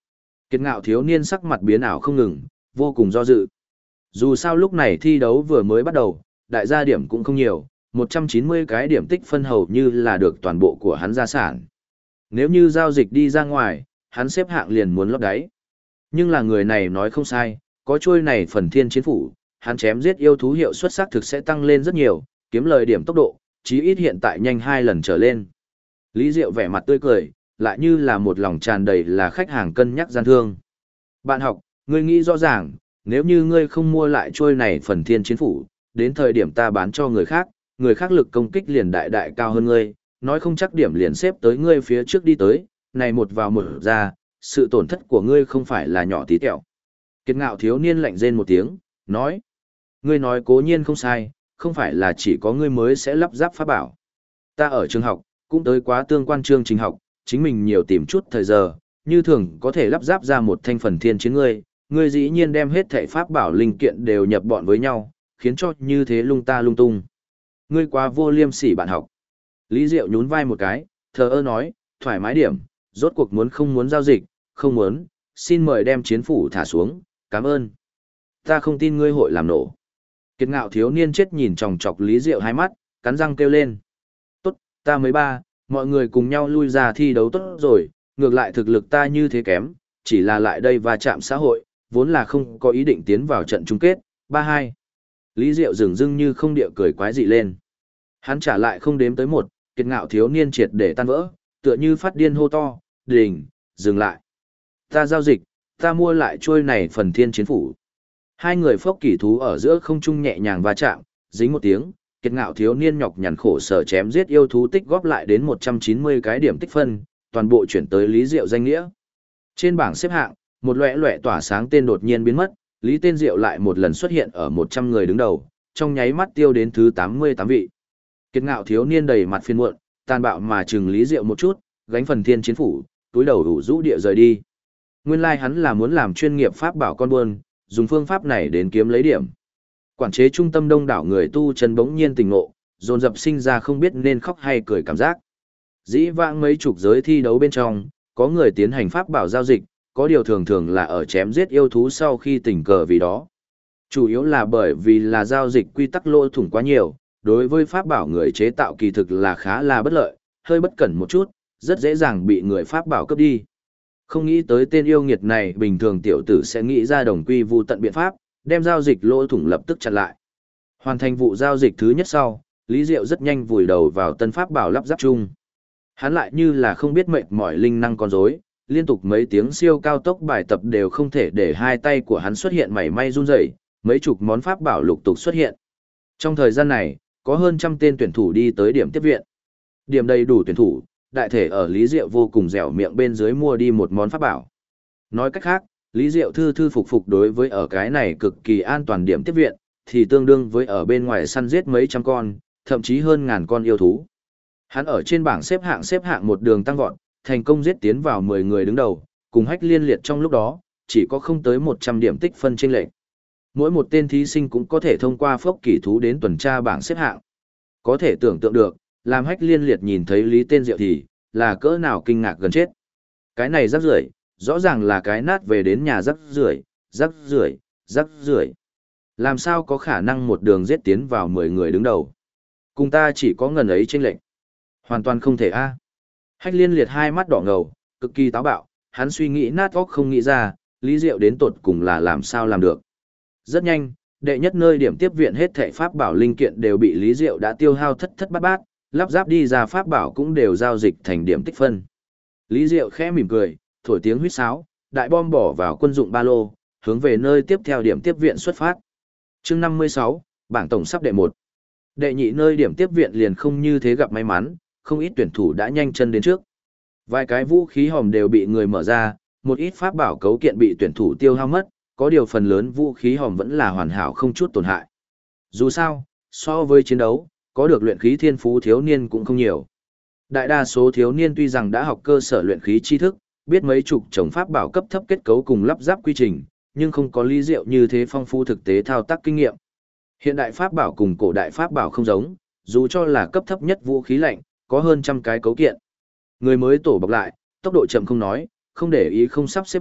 Kiệt ngạo thiếu niên sắc mặt biến ảo không ngừng, vô cùng do dự. Dù sao lúc này thi đấu vừa mới bắt đầu, đại gia điểm cũng không nhiều, 190 cái điểm tích phân hầu như là được toàn bộ của hắn gia sản. Nếu như giao dịch đi ra ngoài, hắn xếp hạng liền muốn lót đáy. Nhưng là người này nói không sai, có trôi này phần thiên chiến phủ, hắn chém giết yêu thú hiệu suất xác thực sẽ tăng lên rất nhiều, kiếm lời điểm tốc độ, chí ít hiện tại nhanh 2 lần trở lên. Lý Diệu vẻ mặt tươi cười, lại như là một lòng tràn đầy là khách hàng cân nhắc gian thương. Bạn học, ngươi nghĩ rõ ràng, nếu như ngươi không mua lại trôi này phần thiên chiến phủ, đến thời điểm ta bán cho người khác lực công kích liền đại đại cao hơn ngươi, nói không chắc điểm liền xếp tới ngươi phía trước đi tới, này một vào một ra, sự tổn thất của ngươi không phải là nhỏ tí tẹo. Kiệt ngạo thiếu niên lạnh rên một tiếng, nói, ngươi nói cố nhiên không sai, không phải là chỉ có ngươi mới sẽ lắp ráp pháp bảo. Ta ở trường học, cũng tới quá tương quan chương trình học, chính mình nhiều tìm chút thời giờ, như thường có thể lắp ráp ra một thanh phần thiên chiến ngươi dĩ nhiên đem hết thảy pháp bảo linh kiện đều nhập bọn với nhau, khiến cho như thế lung ta lung tung. Ngươi quá vô liêm sỉ bạn học. Lý Diệu nhún vai một cái, thờ ơ nói, thoải mái điểm, rốt cuộc muốn không muốn giao dịch, không muốn, xin mời đem chiến phủ thả xuống, cảm ơn. Ta không tin ngươi hội làm nổ. Kiệt ngạo thiếu niên chết nhìn chòng chọc Lý Diệu hai mắt, cắn răng kêu lên. Tốt, ta mới ba, mọi người cùng nhau lui ra thi đấu tốt rồi, ngược lại thực lực ta như thế kém, chỉ là lại đây va chạm xã hội, vốn là không có ý định tiến vào trận chung kết, 3-2. Lý Diệu dừng dưng như không địa cười quái dị lên. Hắn trả lại không đếm tới một, kiệt ngạo thiếu niên triệt để tan vỡ, tựa như phát điên hô to, đình, dừng lại. Ta giao dịch, ta mua lại trôi này phần thiên chiến phủ. Hai người phốc kỳ thú ở giữa không trung nhẹ nhàng va chạm, dính một tiếng, kiệt ngạo thiếu niên nhọc nhằn khổ sở chém giết yêu thú tích góp lại đến 190 cái điểm tích phân, toàn bộ chuyển tới Lý Diệu danh nghĩa. Trên bảng xếp hạng, một loẻ loẻ tỏa sáng tên đột nhiên biến mất, Lý Tên Diệu lại một lần xuất hiện ở 100 người đứng đầu, trong nháy mắt tiêu đến thứ 88 vị. Kiệt ngạo thiếu niên đầy mặt phiền muộn, tàn bạo mà chừng Lý Diệu một chút, gánh phần thiên chiến phủ, túi đầu đủ rũ địa rời đi. Nguyên lai hắn là muốn làm chuyên nghiệp pháp bảo con buôn, dùng phương pháp này đến kiếm lấy điểm. Quản chế trung tâm đông đảo người tu chân bỗng nhiên tỉnh ngộ, dồn dập sinh ra không biết nên khóc hay cười cảm giác. Dĩ vãng mấy chục giới thi đấu bên trong, có người tiến hành pháp bảo giao dịch, có điều thường thường là ở chém giết yêu thú sau khi tình cờ vì đó. Chủ yếu là bởi vì là giao dịch quy tắc lỗ thủng quá nhiều, đối với pháp bảo người chế tạo kỳ thực là khá là bất lợi, hơi bất cẩn một chút, rất dễ dàng bị người pháp bảo cướp đi. Không nghĩ tới tên yêu nghiệt này bình thường tiểu tử sẽ nghĩ ra đồng quy vu tận biện pháp, đem giao dịch lỗ thủng lập tức chặn lại. Hoàn thành vụ giao dịch thứ nhất sau, Lý Diệu rất nhanh vùi đầu vào tân pháp bảo lắp ráp chung. Hắn lại như là không biết mệt mỏi linh năng con rối, liên tục mấy tiếng siêu cao tốc bài tập đều không thể để hai tay của hắn xuất hiện mảy may run rẩy, mấy chục món pháp bảo lục tục xuất hiện. Trong thời gian này, có hơn trăm tên tuyển thủ đi tới điểm tiếp viện. Điểm đầy đủ tuyển thủ, đại thể ở Lý Diệu vô cùng dẻo miệng bên dưới mua đi một món pháp bảo. Nói cách khác, Lý Diệu thư thư phục phục đối với ở cái này cực kỳ an toàn điểm tiếp viện, thì tương đương với ở bên ngoài săn giết mấy trăm con, thậm chí hơn ngàn con yêu thú. Hắn ở trên bảng xếp hạng một đường tăng vọt, thành công giết tiến vào 10 người đứng đầu, cùng Hách Liên Liệt trong lúc đó, chỉ có không tới 100 điểm tích phân chênh lệch. Mỗi một tên thí sinh cũng có thể thông qua phốc kỳ thú đến tuần tra bảng xếp hạng. Có thể tưởng tượng được, làm Hách Liên Liệt nhìn thấy Lý Tên Diệu thì, là cỡ nào kinh ngạc gần chết. Cái này rắc rưởi, rõ ràng là cái nát về đến nhà rắc rưởi, rắc rưởi, rắc rưởi. Làm sao có khả năng một đường giết tiến vào 10 người đứng đầu? Cùng ta chỉ có ngần ấy chênh lệch. Hoàn toàn không thể a. Hách Liên Liệt hai mắt đỏ ngầu, cực kỳ táo bạo, hắn suy nghĩ nát óc không nghĩ ra, Lý Diệu đến tột cùng là làm sao làm được. Rất nhanh, đệ nhất nơi điểm tiếp viện hết thảy pháp bảo linh kiện đều bị Lý Diệu đã tiêu hao thất thất bát bát, lắp ráp đi ra pháp bảo cũng đều giao dịch thành điểm tích phân. Lý Diệu khẽ mỉm cười, thổi tiếng huýt sáo, đại bom bỏ vào quân dụng ba lô, hướng về nơi tiếp theo điểm tiếp viện xuất phát. Chương 56, bảng tổng sắp đệ 1. Đệ nhị nơi điểm tiếp viện liền không như thế gặp may mắn, không ít tuyển thủ đã nhanh chân đến trước. Vài cái vũ khí hòm đều bị người mở ra, một ít pháp bảo cấu kiện bị tuyển thủ tiêu hao mất, có điều phần lớn vũ khí hòm vẫn là hoàn hảo không chút tổn hại. Dù sao, so với chiến đấu, có được luyện khí thiên phú thiếu niên cũng không nhiều. Đại đa số thiếu niên tuy rằng đã học cơ sở luyện khí tri thức, biết mấy chục chồng pháp bảo cấp thấp kết cấu cùng lắp ráp quy trình, nhưng không có Lý Diệu như thế phong phú thực tế thao tác kinh nghiệm. Hiện đại pháp bảo cùng cổ đại pháp bảo không giống, dù cho là cấp thấp nhất vũ khí lạnh, có hơn trăm cái cấu kiện. Người mới tổ bọc lại, tốc độ chậm không nói, không để ý không sắp xếp gọn,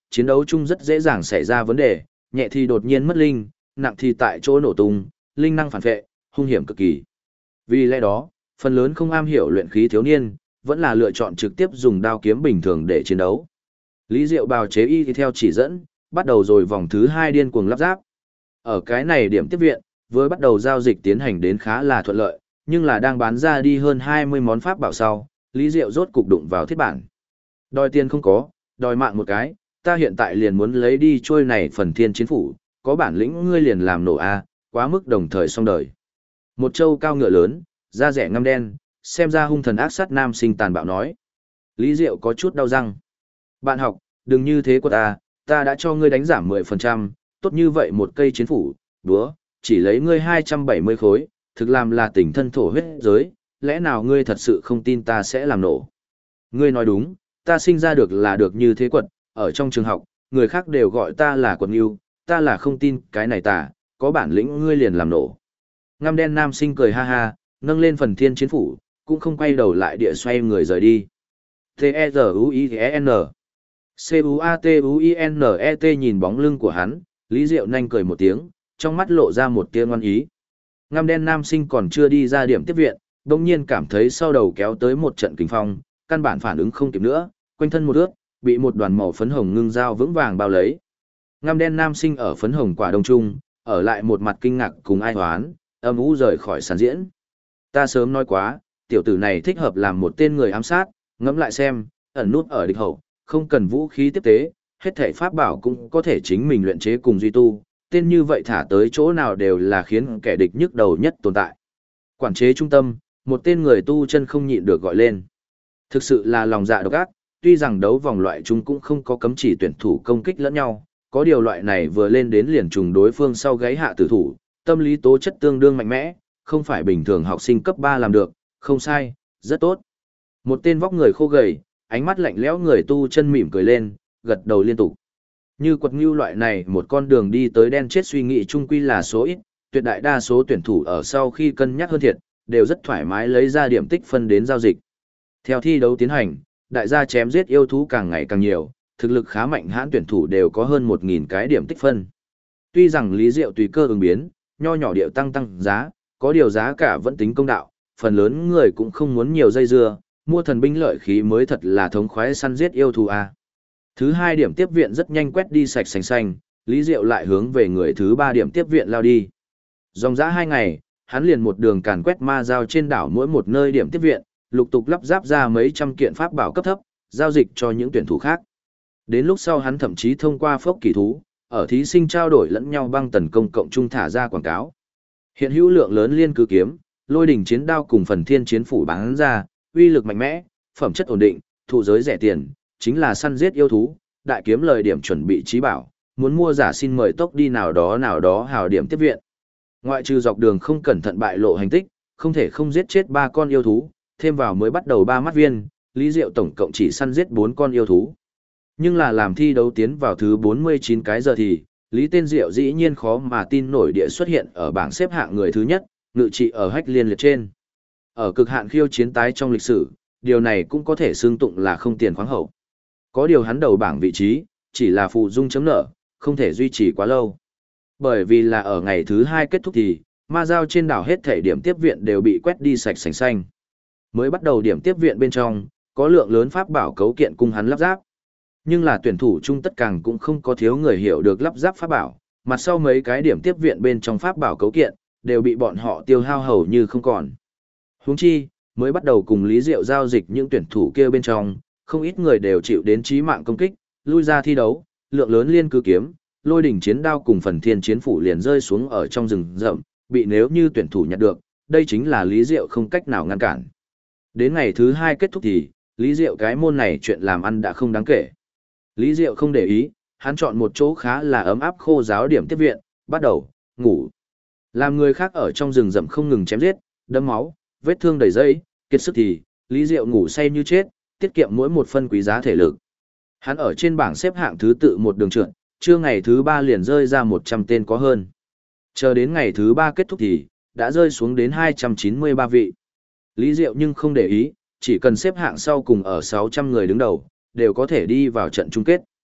chiến đấu chung rất dễ dàng xảy ra vấn đề, nhẹ thì đột nhiên mất linh, nặng thì tại chỗ nổ tung, linh năng phản vệ, hung hiểm cực kỳ. Vì lẽ đó, phần lớn không am hiểu luyện khí thiếu niên, vẫn là lựa chọn trực tiếp dùng đao kiếm bình thường để chiến đấu. Lý Diệu bào chế y theo chỉ dẫn, bắt đầu rồi vòng thứ 2 điên cuồng lắp ráp. Ở cái này điểm tiếp viện, với bắt đầu giao dịch tiến hành đến khá là thuận lợi, nhưng là đang bán ra đi hơn 20 món pháp bảo sau, Lý Diệu rốt cục đụng vào thiết bản. Đòi tiền không có, đòi mạng một cái, ta hiện tại liền muốn lấy đi trôi này phần thiên chiến phủ, có bản lĩnh ngươi liền làm nổ a, quá mức đồng thời xong đời. Một châu cao ngựa lớn, da rẻ ngăm đen, xem ra hung thần ác sát nam sinh tàn bạo nói. Lý Diệu có chút đau răng. Bạn học, đừng như thế của ta đã cho ngươi đánh giảm 10%, tốt như vậy một cây chiến phủ, đúa, chỉ lấy ngươi 270 khối, thực làm là tỉnh thân thổ huyết giới, lẽ nào ngươi thật sự không tin ta sẽ làm nổ. Ngươi nói đúng, ta sinh ra được là được như thế quật, ở trong trường học, người khác đều gọi ta là quật nghiêu, ta là không tin cái này tả, có bản lĩnh ngươi liền làm nổ. Ngăm đen nam sinh cười ha ha, nâng lên phần thiên chiến phủ, cũng không quay đầu lại địa xoay người rời đi. T-E-Z-U-I-N C-U-A-T-U-I-N-E-T nhìn bóng lưng của hắn, Lý Diệu nhanh cười một tiếng, trong mắt lộ ra một tia ngoan ý. Ngăm đen nam sinh còn chưa đi ra điểm tiếp viện, đồng nhiên cảm thấy sau đầu kéo tới một trận kinh phong, căn bản phản ứng không kịp nữa, quanh thân một ướt, bị một đoàn màu phấn hồng ngưng dao vững vàng bao lấy. Ngăm đen nam sinh ở phấn hồng quả đông trung, ở lại một mặt kinh ngạc cùng ai hoán, âm u rời khỏi sàn diễn. Ta sớm nói quá, tiểu tử này thích hợp làm một tên người ám sát, ngẫm lại xem, ẩn nút ở địch hậu, không cần vũ khí tiếp tế, hết thảy pháp bảo cũng có thể chính mình luyện chế cùng duy tu, tên như vậy thả tới chỗ nào đều là khiến kẻ địch nhức đầu nhất tồn tại. Quản chế trung tâm, một tên người tu chân không nhịn được gọi lên. Thực sự là lòng dạ độc ác, tuy rằng đấu vòng loại chúng cũng không có cấm chỉ tuyển thủ công kích lẫn nhau, có điều loại này vừa lên đến liền trùng đối phương sau gáy hạ tử thủ, tâm lý tố chất tương đương mạnh mẽ, không phải bình thường học sinh cấp 3 làm được, không sai, rất tốt. Một tên vóc người khô gầy, ánh mắt lạnh lẽo người tu chân mỉm cười lên, gật đầu liên tục. Như quật ngưu loại này một con đường đi tới đen chết suy nghĩ chung quy là số ít, tuyệt đại đa số tuyển thủ ở sau khi cân nhắc hơn thiệt, đều rất thoải mái lấy ra điểm tích phân đến giao dịch. Theo thi đấu tiến hành, đại gia chém giết yêu thú càng ngày càng nhiều, thực lực khá mạnh hãn tuyển thủ đều có hơn 1.000 cái điểm tích phân. Tuy rằng Lý Diệu tùy cơ ứng biến, nho nhỏ điệu tăng giá, có điều giá cả vẫn tính công đạo, phần lớn người cũng không muốn nhiều dây dưa, mua thần binh lợi khí mới thật là thống khoái săn giết yêu thú a. Thứ 2 điểm tiếp viện rất nhanh quét đi sạch sành xanh, Lý Diệu lại hướng về người thứ 3 điểm tiếp viện lao đi. Dòng dã 2 ngày, hắn liền một đường càn quét ma giao trên đảo mỗi một nơi điểm tiếp viện, lục tục lắp ráp ra mấy trăm kiện pháp bảo cấp thấp, giao dịch cho những tuyển thủ khác. Đến lúc sau hắn thậm chí thông qua phốc kỳ thú, ở thí sinh trao đổi lẫn nhau băng tần công cộng trung thả ra quảng cáo. Hiện hữu lượng lớn liên cứ kiếm, lôi đỉnh chiến đao cùng phần thiên chiến phủ bán ra, uy lực mạnh mẽ, phẩm chất ổn định, thụ giới rẻ tiền, chính là săn giết yêu thú, đại kiếm lời điểm chuẩn bị trí bảo, muốn mua giả xin mời tốc đi nào đó hào điểm tiếp viện. Ngoại trừ dọc đường không cẩn thận bại lộ hành tích, không thể không giết chết 3 con yêu thú, thêm vào mới bắt đầu 3 mắt viên, Lý Diệu tổng cộng chỉ săn giết 4 con yêu thú. Nhưng là làm thi đấu tiến vào thứ 49 cái giờ thì, Lý Tên Diệu dĩ nhiên khó mà tin nổi địa xuất hiện ở bảng xếp hạng người thứ nhất, ngự trị ở hách liên liệt trên. Ở cực hạn khiêu chiến tái trong lịch sử, điều này cũng có thể xương tụng là không tiền khoáng hậu. Có điều hắn đầu bảng vị trí, chỉ là phụ dung chấm nợ, không thể duy trì quá lâu. Bởi vì là ở ngày thứ 2 kết thúc thì, ma giao trên đảo hết thể điểm tiếp viện đều bị quét đi sạch sành xanh. Mới bắt đầu điểm tiếp viện bên trong, có lượng lớn pháp bảo cấu kiện cùng hắn lắp ráp. Nhưng là tuyển thủ chung tất càng cũng không có thiếu người hiểu được lắp ráp pháp bảo, mặt sau mấy cái điểm tiếp viện bên trong pháp bảo cấu kiện, đều bị bọn họ tiêu hao hầu như không còn. Huống chi, mới bắt đầu cùng Lý Diệu giao dịch những tuyển thủ kia bên trong, không ít người đều chịu đến chí mạng công kích, lui ra thi đấu, lượng lớn liên cứ kiếm, lôi đỉnh chiến đao cùng phần thiên chiến phủ liền rơi xuống ở trong rừng rậm, bị nếu như tuyển thủ nhặt được, đây chính là Lý Diệu không cách nào ngăn cản. Đến ngày thứ 2 kết thúc thì, Lý Diệu cái môn này chuyện làm ăn đã không đáng kể. Lý Diệu không để ý, hắn chọn một chỗ khá là ấm áp khô giáo điểm tiếp viện, bắt đầu ngủ. Làm người khác ở trong rừng rậm không ngừng chém giết, đẫm máu, vết thương đầy dây, kiệt sức thì, Lý Diệu ngủ say như chết, tiết kiệm mỗi một phân quý giá thể lực. Hắn ở trên bảng xếp hạng thứ tự một đường trượt, trưa ngày thứ 3 liền rơi ra 100 tên có hơn. Chờ đến ngày thứ 3 kết thúc thì, đã rơi xuống đến 293 vị. Lý Diệu nhưng không để ý, chỉ cần xếp hạng sau cùng ở 600 người đứng đầu, đều có thể đi vào trận chung kết.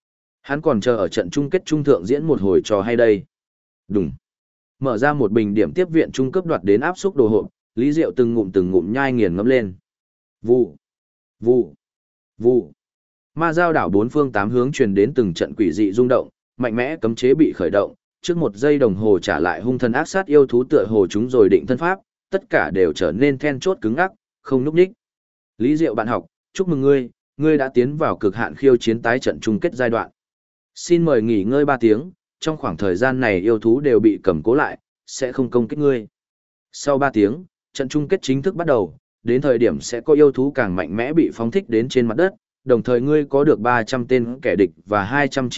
Hắn còn chờ ở trận chung kết trung thượng diễn một hồi trò hay đây. Đùng. Mở ra một bình điểm tiếp viện trung cấp đoạt đến áp xúc đồ hộp, Lý Diệu từng ngụm nhai nghiền ngẫm lên. Vụ, vụ, vụ. Ma giao đảo bốn phương tám hướng truyền đến từng trận quỷ dị rung động, mạnh mẽ cấm chế bị khởi động, trước một giây đồng hồ trả lại hung thần ác sát yêu thú tựa hồ chúng rồi định thân pháp, tất cả đều trở nên then chốt cứng ngắc, không núp nhích. Lý Diệu bạn học, chúc mừng ngươi, ngươi đã tiến vào cực hạn khiêu chiến tái trận chung kết giai đoạn. Xin mời nghỉ ngơi 3 tiếng, trong khoảng thời gian này yêu thú đều bị cầm cố lại, sẽ không công kích ngươi. Sau 3 tiếng, trận chung kết chính thức bắt đầu, đến thời điểm sẽ có yêu thú càng mạnh mẽ bị phóng thích đến trên mặt đất, đồng thời ngươi có được 300 tên kẻ địch và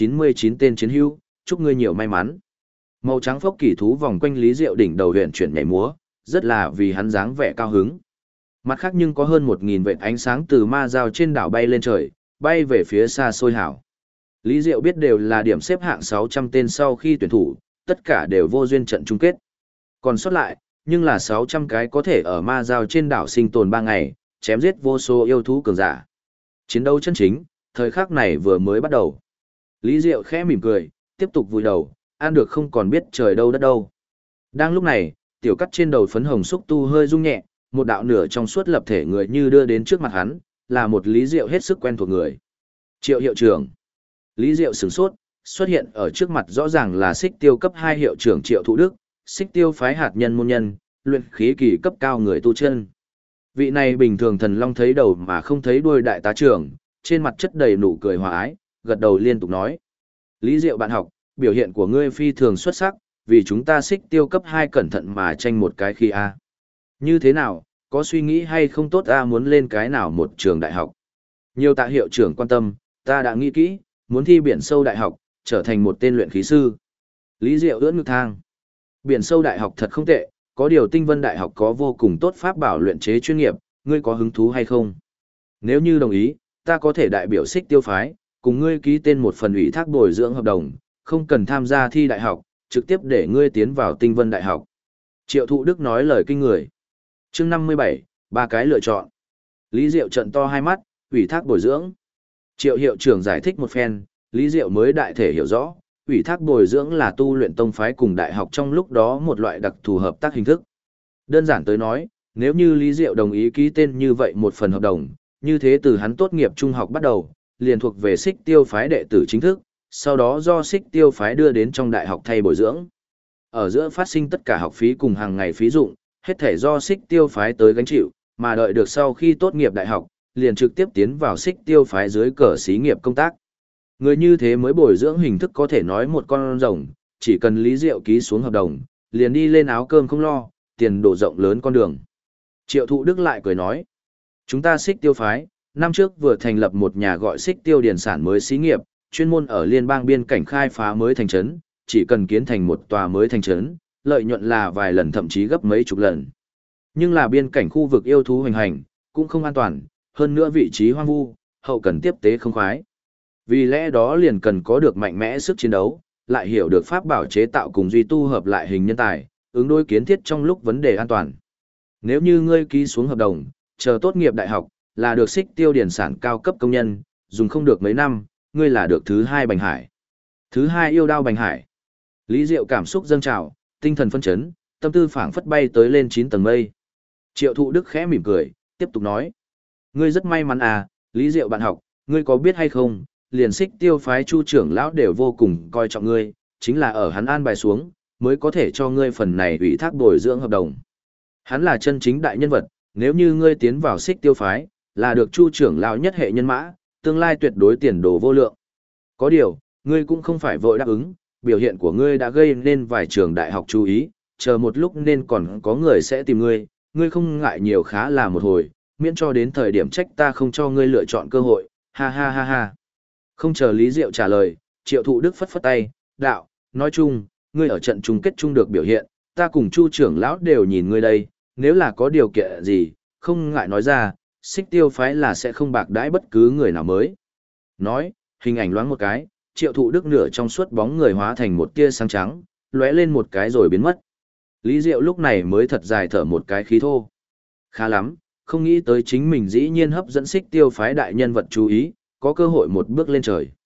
299 tên chiến hữu, chúc ngươi nhiều may mắn. Màu trắng phốc kỳ thú vòng quanh Lý Diệu đỉnh đầu huyền chuyển nhảy múa, rất là vì hắn dáng vẻ cao hứng. Mặt khác nhưng có hơn 1000 vệt ánh sáng từ ma giao trên đảo bay lên trời, bay về phía xa xôi hảo. Lý Diệu biết đều là điểm xếp hạng 600 tên sau khi tuyển thủ, tất cả đều vô duyên trận chung kết. Còn sót lại, nhưng là 600 cái có thể ở ma giao trên đảo sinh tồn 3 ngày, chém giết vô số yêu thú cường giả. Chiến đấu chân chính, thời khắc này vừa mới bắt đầu. Lý Diệu khẽ mỉm cười, tiếp tục vùi đầu, ăn được không còn biết trời đâu đất đâu. Đang lúc này, tiểu cắt trên đầu phấn hồng xúc tu hơi rung nhẹ, một đạo nửa trong suốt lập thể người như đưa đến trước mặt hắn, là một Lý Diệu hết sức quen thuộc người. Triệu hiệu trưởng. Lý Diệu sửng sốt, xuất hiện ở trước mặt rõ ràng là Xích Tiêu cấp 2 hiệu trưởng Triệu Thụ Đức, Xích Tiêu phái hạt nhân môn nhân, luyện khí kỳ cấp cao người tu chân. Vị này bình thường thần long thấy đầu mà không thấy đuôi đại tá trưởng, trên mặt chất đầy nụ cười hòa ái, gật đầu liên tục nói: "Lý Diệu bạn học, biểu hiện của ngươi phi thường xuất sắc, vì chúng ta Xích Tiêu cấp 2 cẩn thận mà tranh một cái khi a. Như thế nào, có suy nghĩ hay không tốt a muốn lên cái nào một trường đại học?" Nhiều tạ hiệu trưởng quan tâm, ta đã nghĩ kỹ, muốn thi biển sâu đại học, trở thành một tên luyện khí sư. Lý Diệu ưỡn ngực thang. Biển sâu đại học thật không tệ, có điều Tinh Vân đại học có vô cùng tốt pháp bảo luyện chế chuyên nghiệp, ngươi có hứng thú hay không? Nếu như đồng ý, ta có thể đại biểu Xích Tiêu phái, cùng ngươi ký tên một phần ủy thác bồi dưỡng hợp đồng, không cần tham gia thi đại học, trực tiếp để ngươi tiến vào Tinh Vân đại học. Triệu Thụ Đức nói lời kinh người. Chương 57, ba cái lựa chọn. Lý Diệu trợn to hai mắt, ủy thác bồi dưỡng. Triệu hiệu trưởng giải thích một phen, Lý Diệu mới đại thể hiểu rõ, ủy thác bồi dưỡng là tu luyện tông phái cùng đại học trong lúc đó một loại đặc thù hợp tác hình thức. Đơn giản tới nói, nếu như Lý Diệu đồng ý ký tên như vậy một phần hợp đồng, như thế từ hắn tốt nghiệp trung học bắt đầu, liền thuộc về Xích Tiêu phái đệ tử chính thức, sau đó do Xích Tiêu phái đưa đến trong đại học thay bồi dưỡng. Ở giữa phát sinh tất cả học phí cùng hàng ngày phí dụng, hết thể do Xích Tiêu phái tới gánh chịu, mà đợi được sau khi tốt nghiệp đại học, liền trực tiếp tiến vào Xích Tiêu phái dưới cờ xí nghiệp công tác. Người như thế mới bồi dưỡng hình thức có thể nói một con rồng, chỉ cần Lý Diệu ký xuống hợp đồng, liền đi lên áo cơm không lo, tiền đổ rộng lớn con đường. Triệu Thụ Đức lại cười nói, chúng ta Xích Tiêu phái, năm trước vừa thành lập một nhà gọi Xích Tiêu điền sản mới xí nghiệp, chuyên môn ở liên bang biên cảnh khai phá mới thành trấn, chỉ cần kiến thành một tòa mới thành trấn, lợi nhuận là vài lần thậm chí gấp mấy chục lần. Nhưng là biên cảnh khu vực yêu thú hoành hành, cũng không an toàn, hơn nữa vị trí hoang vu, hậu cần tiếp tế không khoái. Vì lẽ đó liền cần có được mạnh mẽ sức chiến đấu, lại hiểu được pháp bảo chế tạo cùng duy tu hợp lại hình nhân tài, ứng đối kiến thiết trong lúc vấn đề an toàn. Nếu như ngươi ký xuống hợp đồng, chờ tốt nghiệp đại học, là được Xích Tiêu điển sản cao cấp công nhân, dùng không được mấy năm, ngươi là được thứ hai Bành Hải. Thứ hai yêu đao Bành Hải. Lý Diệu cảm xúc dâng trào, tinh thần phân chấn, tâm tư phảng phất bay tới lên 9 tầng mây. Triệu Thụ Đức khẽ mỉm cười, tiếp tục nói: "Ngươi rất may mắn à, Lý Diệu bạn học, ngươi có biết hay không, liền Xích Tiêu phái Chu trưởng lão đều vô cùng coi trọng ngươi, chính là ở hắn an bài xuống, mới có thể cho ngươi phần này ủy thác bồi dưỡng hợp đồng. Hắn là chân chính đại nhân vật, nếu như ngươi tiến vào Xích Tiêu phái, là được Chu trưởng lão nhất hệ nhân mã, tương lai tuyệt đối tiền đồ vô lượng. Có điều, ngươi cũng không phải vội đáp ứng, biểu hiện của ngươi đã gây nên vài trường đại học chú ý, chờ một lúc nên còn có người sẽ tìm ngươi, ngươi không ngại nhiều khá là một hồi, miễn cho đến thời điểm trách ta không cho ngươi lựa chọn cơ hội, ha ha ha ha." Không chờ Lý Diệu trả lời, Triệu Thụ Đức phất phất tay, đạo, nói chung, ngươi ở trận chung kết chung được biểu hiện, ta cùng Chu trưởng lão đều nhìn ngươi đây, nếu là có điều kiện gì, không ngại nói ra, Xích Tiêu phái là sẽ không bạc đãi bất cứ người nào mới. Nói, hình ảnh loáng một cái, Triệu Thụ Đức nửa trong suốt bóng người hóa thành một tia sáng trắng, lóe lên một cái rồi biến mất. Lý Diệu lúc này mới thật dài thở một cái khí thô. Khá lắm, không nghĩ tới chính mình dĩ nhiên hấp dẫn Xích Tiêu phái đại nhân vật chú ý, có cơ hội một bước lên trời.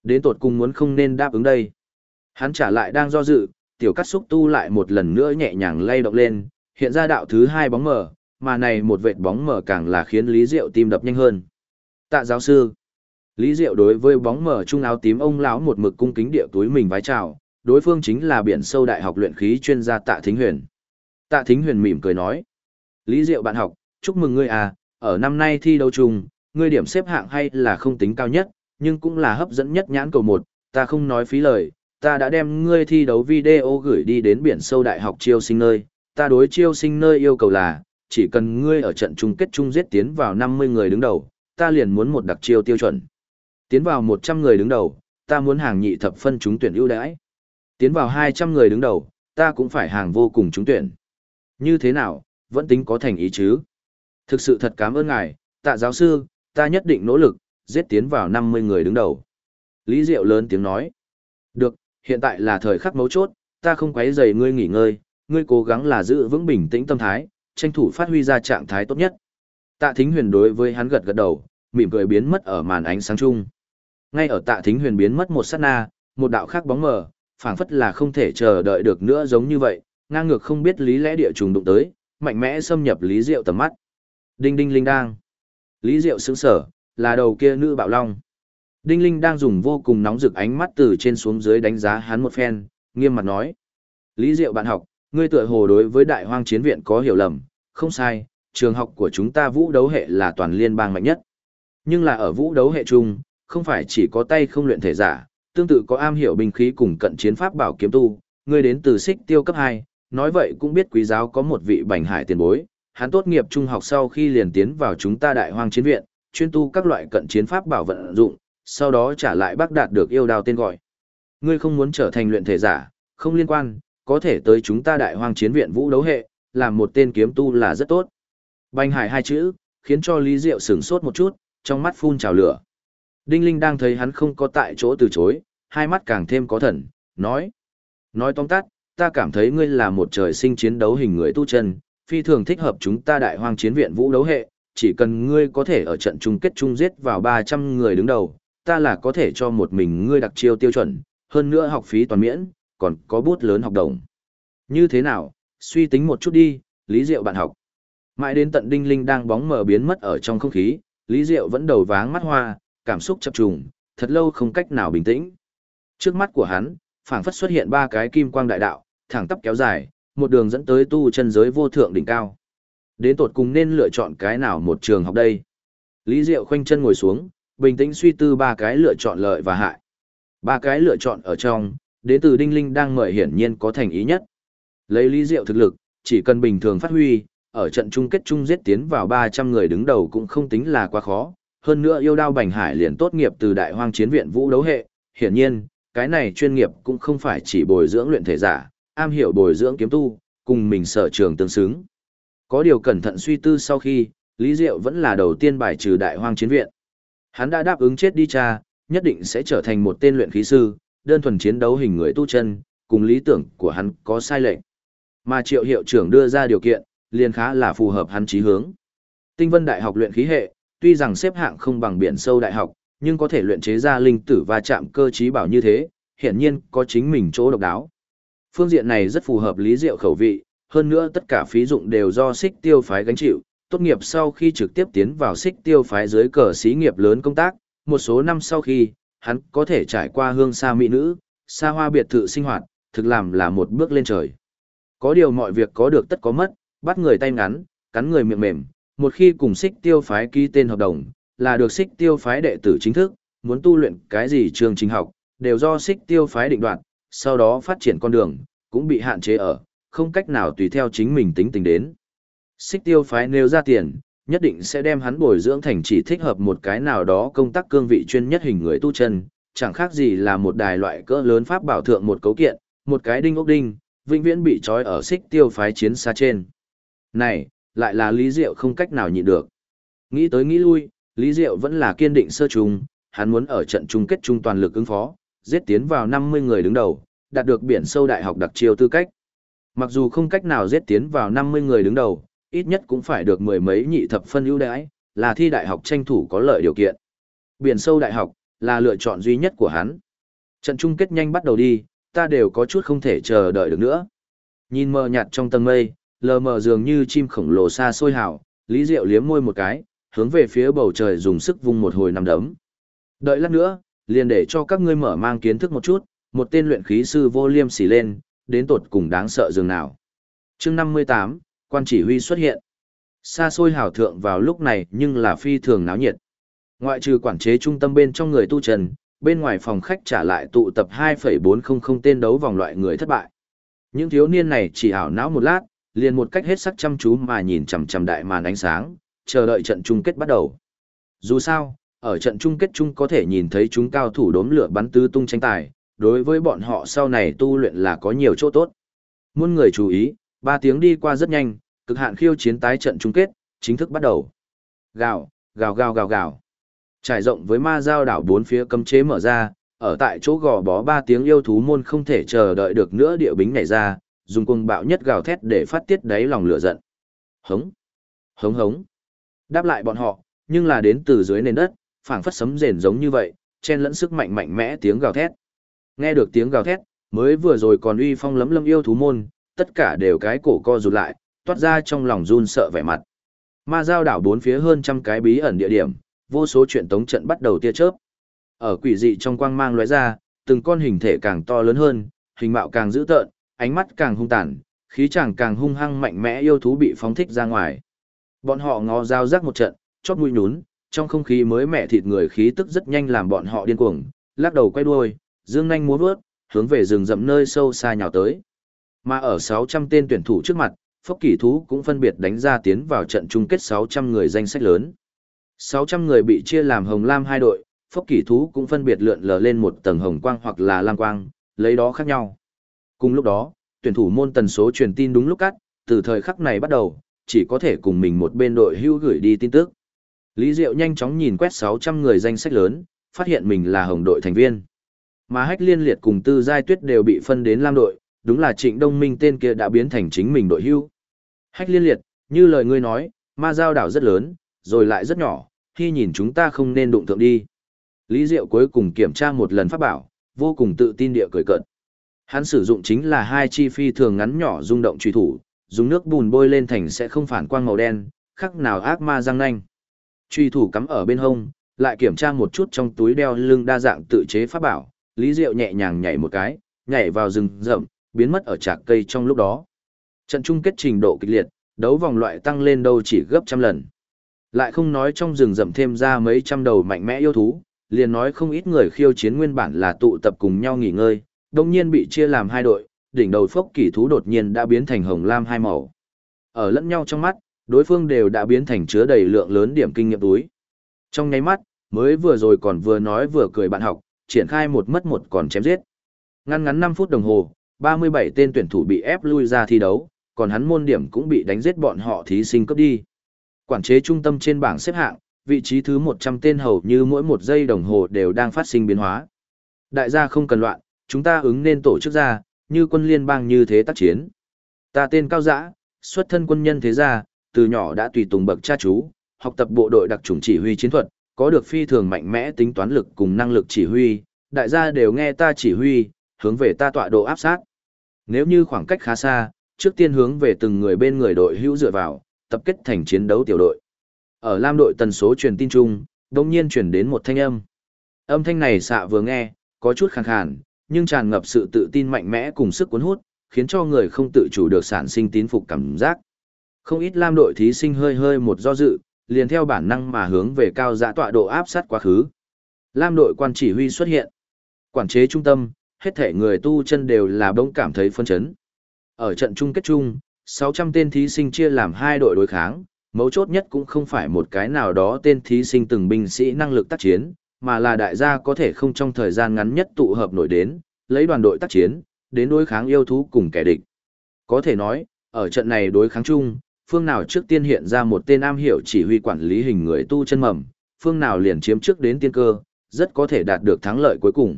Đến tột cùng muốn không nên đáp ứng đây. Hắn trả lại đang do dự, tiểu cắt xúc tu lại một lần nữa nhẹ nhàng lay động lên, hiện ra đạo thứ hai bóng mờ, mà này một vệt bóng mờ càng là khiến Lý Diệu tim đập nhanh hơn. Tạ giáo sư. Lý Diệu đối với bóng mờ trung áo tím ông lão một mực cung kính địa túi mình vái chào, đối phương chính là biển sâu đại học luyện khí chuyên gia Tạ Thính Huyền. Tạ Thính Huyền mỉm cười nói: "Lý Diệu bạn học, chúc mừng ngươi à, ở năm nay thi đấu chung, ngươi điểm xếp hạng hay là không tính cao nhất, nhưng cũng là hấp dẫn nhất nhãn cầu một, ta không nói phí lời, ta đã đem ngươi thi đấu video gửi đi đến biển sâu đại học chiêu sinh nơi, ta đối chiêu sinh nơi yêu cầu là, chỉ cần ngươi ở trận chung kết chung giết tiến vào 50 người đứng đầu, ta liền muốn một đặc chiêu tiêu chuẩn. Tiến vào 100 người đứng đầu, ta muốn hàng nhị thập phân trúng tuyển ưu đãi. Tiến vào 200 người đứng đầu, ta cũng phải hàng vô cùng trúng tuyển. Như thế nào, vẫn tính có thành ý chứ? Thực sự thật cảm ơn ngài, Tạ giáo sư, ta nhất định nỗ lực, giết tiến vào 50 người đứng đầu." Lý Diệu lớn tiếng nói: "Được, hiện tại là thời khắc mấu chốt, ta không quấy rầy ngươi nghỉ ngơi, ngươi cố gắng là giữ vững bình tĩnh tâm thái, tranh thủ phát huy ra trạng thái tốt nhất." Tạ Thính Huyền đối với hắn gật gật đầu, mỉm cười biến mất ở màn ánh sáng chung. Ngay ở Tạ Thính Huyền biến mất một sát na, một đạo khác bóng mờ, phảng phất là không thể chờ đợi được nữa giống như vậy, ngang ngược không biết lý lẽ địa trùng đụng tới, mạnh mẽ xâm nhập Lý Diệu tầm mắt. Đinh đinh linh đang. Lý Diệu sững sờ, là đầu kia nữ bạo long. Đinh Linh đang dùng vô cùng nóng rực ánh mắt từ trên xuống dưới đánh giá hắn một phen, nghiêm mặt nói: "Lý Diệu bạn học, ngươi tựa hồ đối với Đại Hoang Chiến Viện có hiểu lầm, không sai, trường học của chúng ta vũ đấu hệ là toàn liên bang mạnh nhất. Nhưng là ở vũ đấu hệ chung, không phải chỉ có tay không luyện thể giả, tương tự có am hiểu binh khí cùng cận chiến pháp bảo kiếm tu, ngươi đến từ Xích Tiêu cấp 2, nói vậy cũng biết quý giáo có một vị Bành Hải tiền bối, hắn tốt nghiệp trung học sau khi liền tiến vào chúng ta Đại Hoang Chiến Viện, chuyên tu các loại cận chiến pháp bảo vận dụng, sau đó trả lại bác đạt được yêu đao tên gọi. Ngươi không muốn trở thành luyện thể giả, không liên quan, có thể tới chúng ta Đại Hoang Chiến Viện vũ đấu hệ, làm một tên kiếm tu là rất tốt." Bành Hải hai chữ, khiến cho Lý Diệu sửng sốt một chút, trong mắt phun trào lửa. Đinh Linh đang thấy hắn không có tại chỗ từ chối, hai mắt càng thêm có thần, nói: "Nói tóm tắt, ta cảm thấy ngươi là một trời sinh chiến đấu hình người tu chân, phi thường thích hợp chúng ta Đại Hoang Chiến Viện vũ đấu hệ, chỉ cần ngươi có thể ở trận chung kết chung giết vào 300 người đứng đầu, ta là có thể cho một mình ngươi đặc chiêu tiêu chuẩn, hơn nữa học phí toàn miễn, còn có bút lớn học đồng. Như thế nào, suy tính một chút đi, Lý Diệu bạn học." Mãi đến tận Đinh Linh đang bóng mờ biến mất ở trong không khí, Lý Diệu vẫn đầu váng mắt hoa, cảm xúc chập trùng, thật lâu không cách nào bình tĩnh. Trước mắt của hắn, phảng phất xuất hiện ba cái kim quang đại đạo, thẳng tắp kéo dài, một đường dẫn tới tu chân giới vô thượng đỉnh cao. Đến tột cùng nên lựa chọn cái nào một trường học đây? Lý Diệu khoanh chân ngồi xuống, bình tĩnh suy tư ba cái lựa chọn lợi và hại. Ba cái lựa chọn ở trong, đến từ Đinh Linh đang mời hiển nhiên có thành ý nhất. Lấy Lý Diệu thực lực, chỉ cần bình thường phát huy, ở trận chung kết chung giết tiến vào 300 người đứng đầu cũng không tính là quá khó. Hơn nữa yêu đao Bành Hải liền tốt nghiệp từ Đại Hoang Chiến Viện vũ đấu hệ, hiển nhiên, cái này chuyên nghiệp cũng không phải chỉ bồi dưỡng luyện thể giả, am hiểu bồi dưỡng kiếm tu, cùng mình sở trường tương xứng. Có điều cẩn thận suy tư sau khi, Lý Diệu vẫn là đầu tiên bài trừ Đại Hoang Chiến Viện. Hắn đã đáp ứng chết đi cha, nhất định sẽ trở thành một tên luyện khí sư, đơn thuần chiến đấu hình người tu chân, cùng lý tưởng của hắn có sai lệch. Mà Triệu hiệu trưởng đưa ra điều kiện, liền khá là phù hợp hắn chí hướng. Tinh Vân Đại học luyện khí hệ, tuy rằng xếp hạng không bằng Biển Sâu Đại học, nhưng có thể luyện chế ra linh tử va chạm cơ trí bảo như thế, hiển nhiên có chính mình chỗ độc đáo. Phương diện này rất phù hợp Lý Diệu khẩu vị, hơn nữa tất cả phí dụng đều do Xích Tiêu phái gánh chịu, tốt nghiệp sau khi trực tiếp tiến vào Xích Tiêu phái dưới cờ xí nghiệp lớn công tác, một số năm sau khi, hắn có thể trải qua hương xa mỹ nữ, xa hoa biệt thự sinh hoạt, thực làm là một bước lên trời. Có điều mọi việc có được tất có mất, bắt người tay ngắn, cắn người miệng mềm, một khi cùng Xích Tiêu phái ký tên hợp đồng, là được Xích Tiêu phái đệ tử chính thức, muốn tu luyện cái gì trường trình học, đều do Xích Tiêu phái định đoạt, sau đó phát triển con đường, cũng bị hạn chế ở, không cách nào tùy theo chính mình tính tình đến. Xích Tiêu phái nêu ra tiền, nhất định sẽ đem hắn bồi dưỡng thành chỉ thích hợp một cái nào đó công tác cương vị chuyên nhất hình người tu chân, chẳng khác gì là một đài loại cỡ lớn pháp bảo thượng một cấu kiện, một cái đinh ốc đinh, vĩnh viễn bị trói ở Xích Tiêu phái chiến xa trên. Này, lại là Lý Diệu không cách nào nhịn được. Nghĩ tới nghĩ lui, Lý Diệu vẫn là kiên định sơ trùng, hắn muốn ở trận chung kết chung toàn lực ứng phó, giết tiến vào 50 người đứng đầu, đạt được Biển Sâu Đại học đặc chiêu tư cách. Mặc dù không cách nào giết tiến vào 50 người đứng đầu, ít nhất cũng phải được mười mấy nhị thập phân ưu đãi, là thi đại học tranh thủ có lợi điều kiện. Biển Sâu Đại học, là lựa chọn duy nhất của hắn. Trận chung kết nhanh bắt đầu đi, ta đều có chút không thể chờ đợi được nữa. Nhìn mờ nhạt trong tầng mây, lờ mờ dường như chim khổng lồ xa xôi hào, Lý Diệu liếm môi một cái, hướng về phía bầu trời dùng sức vung một hồi nắm đấm. Đợi lát nữa, liền để cho các ngươi mở mang kiến thức một chút, một tên luyện khí sư vô liêm sỉ lên, đến tột cùng đáng sợ dường nào. Chương 58, quan chỉ huy xuất hiện. Xa xôi hào thượng vào lúc này nhưng là phi thường náo nhiệt. Ngoại trừ quản chế trung tâm bên trong người tu trần, bên ngoài phòng khách trả lại tụ tập 2,400 tên đấu vòng loại người thất bại. Những thiếu niên này chỉ ảo não một lát, liền một cách hết sắc chăm chú mà nhìn chằm chằm đại màn ánh sáng, chờ đợi trận chung kết bắt đầu. Dù sao, ở trận chung kết chung có thể nhìn thấy chúng cao thủ đốm lửa bắn tứ tung tranh tài, đối với bọn họ sau này tu luyện là có nhiều chỗ tốt. Muôn người chú ý, 3 tiếng đi qua rất nhanh, cực hạn khiêu chiến tái trận chung kết, chính thức bắt đầu. Gào, gào gào gào gào. Trải rộng với ma giao đảo 4 phía cấm chế mở ra, ở tại chỗ gò bó 3 tiếng yêu thú môn không thể chờ đợi được nữa địa bính nhảy ra, dùng cuồng bạo nhất gào thét để phát tiết đáy lòng lửa giận. Hống, hống hống. Đáp lại bọn họ, nhưng là đến từ dưới nền đất, phảng phất sấm rền giống như vậy, chen lẫn sức mạnh mạnh mẽ tiếng gào thét. Nghe được tiếng gào thét, mới vừa rồi còn uy phong lấm lâm yêu thú môn, tất cả đều cái cổ co rụt lại, toát ra trong lòng run sợ vẻ mặt. Ma giao đảo 4 phía hơn trăm cái bí ẩn địa điểm, vô số chuyện tống trận bắt đầu tia chớp. Ở quỷ dị trong quang mang lóe ra, từng con hình thể càng to lớn hơn, hình mạo càng dữ tợn, ánh mắt càng hung tàn, khí chàng càng hung hăng mạnh mẽ yêu thú bị phóng thích ra ngoài. Bọn họ ngó dao rắc một trận, chóp mũi nhún, trong không khí mới mẻ thịt người khí tức rất nhanh làm bọn họ điên cuồng, lắc đầu quay đuôi, dương nhanh múa vớt, hướng về rừng rậm nơi sâu xa nhào tới. Mà ở 600 tên tuyển thủ trước mặt, Phốc Kỳ Thú cũng phân biệt đánh ra tiến vào trận chung kết 600 người danh sách lớn. 600 người bị chia làm hồng lam hai đội, Phốc Kỳ Thú cũng phân biệt lượn lờ lên một tầng hồng quang hoặc là lam quang, lấy đó khác nhau. Cùng lúc đó, tuyển thủ môn tần số truyền tin đúng lúc cắt, từ thời khắc này bắt đầu, chỉ có thể cùng mình một bên đội hưu gửi đi tin tức. Lý Diệu nhanh chóng nhìn quét 600 người danh sách lớn, phát hiện mình là hồng đội thành viên. Mà Hách Liên Liệt cùng Tư Giai Tuyết đều bị phân đến lam đội, đúng là Trịnh Đông Minh tên kia đã biến thành chính mình đội hưu. Hách Liên Liệt, như lời ngươi nói, ma giao đảo rất lớn, rồi lại rất nhỏ, khi nhìn chúng ta không nên đụng thượng đi. Lý Diệu cuối cùng kiểm tra một lần pháp bảo, vô cùng tự tin địa cười cợt. Hắn sử dụng chính là 2 chi phi thường ngắn nhỏ rung động truy thủ, dùng nước bùn bôi lên thành sẽ không phản quang màu đen, khắc nào ác ma răng nanh. Truy thủ cắm ở bên hông, lại kiểm tra một chút trong túi đeo lưng đa dạng tự chế pháp bảo, Lý Diệu nhẹ nhàng nhảy một cái, nhảy vào rừng rậm, biến mất ở trạc cây trong lúc đó. Trận chung kết trình độ kịch liệt, đấu vòng loại tăng lên đâu chỉ gấp trăm lần. Lại không nói trong rừng rậm thêm ra mấy trăm đầu mạnh mẽ yêu thú, liền nói không ít người khiêu chiến nguyên bản là tụ tập cùng nhau nghỉ ngơi, đồng nhiên bị chia làm 2 đội, đỉnh đầu Phốc Kỳ Thú đột nhiên đã biến thành hồng lam 2 màu. Ở lẫn nhau trong mắt, đối phương đều đã biến thành chứa đầy lượng lớn điểm kinh nghiệm túi. Trong nháy mắt, mới vừa rồi còn vừa nói vừa cười bạn học, triển khai một mất một còn chém giết. Ngắn 5 phút đồng hồ, 37 tên tuyển thủ bị ép lui ra thi đấu, còn hắn môn điểm cũng bị đánh giết bọn họ thí sinh cướp đi. Quản chế trung tâm trên bảng xếp hạng, vị trí thứ 100 tên hầu như mỗi 1 giây đồng hồ đều đang phát sinh biến hóa. Đại gia không cần loạn, chúng ta ứng nên tổ chức ra, như quân liên bang như thế tác chiến. Ta tên Cao Dã, xuất thân quân nhân thế gia, từ nhỏ đã tùy tùng bậc cha chú, học tập bộ đội đặc chủng chỉ huy chiến thuật, có được phi thường mạnh mẽ tính toán lực cùng năng lực chỉ huy, đại gia đều nghe ta chỉ huy, hướng về ta tọa độ áp sát. Nếu như khoảng cách khá xa, trước tiên hướng về từng người bên người đội hữu dựa vào, tập kết thành chiến đấu tiểu đội. Ở lam đội tần số truyền tin chung, đột nhiên truyền đến một thanh âm. Âm thanh này xạ vừa nghe, có chút khàn khàn, nhưng tràn ngập sự tự tin mạnh mẽ cùng sức cuốn hút, khiến cho người không tự chủ được sản sinh tín phục cảm giác. Không ít lam đội thí sinh hơi hơi một do dự, liền theo bản năng mà hướng về Cao Dã tọa độ áp sát quá khứ. Lam đội quan chỉ huy xuất hiện. Quản chế trung tâm, hết thể người tu chân đều là bỗng cảm thấy phân chấn. Ở trận chung kết chung, 600 tên thí sinh chia làm 2 đội đối kháng, mấu chốt nhất cũng không phải một cái nào đó tên thí sinh từng binh sĩ năng lực tác chiến, mà là đại gia có thể không trong thời gian ngắn nhất tụ hợp nổi đến, lấy đoàn đội tác chiến, đến đối kháng yêu thú cùng kẻ địch. Có thể nói, ở trận này đối kháng chung, phương nào trước tiên hiện ra một tên am hiểu chỉ huy quản lý hình người tu chân mầm, phương nào liền chiếm trước đến tiên cơ, rất có thể đạt được thắng lợi cuối cùng.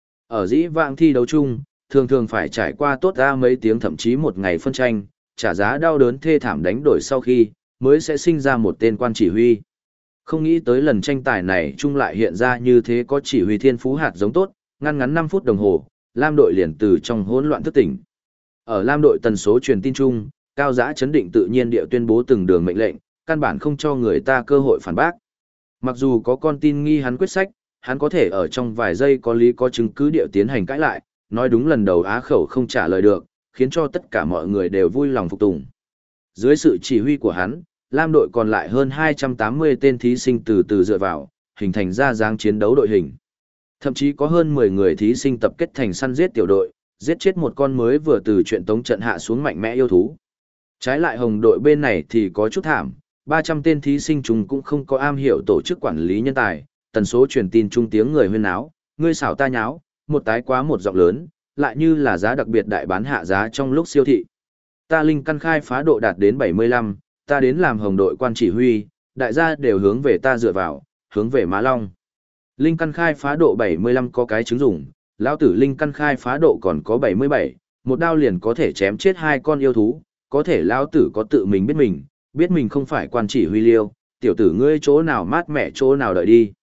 Ở dĩ vãng thi đấu chung, thường thường phải trải qua tốt ra mấy tiếng thậm chí một ngày phân tranh, trả giá đau đớn thê thảm đánh đổi sau khi, mới sẽ sinh ra một tên quan chỉ huy. Không nghĩ tới lần tranh tài này chung lại hiện ra như thế có chỉ huy thiên phú hạt giống tốt, ngăn ngắn 5 phút đồng hồ, Lam đội liền từ trong hỗn loạn thức tỉnh. Ở Lam đội tần số truyền tin chung, Cao Giã chấn định tự nhiên địa tuyên bố từng đường mệnh lệnh, căn bản không cho người ta cơ hội phản bác. Mặc dù có con tin nghi hắn quyết sách, hắn có thể ở trong vài giây có lý có chứng cứ địa tiến hành cãi lại, nói đúng lần đầu á khẩu không trả lời được, khiến cho tất cả mọi người đều vui lòng phục tùng. Dưới sự chỉ huy của hắn, Lam đội còn lại hơn 280 tên thí sinh từ từ dựa vào, hình thành ra dáng chiến đấu đội hình. Thậm chí có hơn 10 người thí sinh tập kết thành săn giết tiểu đội, giết chết một con mới vừa từ chuyện tống trận hạ xuống mạnh mẽ yêu thú. Trái lại hồng đội bên này thì có chút thảm, 300 tên thí sinh chúng cũng không có am hiểu tổ chức quản lý nhân tài, tần số truyền tin trung tiếng người huyên náo, ngươi xảo ta nháo, một tái quá một giọng lớn, lại như là giá đặc biệt đại bán hạ giá trong lúc siêu thị. Ta linh căn khai phá độ đạt đến 75, ta đến làm hồng đội quan chỉ huy, đại gia đều hướng về ta dựa vào, hướng về Má Long. Linh căn khai phá độ 75 có cái chứng dùng, lão tử linh căn khai phá độ còn có 77, một đao liền có thể chém chết 2 con yêu thú, có thể lão tử có tự mình biết mình không phải quan chỉ huy liêu, tiểu tử ngươi chỗ nào mát mẻ chỗ nào đợi đi.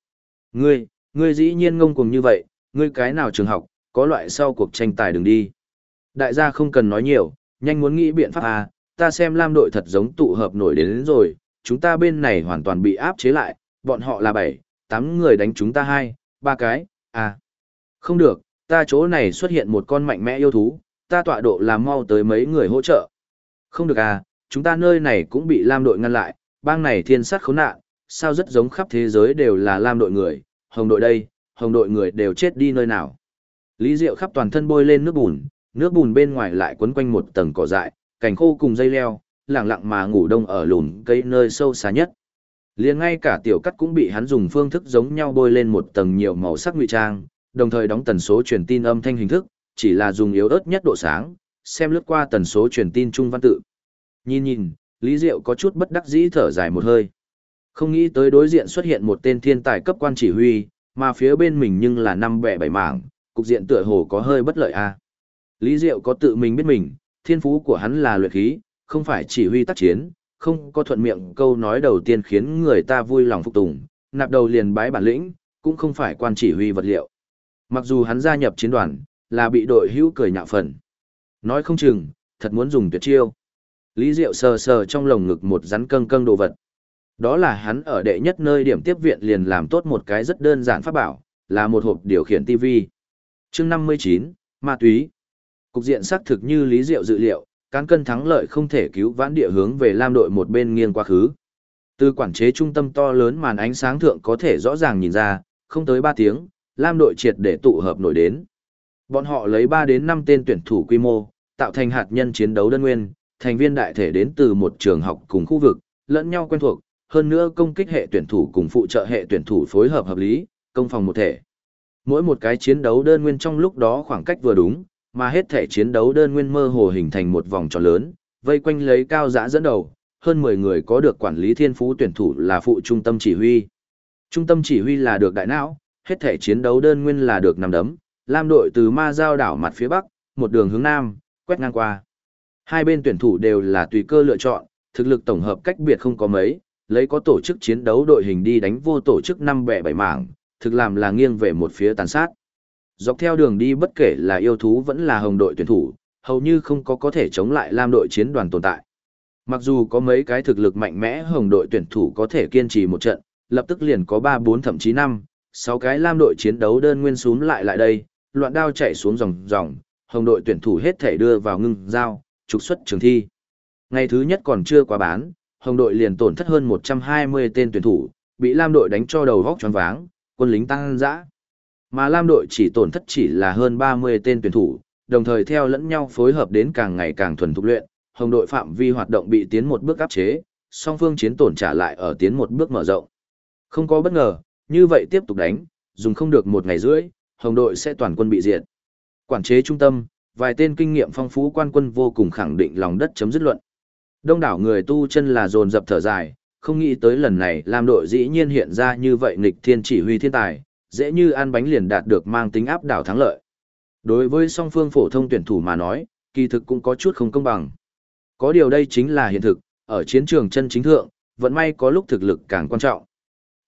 Ngươi dĩ nhiên ngông cuồng như vậy, ngươi cái nào trường học, có loại sau cuộc tranh tài đừng đi. Đại gia không cần nói nhiều, nhanh muốn nghĩ biện pháp à, ta xem Lam đội thật giống tụ hợp nổi đến rồi, chúng ta bên này hoàn toàn bị áp chế lại, bọn họ là 7, 8 người đánh chúng ta 2, 3 cái, à. Không được, ta chỗ này xuất hiện một con mạnh mẽ yêu thú, ta tọa độ làm mau tới mấy người hỗ trợ. Không được à, chúng ta nơi này cũng bị Lam đội ngăn lại, bang này thiên sát khốn nạn, sao rất giống khắp thế giới đều là Lam đội người, hồng đội đây, hồng đội người đều chết đi nơi nào. Lý Diệu khắp toàn thân bôi lên nước bùn bên ngoài lại quấn quanh một tầng cỏ dại, cành khô cùng dây leo, lặng lặng mà ngủ đông ở lùm cây nơi sâu xa nhất. Liền ngay cả tiểu cắt cũng bị hắn dùng phương thức giống nhau bôi lên một tầng nhiều màu sắc ngụy trang, đồng thời đóng tần số truyền tin âm thanh hình thức, chỉ là dùng yếu ớt nhất độ sáng, xem lướt qua tần số truyền tin trung văn tự. Nhìn, Lý Diệu có chút bất đắc dĩ thở dài một hơi. Không nghĩ tới đối diện xuất hiện một tên thiên tài cấp quan chỉ huy, mà phía bên mình nhưng là 5 bẻ 7 mảng, cục diện tựa hồ có hơi bất lợi a. Lý Diệu có tự mình biết mình, thiên phú của hắn là luyện khí, không phải chỉ huy tác chiến, không có thuận miệng câu nói đầu tiên khiến người ta vui lòng phục tùng, nạp đầu liền bái bản lĩnh, cũng không phải quan chỉ huy vật liệu. Mặc dù hắn gia nhập chiến đoàn, là bị đội hữu cười nhạo phần. Nói không chừng, thật muốn dùng tuyệt chiêu. Lý Diệu sờ sờ trong lồng ngực một rắn câng câng đồ vật. Đó là hắn ở đệ nhất nơi điểm tiếp viện liền làm tốt một cái rất đơn giản pháp bảo, là một hộp điều khiển TV. Chương 59, ma túy. Cục diện xác thực như Lý Diệu dự liệu, cán cân thắng lợi không thể cứu vãn địa hướng về Lam đội một bên nghiêng quá khứ. Từ quản chế trung tâm to lớn màn ánh sáng thượng có thể rõ ràng nhìn ra, không tới 3 tiếng, Lam đội triệt để tụ hợp nổi đến. Bọn họ lấy 3 đến 5 tên tuyển thủ quy mô, tạo thành hạt nhân chiến đấu đơn nguyên, thành viên đại thể đến từ một trường học cùng khu vực, lẫn nhau quen thuộc, hơn nữa công kích hệ tuyển thủ cùng phụ trợ hệ tuyển thủ phối hợp hợp lý, công phòng một thể. Mỗi một cái chiến đấu đơn nguyên trong lúc đó khoảng cách vừa đúng, mà hết thể chiến đấu đơn nguyên mơ hồ hình thành một vòng tròn lớn, vây quanh lấy Cao Giã dẫn đầu, hơn 10 người có được quản lý thiên phú tuyển thủ là phụ trung tâm chỉ huy. Trung tâm chỉ huy là được đại não, hết thể chiến đấu đơn nguyên là được nằm đấm, Lam đội từ Ma Giao đảo mặt phía bắc, một đường hướng nam, quét ngang qua. Hai bên tuyển thủ đều là tùy cơ lựa chọn, thực lực tổng hợp cách biệt không có mấy, lấy có tổ chức chiến đấu đội hình đi đánh vô tổ chức 5 bẻ 7 mảng, thực làm là nghiêng về một phía tàn sát. Dọc theo đường đi bất kể là yêu thú vẫn là hồng đội tuyển thủ, hầu như không có thể chống lại Lam đội chiến đoàn tồn tại. Mặc dù có mấy cái thực lực mạnh mẽ hồng đội tuyển thủ có thể kiên trì một trận, lập tức liền có 3, 4 thậm chí 5, 6 cái Lam đội chiến đấu đơn nguyên xuống lại đây, loạn đao chạy xuống dòng, hồng đội tuyển thủ hết thể đưa vào ngưng dao, trục xuất trường thi. Ngày thứ nhất còn chưa quá bán, hồng đội liền tổn thất hơn 120 tên tuyển thủ, bị Lam đội đánh cho đầu vóc choáng váng, quân lính tăng dã. Mà Lam đội chỉ tổn thất chỉ là hơn 30 tên tuyển thủ, đồng thời theo lẫn nhau phối hợp đến càng ngày càng thuần thục luyện, hồng đội phạm vi hoạt động bị tiến một bước áp chế, song phương chiến tổn trả lại ở tiến một bước mở rộng. Không có bất ngờ, như vậy tiếp tục đánh, dùng không được 1 ngày rưỡi, hồng đội sẽ toàn quân bị diệt. Quản chế trung tâm, vài tên kinh nghiệm phong phú quan quân vô cùng khẳng định lòng đất chấm dứt luận. Đông đảo người tu chân là dồn dập thở dài, không nghĩ tới lần này Lam đội dĩ nhiên hiện ra như vậy nghịch thiên chỉ huy thiên tài, dễ như ăn bánh liền đạt được mang tính áp đảo thắng lợi. Đối với song phương phổ thông tuyển thủ mà nói, kỳ thực cũng có chút không công bằng. Có điều đây chính là hiện thực, ở chiến trường chân chính thượng, vận may có lúc thực lực càng quan trọng.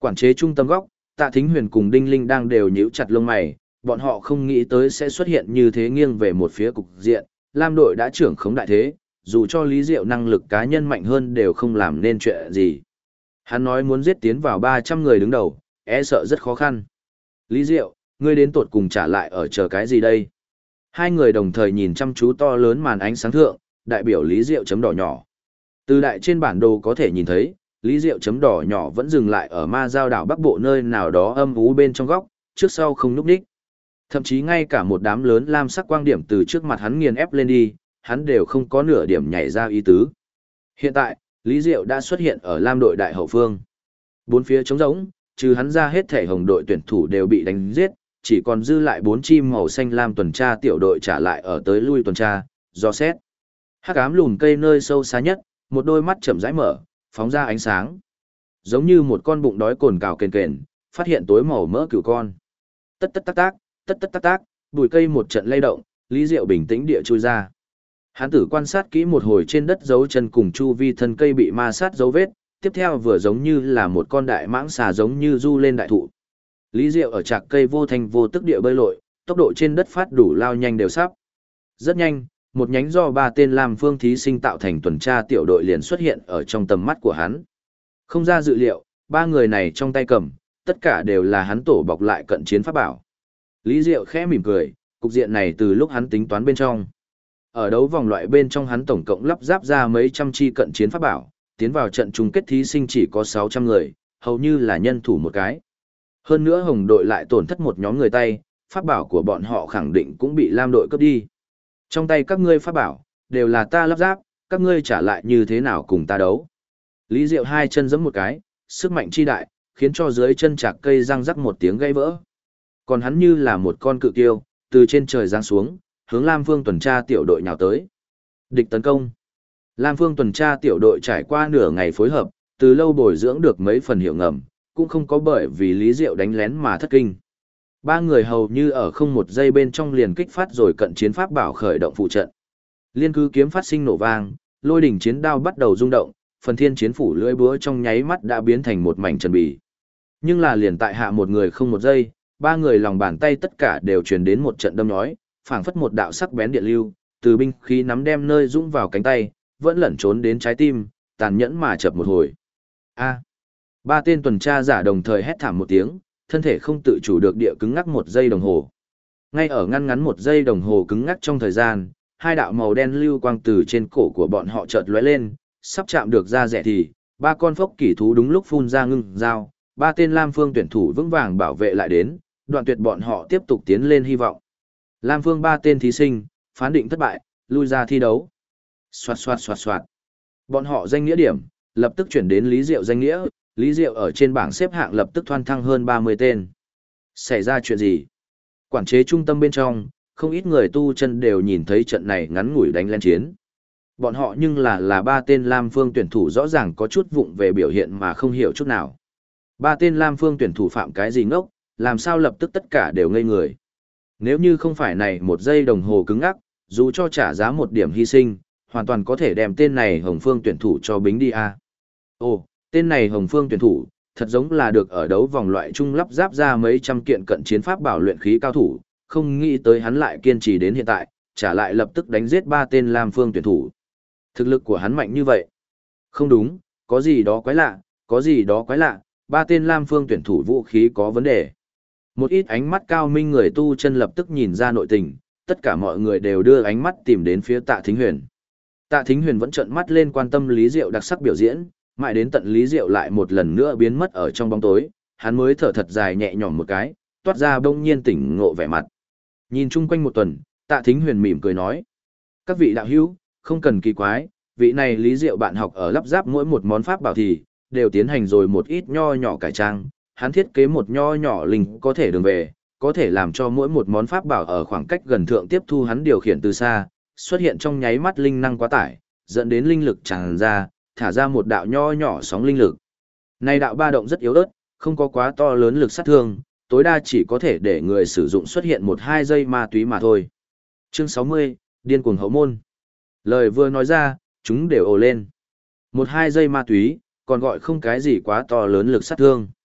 Quản chế trung tâm góc, Tạ Thính Huyền cùng Đinh Linh đang đều nhíu chặt lông mày, bọn họ không nghĩ tới sẽ xuất hiện như thế nghiêng về một phía cục diện, Lam đội đã trưởng khống đại thế, dù cho Lý Diệu năng lực cá nhân mạnh hơn đều không làm nên chuyện gì. Hắn nói muốn giết tiến vào 300 người đứng đầu, e sợ rất khó khăn. Lý Diệu, ngươi đến tột cùng trả lại ở chờ cái gì đây? Hai người đồng thời nhìn chăm chú to lớn màn ánh sáng thượng, đại biểu Lý Diệu chấm đỏ nhỏ. Từ đại trên bản đồ có thể nhìn thấy, Lý Diệu chấm đỏ nhỏ vẫn dừng lại ở ma giao đảo Bắc Bộ nơi nào đó âm ú bên trong góc, trước sau không núp đích. Thậm chí ngay cả một đám lớn lam sắc quang điểm từ trước mặt hắn nghiền ép lên đi, hắn đều không có nửa điểm nhảy ra ý tứ. Hiện tại, Lý Diệu đã xuất hiện ở lam đội đại hậu phương. Bốn phía trống rỗng, trừ hắn ra hết thể hồng đội tuyển thủ đều bị đánh giết, chỉ còn dư lại 4 chim màu xanh lam tuần tra tiểu đội trả lại ở tới lui tuần tra, do xét. Hắc ám lùn cây nơi sâu xa nhất, một đôi mắt chậm rãi mở, phóng ra ánh sáng. Giống như một con bụng đói cồn cào kền kền, phát hiện tối màu mỡ cừu con. Tất tất tác tác, tất tất tác tác, bụi cây một trận lay động, Lý Diệu bình tĩnh địa chui ra. Hán tử quan sát kỹ một hồi trên đất dấu chân cùng chu vi thân cây bị ma sát dấu vết, tiếp theo vừa giống như là một con đại mãng xà giống như du lên đại thụ. Lý Diệu ở trạc cây vô thành vô tức địa bơi lội, tốc độ trên đất phát đủ lao nhanh đều sắp. Rất nhanh, một nhánh do 3 tên Lam Phương thí sinh tạo thành tuần tra tiểu đội liền xuất hiện ở trong tầm mắt của hắn. Không ra dự liệu, 3 người này trong tay cầm, tất cả đều là hắn tổ bọc lại cận chiến pháp bảo. Lý Diệu khẽ mỉm cười, cục diện này từ lúc hắn tính toán bên trong. Ở đấu vòng loại bên trong hắn tổng cộng lắp ráp ra mấy trăm chi cận chiến pháp bảo, tiến vào trận chung kết thí sinh chỉ có 600 người, hầu như là nhân thủ một cái. Hơn nữa hồng đội lại tổn thất một nhóm người tay, pháp bảo của bọn họ khẳng định cũng bị lam đội cướp đi. Trong tay các ngươi pháp bảo, đều là ta lắp ráp, các ngươi trả lại như thế nào cùng ta đấu. Lý Diệu hai chân giẫm một cái, sức mạnh chi đại, khiến cho dưới chân chạc cây răng rắc một tiếng gãy vỡ. Còn hắn như là một con cự kiêu, từ trên trời giáng xuống, hướng Lam Phương tuần tra tiểu đội nhào tới. Địch tấn công. Lam Phương tuần tra tiểu đội trải qua nửa ngày phối hợp, từ lâu bồi dưỡng được mấy phần hiệu ngầm, cũng không có bởi vì Lý Diệu đánh lén mà thất kinh. 3 người hầu như ở không một giây bên trong liền kích phát rồi cận chiến pháp bảo khởi động phụ trận. Liên cứ kiếm phát sinh nổ vang, lôi đỉnh chiến đao bắt đầu rung động, phần thiên chiến phủ lưỡi búa trong nháy mắt đã biến thành một mảnh trần bì. Nhưng là liền tại hạ một người không một giây, 3 người lòng bàn tay tất cả đều truyền đến một trận đâm nhói, phảng phất một đạo sắc bén điện lưu, từ binh khí nắm đem nơi dũng vào cánh tay, vẫn lẩn trốn đến trái tim, tàn nhẫn mà chập một hồi. A. 3 tên tuần tra giả đồng thời hét thảm một tiếng, thân thể không tự chủ được địa cứng ngắc 1 giây đồng hồ. Ngay ở ngăn ngắn 1 giây đồng hồ cứng ngắc trong thời gian, 2 đạo màu đen lưu quang từ trên cổ của bọn họ chợt lóe lên, sắp chạm được da rẻ thì, 3 con phốc kỷ thú đúng lúc phun ra ngưng dao, 3 tên Lam Phương tuyển thủ vững vàng bảo vệ lại đến, đoạn tuyệt bọn họ tiếp tục tiến lên hy vọng. Lam Phương 3 tên thí sinh, phán định thất bại, lui ra thi đấu. Xoạt xoạt xoạt xoạt. Bọn họ danh nghĩa điểm, lập tức chuyển đến Lý Diệu danh nghĩa, Lý Diệu ở trên bảng xếp hạng lập tức thoăn thăng hơn 30 tên. Xảy ra chuyện gì? Quản chế trung tâm bên trong, không ít người tu chân đều nhìn thấy trận này ngắn ngủi đánh lên chiến. Bọn họ nhưng là 3 tên Lam Phương tuyển thủ rõ ràng có chút vụng về biểu hiện mà không hiểu chút nào. 3 tên Lam Phương tuyển thủ phạm cái gì ngốc, làm sao lập tức tất cả đều ngây người. Nếu như không phải này 1 giây đồng hồ cứng ngắc, dù cho trả giá 1 điểm hy sinh, hoàn toàn có thể đem tên này Hồng Phương tuyển thủ cho bính đi a. Ồ, tên này Hồng Phương tuyển thủ, thật giống là được ở đấu vòng loại chung lắp ráp ra mấy trăm kiện cận chiến pháp bảo luyện khí cao thủ, không nghĩ tới hắn lại kiên trì đến hiện tại, trả lại lập tức đánh giết 3 tên Lam Phương tuyển thủ. Thực lực của hắn mạnh như vậy. Không đúng, có gì đó quái lạ, có gì đó quái lạ, 3 tên Lam Phương tuyển thủ vũ khí có vấn đề. Một ít ánh mắt cao minh người tu chân lập tức nhìn ra nội tình, tất cả mọi người đều đưa ánh mắt tìm đến phía Tạ Thính Huyền. Tạ Thính Huyền vẫn trợn mắt lên quan tâm Lý Diệu đặc sắc biểu diễn, mãi đến tận Lý Diệu lại một lần nữa biến mất ở trong bóng tối, hắn mới thở thật dài nhẹ nhõm một cái, toát ra bỗng nhiên tỉnh ngộ vẻ mặt. Nhìn chung quanh một tuần, Tạ Thính Huyền mỉm cười nói: "Các vị đạo hữu, không cần kỳ quái, vị này Lý Diệu bạn học ở lắp ráp mỗi một món pháp bảo thì đều tiến hành rồi một ít nho nhỏ cải trang, hắn thiết kế một nho nhỏ linh có thể đường về, có thể làm cho mỗi một món pháp bảo ở khoảng cách gần thượng tiếp thu hắn điều khiển từ xa, xuất hiện trong nháy mắt linh năng quá tải, dẫn đến linh lực tràn ra, thả ra một đạo nho nhỏ sóng linh lực. Này đạo ba động rất yếu ớt, không có quá to lớn lực sát thương, tối đa chỉ có thể để người sử dụng xuất hiện 1-2 giây ma túy mà thôi." Chương 60, điên cuồng hậu môn. Lời vừa nói ra, chúng đều ồ lên. 1-2 giây ma túy, còn gọi không cái gì quá to lớn lực sát thương.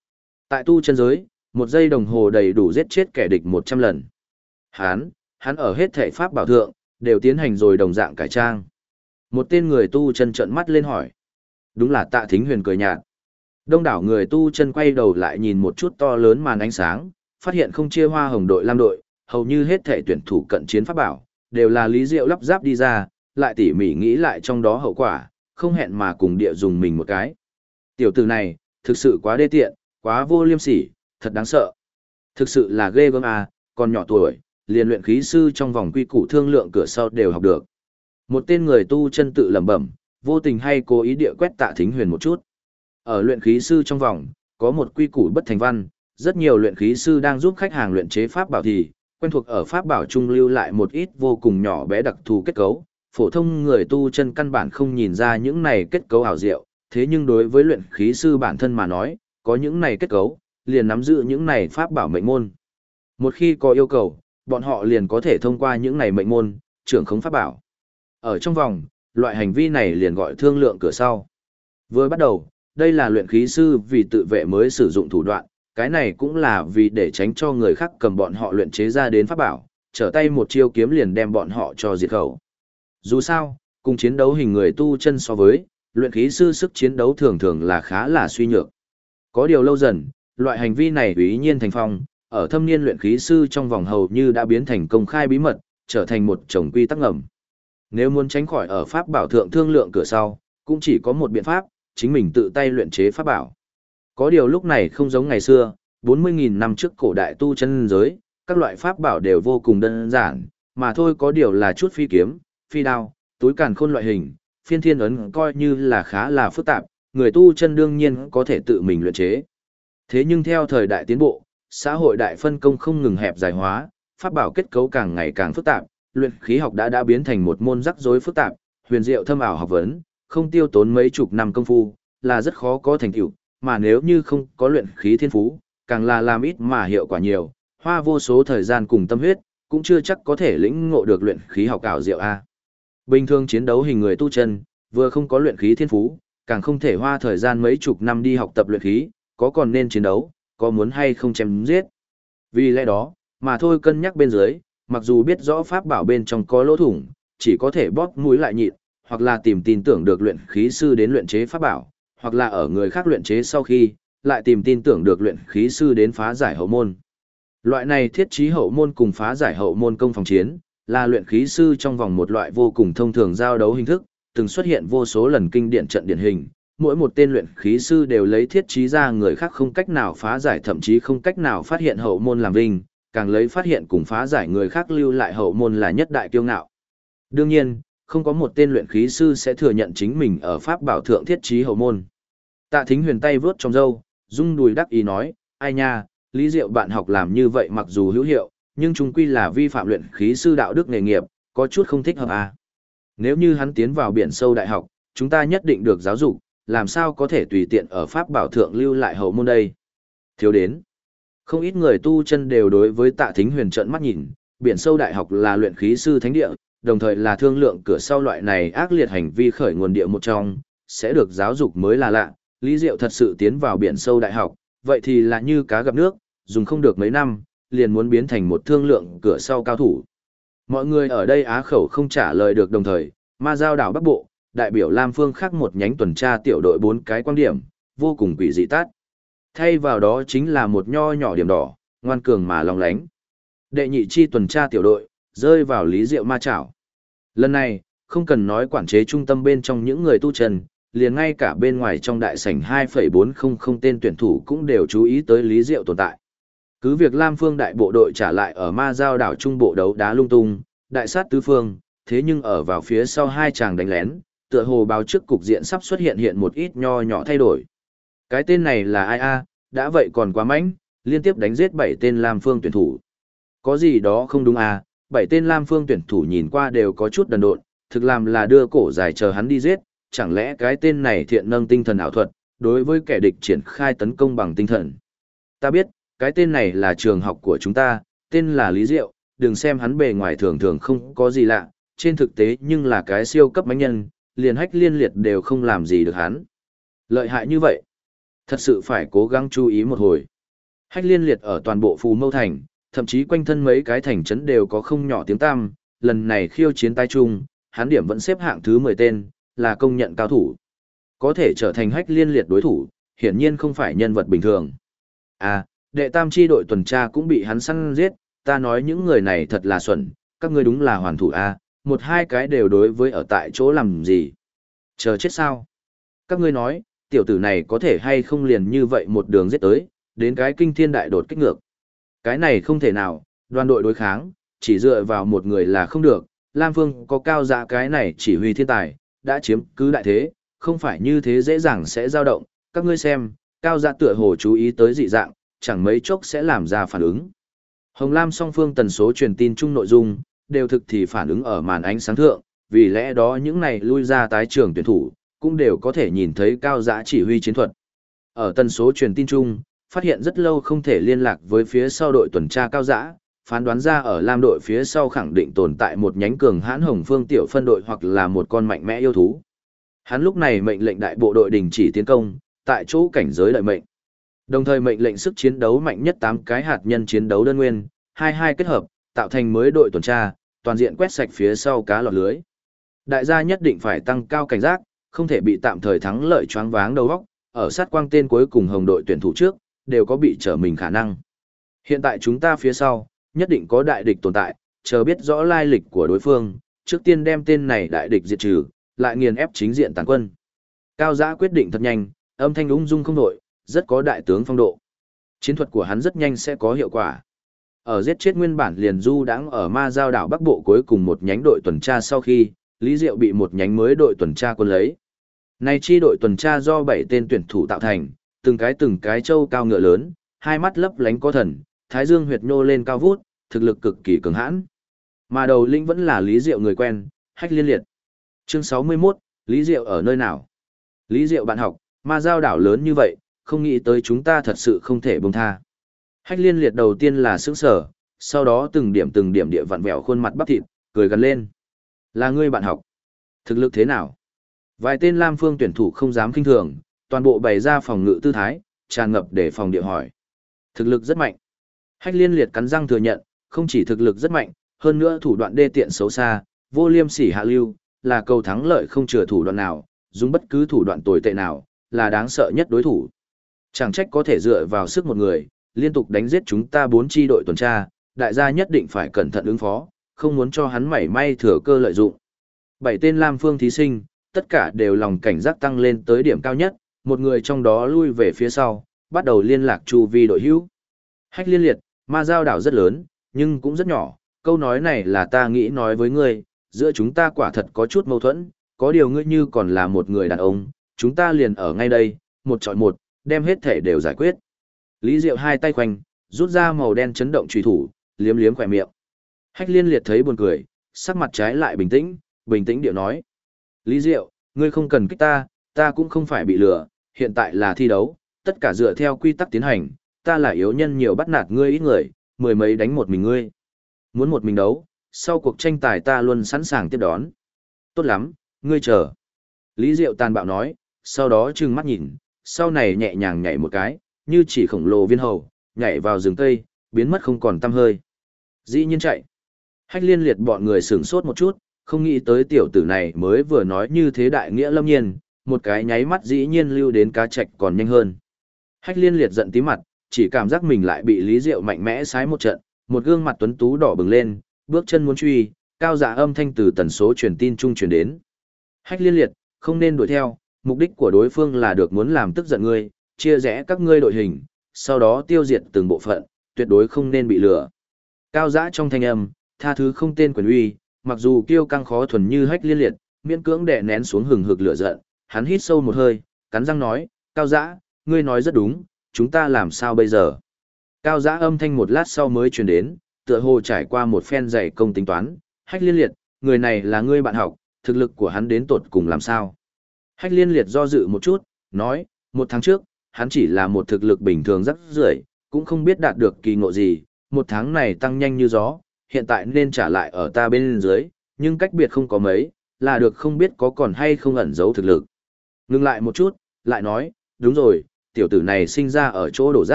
Tại tu chân giới, 1 giây đồng hồ đầy đủ giết chết kẻ địch 100 lần. Hắn ở hết thể pháp bảo thượng, đều tiến hành rồi đồng dạng cải trang. Một tên người tu chân trợn mắt lên hỏi. Đúng là Tạ Thính Huyền cười nhạt. Đông đảo người tu chân quay đầu lại nhìn một chút to lớn màn ánh sáng, phát hiện không chia hoa hồng đội lam đội, hầu như hết thể tuyển thủ cận chiến pháp bảo, đều là Lý Diệu lắp ráp đi ra, lại tỉ mỉ nghĩ lại trong đó hậu quả, không hẹn mà cùng địa dùng mình một cái. Tiểu tử này, thực sự quá đê tiện, quá vô liêm sỉ, thật đáng sợ. Thực sự là ghê gớm à, còn nhỏ tuổi, liền luyện khí sư trong vòng quy củ thương lượng cửa sau đều học được. Một tên người tu chân tự lẩm bẩm, vô tình hay cố ý địa quét Tạ Thính Huyền một chút. Ở luyện khí sư trong vòng, có một quy củ bất thành văn, rất nhiều luyện khí sư đang giúp khách hàng luyện chế pháp bảo thì quen thuộc ở pháp bảo trung lưu lại một ít vô cùng nhỏ bé đặc thù kết cấu. Phổ thông người tu chân căn bản không nhìn ra những này kết cấu ảo diệu, thế nhưng đối với luyện khí sư bản thân mà nói, có những này kết cấu, liền nắm giữ những này pháp bảo mệnh môn. Một khi có yêu cầu, bọn họ liền có thể thông qua những này mệnh môn, trưởng khống pháp bảo. Ở trong vòng, loại hành vi này liền gọi thương lượng cửa sau. Vừa bắt đầu, đây là luyện khí sư vì tự vệ mới sử dụng thủ đoạn, cái này cũng là vì để tránh cho người khác cầm bọn họ luyện chế ra đến pháp bảo, trở tay một chiêu kiếm liền đem bọn họ cho diệt khẩu. Dù sao, cùng chiến đấu hình người tu chân so với, luyện khí sư sức chiến đấu thường thường là khá là suy nhược. Có điều lâu dần, loại hành vi này ủy nhiên thành phong, ở thâm niên luyện khí sư trong vòng hầu như đã biến thành công khai bí mật, trở thành một chồng quy tắc ngầm. Nếu muốn tránh khỏi ở pháp bảo thượng thương lượng cửa sau, cũng chỉ có một biện pháp, chính mình tự tay luyện chế pháp bảo. Có điều lúc này không giống ngày xưa, 40.000 năm trước cổ đại tu chân giới, các loại pháp bảo đều vô cùng đơn giản, mà thôi có điều là chút phi kiếm, phi đao, túi càn khôn loại hình, phiên thiên ấn coi như là khá là phức tạp, người tu chân đương nhiên có thể tự mình luyện chế. Thế nhưng theo thời đại tiến bộ, xã hội đại phân công không ngừng hẹp dài hóa, pháp bảo kết cấu càng ngày càng phức tạp, luyện khí học đã biến thành một môn rắc rối phức tạp, huyền diệu thâm ảo học vấn, không tiêu tốn mấy chục năm công phu, là rất khó có thành tựu, mà nếu như không có luyện khí thiên phú, càng là làm ít mà hiệu quả nhiều, hoa vô số thời gian cùng tâm huyết, cũng chưa chắc có thể lĩnh ngộ được luyện khí học ảo diệu a. Bình thường chiến đấu hình người tu chân, vừa không có luyện khí thiên phú, càng không thể hoa thời gian mấy chục năm đi học tập luyện khí, có còn nên chiến đấu, có muốn hay không chém giết. Vì lẽ đó, mà thôi cân nhắc bên dưới, mặc dù biết rõ pháp bảo bên trong có lỗ thủng, chỉ có thể bóp mũi lại nhịn, hoặc là tìm tin tưởng được luyện khí sư đến luyện chế pháp bảo, hoặc là ở người khác luyện chế sau khi, lại tìm tin tưởng được luyện khí sư đến phá giải hậu môn. Loại này thiết trí hậu môn cùng phá giải hậu môn công phòng chiến, là luyện khí sư trong vòng một loại vô cùng thông thường giao đấu hình thức, từng xuất hiện vô số lần kinh điển trận điển hình. Mỗi một tên luyện khí sư đều lấy thiết trí ra người khác không cách nào phá giải, thậm chí không cách nào phát hiện hậu môn làm vinh, càng lấy phát hiện cùng phá giải người khác lưu lại hậu môn là nhất đại kiêu ngạo. Đương nhiên, không có một tên luyện khí sư sẽ thừa nhận chính mình ở pháp bảo thượng thiết trí hậu môn. Tạ Thính Huyền tay vướt trong râu, rung đùi đắc ý nói, ai nha, Lý Diệu bạn học làm như vậy mặc dù hữu hiệu, nhưng chung quy là vi phạm luyện khí sư đạo đức nghề nghiệp, có chút không thích hợp à. Nếu như hắn tiến vào biển sâu đại học, chúng ta nhất định được giáo dục, làm sao có thể tùy tiện ở pháp bảo thượng lưu lại hậu môn đây. Thiếu đến. Không ít người tu chân đều đối với Tạ Thính Huyền trợn mắt nhìn, biển sâu đại học là luyện khí sư thánh địa, đồng thời là thương lượng cửa sau loại này ác liệt hành vi khởi nguồn địa một trong, sẽ được giáo dục mới là lạ. Lý Diệu thật sự tiến vào biển sâu đại học, vậy thì là như cá gặp nước, dùng không được mấy năm, liền muốn biến thành một thương lượng cửa sau cao thủ. Mọi người ở đây á khẩu không trả lời được, đồng thời, Ma Giao đảo Bắc Bộ, đại biểu Lam Phương khác một nhánh tuần tra tiểu đội 4 cái quan điểm, vô cùng quỷ dị tát. Thay vào đó chính là một nho nhỏ điểm đỏ, ngoan cường mà lòng lánh. Đệ nhị chi tuần tra tiểu đội, rơi vào Lý Diệu ma chảo. Lần này, không cần nói quản chế trung tâm bên trong những người tu chân, liền ngay cả bên ngoài trong đại sảnh 2,400 tên tuyển thủ cũng đều chú ý tới Lý Diệu tồn tại. Cứ việc Lam Phương đại bộ đội trả lại ở Ma Giao đảo trung bộ đấu đá lung tung, đại sát tứ phương, thế nhưng ở vào phía sau hai chàng đánh lén, tựa hồ báo trước cục diện sắp xuất hiện một ít nho nhỏ thay đổi. Cái tên này là ai a? Đã vậy còn quá mạnh, liên tiếp đánh giết 7 tên Lam Phương tuyển thủ. Có gì đó không đúng à, 7 tên Lam Phương tuyển thủ nhìn qua đều có chút đần độn, thực làm là đưa cổ dài chờ hắn đi giết, chẳng lẽ cái tên này thiện nâng tinh thần ảo thuật, đối với kẻ địch triển khai tấn công bằng tinh thần. Ta biết, cái tên này là trường học của chúng ta, tên là Lý Diệu, đừng xem hắn bề ngoài thường thường không có gì lạ, trên thực tế nhưng là cái siêu cấp mãnh nhân, liền hách liên liệt đều không làm gì được hắn. Lợi hại như vậy, thật sự phải cố gắng chú ý một hồi. Hách liên liệt ở toàn bộ Phù Mâu Thành, thậm chí quanh thân mấy cái thành trấn đều có không nhỏ tiếng tăm, lần này khiêu chiến tái trung, hắn điểm vẫn xếp hạng thứ 10 tên, là công nhận cao thủ. Có thể trở thành Hách liên liệt đối thủ, hiển nhiên không phải nhân vật bình thường. À, đệ tam chi đội tuần tra cũng bị hắn săn giết, ta nói những người này thật là xuẩn, các ngươi đúng là hoàn thủ a, một hai cái đều đối với ở tại chỗ làm gì. Chờ chết sao? Các ngươi nói, tiểu tử này có thể hay không liền như vậy một đường giết tới, đến cái kinh thiên đại đột kích ngược. Cái này không thể nào, đoàn đội đối kháng, chỉ dựa vào một người là không được, Lam Phương có Cao Dã cái này chỉ huy thiên tài, đã chiếm cứ đại thế, không phải như thế dễ dàng sẽ dao động, các ngươi xem, Cao Dã tựa hồ chú ý tới dị dạng, chẳng mấy chốc sẽ làm ra phản ứng. Hồng Lam song phương tần số truyền tin chung nội dung, đều thực thì phản ứng ở màn ánh sáng thượng, vì lẽ đó những này lui ra tái trường tuyển thủ, cũng đều có thể nhìn thấy Cao Dã chỉ huy chiến thuật. Ở tần số truyền tin chung, phát hiện rất lâu không thể liên lạc với phía sau đội tuần tra Cao Dã, phán đoán ra ở Lam đội phía sau khẳng định tồn tại một nhánh cường hãn Hồng Phương tiểu phân đội hoặc là một con mạnh mẽ yêu thú. Hắn lúc này mệnh lệnh đại bộ đội đình chỉ tiến công, tại chỗ cảnh giới đợi mệnh. Đồng thời mệnh lệnh sức chiến đấu mạnh nhất 8 cái hạt nhân chiến đấu đơn nguyên, 22 kết hợp, tạo thành mới đội tuần tra, toàn diện quét sạch phía sau cá lọt lưới. Đại gia nhất định phải tăng cao cảnh giác, không thể bị tạm thời thắng lợi choáng váng đầu óc, ở sát quang tên cuối cùng Hồng đội tuyển thủ trước, đều có bị trở mình khả năng. Hiện tại chúng ta phía sau, nhất định có đại địch tồn tại, chờ biết rõ lai lịch của đối phương, trước tiên đem tên này đại địch diệt trừ, lại nghiền ép chính diện tàn quân. Cao Dã quyết định thật nhanh, âm thanh ung dung không đổi, rất có đại tướng phong độ. Chiến thuật của hắn rất nhanh sẽ có hiệu quả. Ở giết chết nguyên bản liền du đãng ở Ma Giao đảo Bắc Bộ cuối cùng một nhánh đội tuần tra sau khi, Lý Diệu bị một nhánh mới đội tuần tra quân lấy. Này chi đội tuần tra do 7 tên tuyển thủ tạo thành, từng cái trâu cao ngựa lớn, hai mắt lấp lánh có thần, thái dương huyệt nhô lên cao vút, thực lực cực kỳ cường hãn. Mà đầu lĩnh vẫn là Lý Diệu người quen, Hách Liên Liệt. Chương 61, Lý Diệu ở nơi nào? Lý Diệu bạn học, Ma Giao đảo lớn như vậy, không nghĩ tới chúng ta thật sự không thể buông tha. Hách Liên Liệt đầu tiên là sững sờ, sau đó từng điểm địa vặn vẹo khuôn mặt bắp thịt, cười gần lên. Là ngươi bạn học. Thực lực thế nào? Vài tên Lam Phương tuyển thủ không dám khinh thường, toàn bộ bày ra phòng ngự tư thái, tràn ngập để phòng địa hỏi. Thực lực rất mạnh. Hách Liên Liệt cắn răng thừa nhận, không chỉ thực lực rất mạnh, hơn nữa thủ đoạn đê tiện xấu xa, vô liêm sỉ hạ lưu, là cầu thắng lợi không chừa thủ đoạn nào, dùng bất cứ thủ đoạn tồi tệ nào, là đáng sợ nhất đối thủ. Chẳng trách có thể dựa vào sức một người, liên tục đánh giết chúng ta 4 chi đội tuần tra, đại gia nhất định phải cẩn thận ứng phó, không muốn cho hắn mảy may thừa cơ lợi dụng. 7 tên Lam Phương thí sinh, tất cả đều lòng cảnh giác tăng lên tới điểm cao nhất, một người trong đó lui về phía sau, bắt đầu liên lạc chu vi đội hữu. Hách Liên Liệt, Ma Giao đảo rất lớn, nhưng cũng rất nhỏ, câu nói này là ta nghĩ nói với ngươi, giữa chúng ta quả thật có chút mâu thuẫn, có điều ngươi như còn là một người đàn ông, chúng ta liền ở ngay đây, một chọi một, đem hết thể đều giải quyết. Lý Diệu hai tay khoanh, rút ra màu đen chấn động chùy thủ, liếm liếm khỏe miệng. Hách Liên Liệt thấy buồn cười, sắc mặt trái lại bình tĩnh điệu nói. Lý Diệu, ngươi không cần kích ta cũng không phải bị lừa, hiện tại là thi đấu, tất cả dựa theo quy tắc tiến hành, ta là yếu nhân nhiều bắt nạt ngươi ít người, mười mấy đánh một mình ngươi. Muốn một mình đấu, sau cuộc tranh tài ta luôn sẵn sàng tiếp đón. Tốt lắm, ngươi chờ. Lý Diệu tàn bạo nói, sau đó trừng mắt nhìn, sau này nhẹ nhàng nhảy một cái, như chỉ khổng lồ viên hầu, nhảy vào rừng cây, biến mất không còn tăm hơi. Dĩ nhiên chạy. Hách Liên Liệt bọn người sửng sốt một chút, không nghĩ tới tiểu tử này mới vừa nói như thế đại nghĩa lâm nhiên, một cái nháy mắt dĩ nhiên lưu đến cá trạch còn nhanh hơn. Hách Liên Liệt giận tí mặt, chỉ cảm giác mình lại bị Lý Diệu mạnh mẽ sái một trận, một gương mặt tuấn tú đỏ bừng lên, bước chân muốn truy, Cao Dã âm thanh từ tần số truyền tin trung truyền đến. Hách Liên Liệt, không nên đuổi theo, mục đích của đối phương là được muốn làm tức giận ngươi, chia rẽ các ngươi đội hình, sau đó tiêu diệt từng bộ phận, tuyệt đối không nên bị lừa. Cao Dã trong thanh âm, tha thứ không tên quyền uy, mặc dù kiêu căng khó thuần như Hách Liên Liệt, miễn cưỡng đè nén xuống hừng hực lửa giận, hắn hít sâu một hơi, cắn răng nói, Cao Dã, ngươi nói rất đúng, chúng ta làm sao bây giờ? Cao Dã âm thanh một lát sau mới truyền đến, tựa hồ trải qua một phen dày công tính toán, Hách Liên Liệt, người này là ngươi bạn học, thực lực của hắn đến tột cùng làm sao? Hách Liên Liệt do dự một chút, nói, 1 tháng trước, hắn chỉ là một thực lực bình thường rất rưởi, cũng không biết đạt được kỳ ngộ gì, 1 tháng này tăng nhanh như gió, hiện tại nên trả lại ở ta bên dưới, nhưng cách biệt không có mấy, là được không biết có còn hay không ẩn giấu thực lực. Ngừng lại một chút, lại nói, đúng rồi, tiểu tử này sinh ra ở chỗ đổ rác,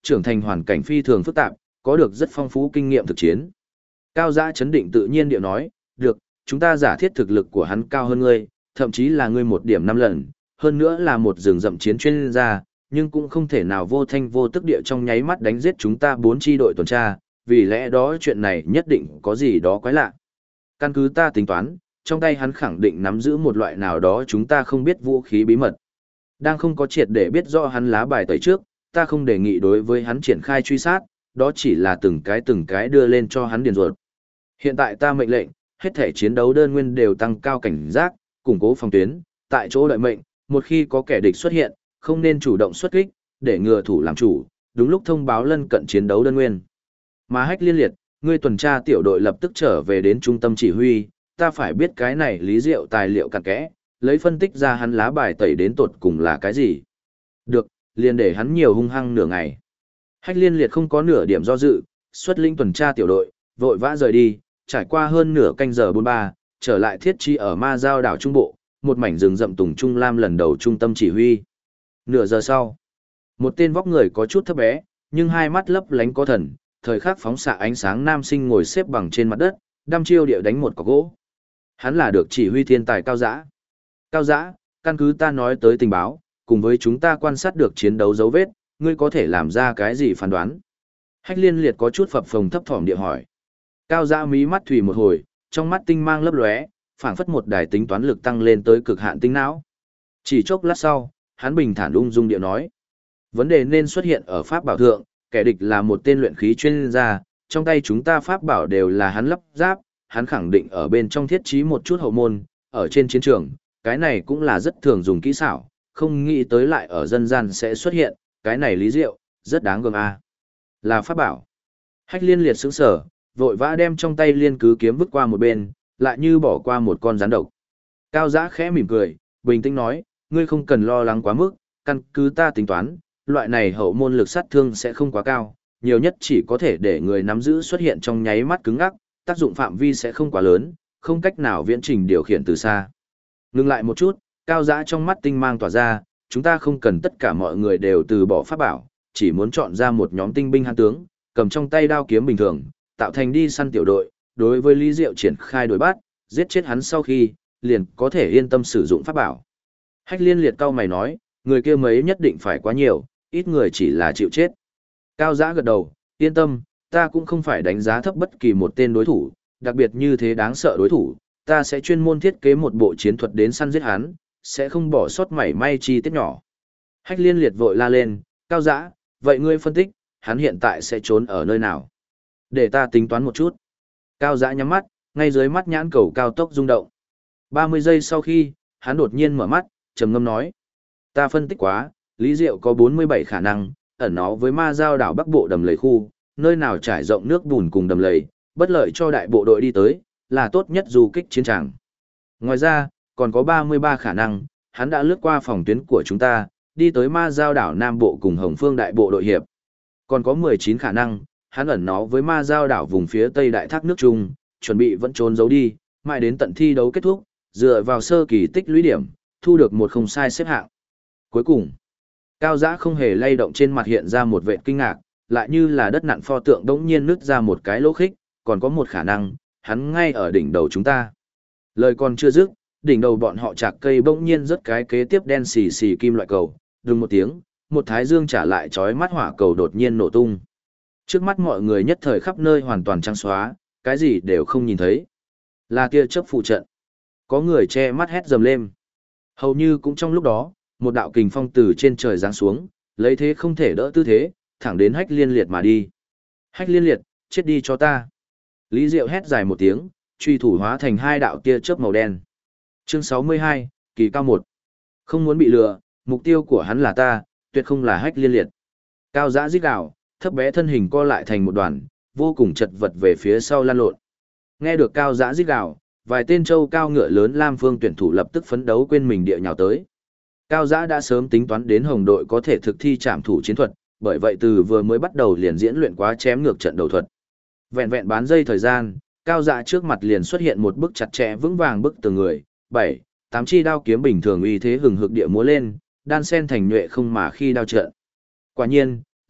trưởng thành hoàn cảnh phi thường phức tạp, có được rất phong phú kinh nghiệm thực chiến. Cao Giã chấn định tự nhiên điệu nói, được, chúng ta giả thiết thực lực của hắn cao hơn ngươi, thậm chí là ngươi 1.5 lần, hơn nữa là một rừng rậm chiến chuyên gia, nhưng cũng không thể nào vô thanh vô tức địa trong nháy mắt đánh giết chúng ta 4 chi đội tuần tra, vì lẽ đó chuyện này nhất định có gì đó quái lạ. Căn cứ ta tính toán, trong tay hắn khẳng định nắm giữ một loại nào đó chúng ta không biết vũ khí bí mật. Đang không có triệt để biết rõ hắn lá bài tẩy trước, ta không đề nghị đối với hắn triển khai truy sát, đó chỉ là từng cái đưa lên cho hắn điền ruột. Hiện tại ta mệnh lệnh, hết thể chiến đấu đơn nguyên đều tăng cao cảnh giác, củng cố phòng tuyến, tại chỗ đợi mệnh, một khi có kẻ địch xuất hiện, không nên chủ động xuất kích, để ngừa thủ làm chủ, đúng lúc thông báo lân cận chiến đấu đơn nguyên. Mà Hách Liên Liệt, ngươi tuần tra tiểu đội lập tức trở về đến trung tâm chỉ huy, ta phải biết cái này Lý Diệu tài liệu cặn kẽ, lấy phân tích ra hắn lá bài tẩy đến tột cùng là cái gì. Được, liền để hắn nhiều hung hăng nửa ngày. Hách Liên Liệt không có nửa điểm do dự, xuất lĩnh tuần tra tiểu đội, vội vã rời đi, trải qua hơn nửa canh giờ 43, trở lại thiết trí ở Ma Giao đảo Trung Bộ, một mảnh rừng rậm tùng trung lam lần đầu trung tâm chỉ huy. Nửa giờ sau, một tên vóc người có chút thấp bé, nhưng hai mắt lấp lánh có thần, thời khắc phóng xạ ánh sáng nam sinh ngồi xếp bằng trên mặt đất, đăm chiêu địa đánh một cọc gỗ. Hắn là được chỉ huy thiên tài Cao Giã. Cao Giã, căn cứ ta nói tới tình báo, cùng với chúng ta quan sát được chiến đấu dấu vết, ngươi có thể làm ra cái gì phán đoán? Hách Liên Liệt có chút phập phồng thấp thỏm địa hỏi. Cao Giã mí mắt thủy một hồi, trong mắt tinh mang lấp lóe, phảng phất một đài tính toán lực tăng lên tới cực hạn tinh não. Chỉ chốc lát sau, hắn bình thản ung dung địa nói. Vấn đề nên xuất hiện ở pháp bảo thượng, kẻ địch là một tên luyện khí chuyên gia, trong tay chúng ta pháp bảo đều là hắn lắp ráp, hắn khẳng định ở bên trong thiết trí một chút hậu môn, ở trên chiến trường, cái này cũng là rất thường dùng kỹ xảo, không nghĩ tới lại ở dân gian sẽ xuất hiện, cái này Lý Diệu, rất đáng gờm a. Là pháp bảo. Hách Liên Liệt sững sờ, vội vã đem trong tay liên cứ kiếm vứt qua một bên, lại như bỏ qua một con rắn độc. Cao Giã khẽ mỉm cười, bình tĩnh nói, ngươi không cần lo lắng quá mức, căn cứ ta tính toán, loại này hậu môn lực sát thương sẽ không quá cao, nhiều nhất chỉ có thể để người nắm giữ xuất hiện trong nháy mắt cứng ngắc, tác dụng phạm vi sẽ không quá lớn, không cách nào viễn trình điều khiển từ xa. Ngừng lại một chút, Cao Giã trong mắt tinh mang tỏa ra, chúng ta không cần tất cả mọi người đều từ bỏ pháp bảo, chỉ muốn chọn ra một nhóm tinh binh hãn tướng, cầm trong tay đao kiếm bình thường, tạo thành đi săn tiểu đội, đối với Lý Diệu triển khai đuổi bắt, giết chết hắn sau khi, liền có thể yên tâm sử dụng pháp bảo. Hách Liên Liệt cau mày nói, người kia mấy nhất định phải quá nhiều, ít người chỉ là chịu chết. Cao Giã gật đầu, yên tâm, ta cũng không phải đánh giá thấp bất kỳ một tên đối thủ, đặc biệt như thế đáng sợ đối thủ, ta sẽ chuyên môn thiết kế một bộ chiến thuật đến săn giết hắn, sẽ không bỏ sót mảy may chi tiết nhỏ. Hách Liên Liệt vội la lên, Cao Giã, vậy ngươi phân tích, hắn hiện tại sẽ trốn ở nơi nào? Để ta tính toán một chút. Cao Giã nhắm mắt, ngay dưới mắt nhãn cầu cao tốc rung động. 30 giây sau khi, hắn đột nhiên mở mắt, trầm ngâm nói. Ta phân tích quá, Lý Diệu có 47 khả năng, ẩn nó với Ma Giao đảo Bắc Bộ đầm lầy khu, nơi nào trải rộng nước bùn cùng đầm lầy, bất lợi cho đại bộ đội đi tới, là tốt nhất du kích chiến trường. Ngoài ra, còn có 33 khả năng, hắn đã lướt qua phòng tuyến của chúng ta, đi tới Ma Giao đảo Nam Bộ cùng Hồng Phương đại bộ đội hiệp. Còn có 19 khả năng, hắn ẩn nó với Ma Giao đảo vùng phía Tây Đại Thác nước Trung, chuẩn bị vẫn trốn giấu đi, mãi đến tận thi đấu kết thúc, dựa vào sơ kỳ tích lũy điểm, thu được một không sai xếp hạng. Cuối cùng, Cao Giã không hề lay động, trên mặt hiện ra một vẻ kinh ngạc, lại như là đất nặn pho tượng đống nhiên nứt ra một cái lỗ khích, còn có một khả năng, hắn ngay ở đỉnh đầu chúng ta. Lời còn chưa dứt, đỉnh đầu bọn họ chạc cây bỗng nhiên rớt cái kế tiếp đen xì xì kim loại cầu, đùng một tiếng, một thái dương trả lại chói mắt hỏa cầu đột nhiên nổ tung. Trước mắt mọi người nhất thời khắp nơi hoàn toàn trắng xóa, cái gì đều không nhìn thấy. Là tia chớp phụ trận. Có người che mắt hét dầm lên. Hầu như cũng trong lúc đó, một đạo kình phong từ trên trời giáng xuống, lấy thế không thể đỡ tư thế, thẳng đến Hách Liên Liệt mà đi. Hách Liên Liệt, chết đi cho ta. Lý Diệu hét dài một tiếng, truy thủ hóa thành hai đạo tia chớp màu đen. Chương 62, kỳ cao 1. Không muốn bị lừa, mục tiêu của hắn là ta, tuyệt không là Hách Liên Liệt. Cao Giã rít gào, thấp bé thân hình co lại thành một đoàn, vô cùng chật vật về phía sau lăn lộn. Nghe được Cao Giã rít gào, vài tên châu cao ngựa lớn Lam Phương tuyển thủ lập tức phấn đấu quên mình địa nhào tới. Cao Giã đã sớm tính toán đến Hồng đội có thể thực thi trảm thủ chiến thuật, bởi vậy từ vừa mới bắt đầu liền diễn luyện quá chém ngược trận đầu thuật. Vẹn vẹn bán giây thời gian, Cao Giã trước mặt liền xuất hiện một bức chặt chẽ vững vàng bức tường người, 7, 8 chi đao kiếm bình thường uy thế hừng hực địa múa lên, đan sen thành nhuệ không mà khi đao trận. Quả nhiên,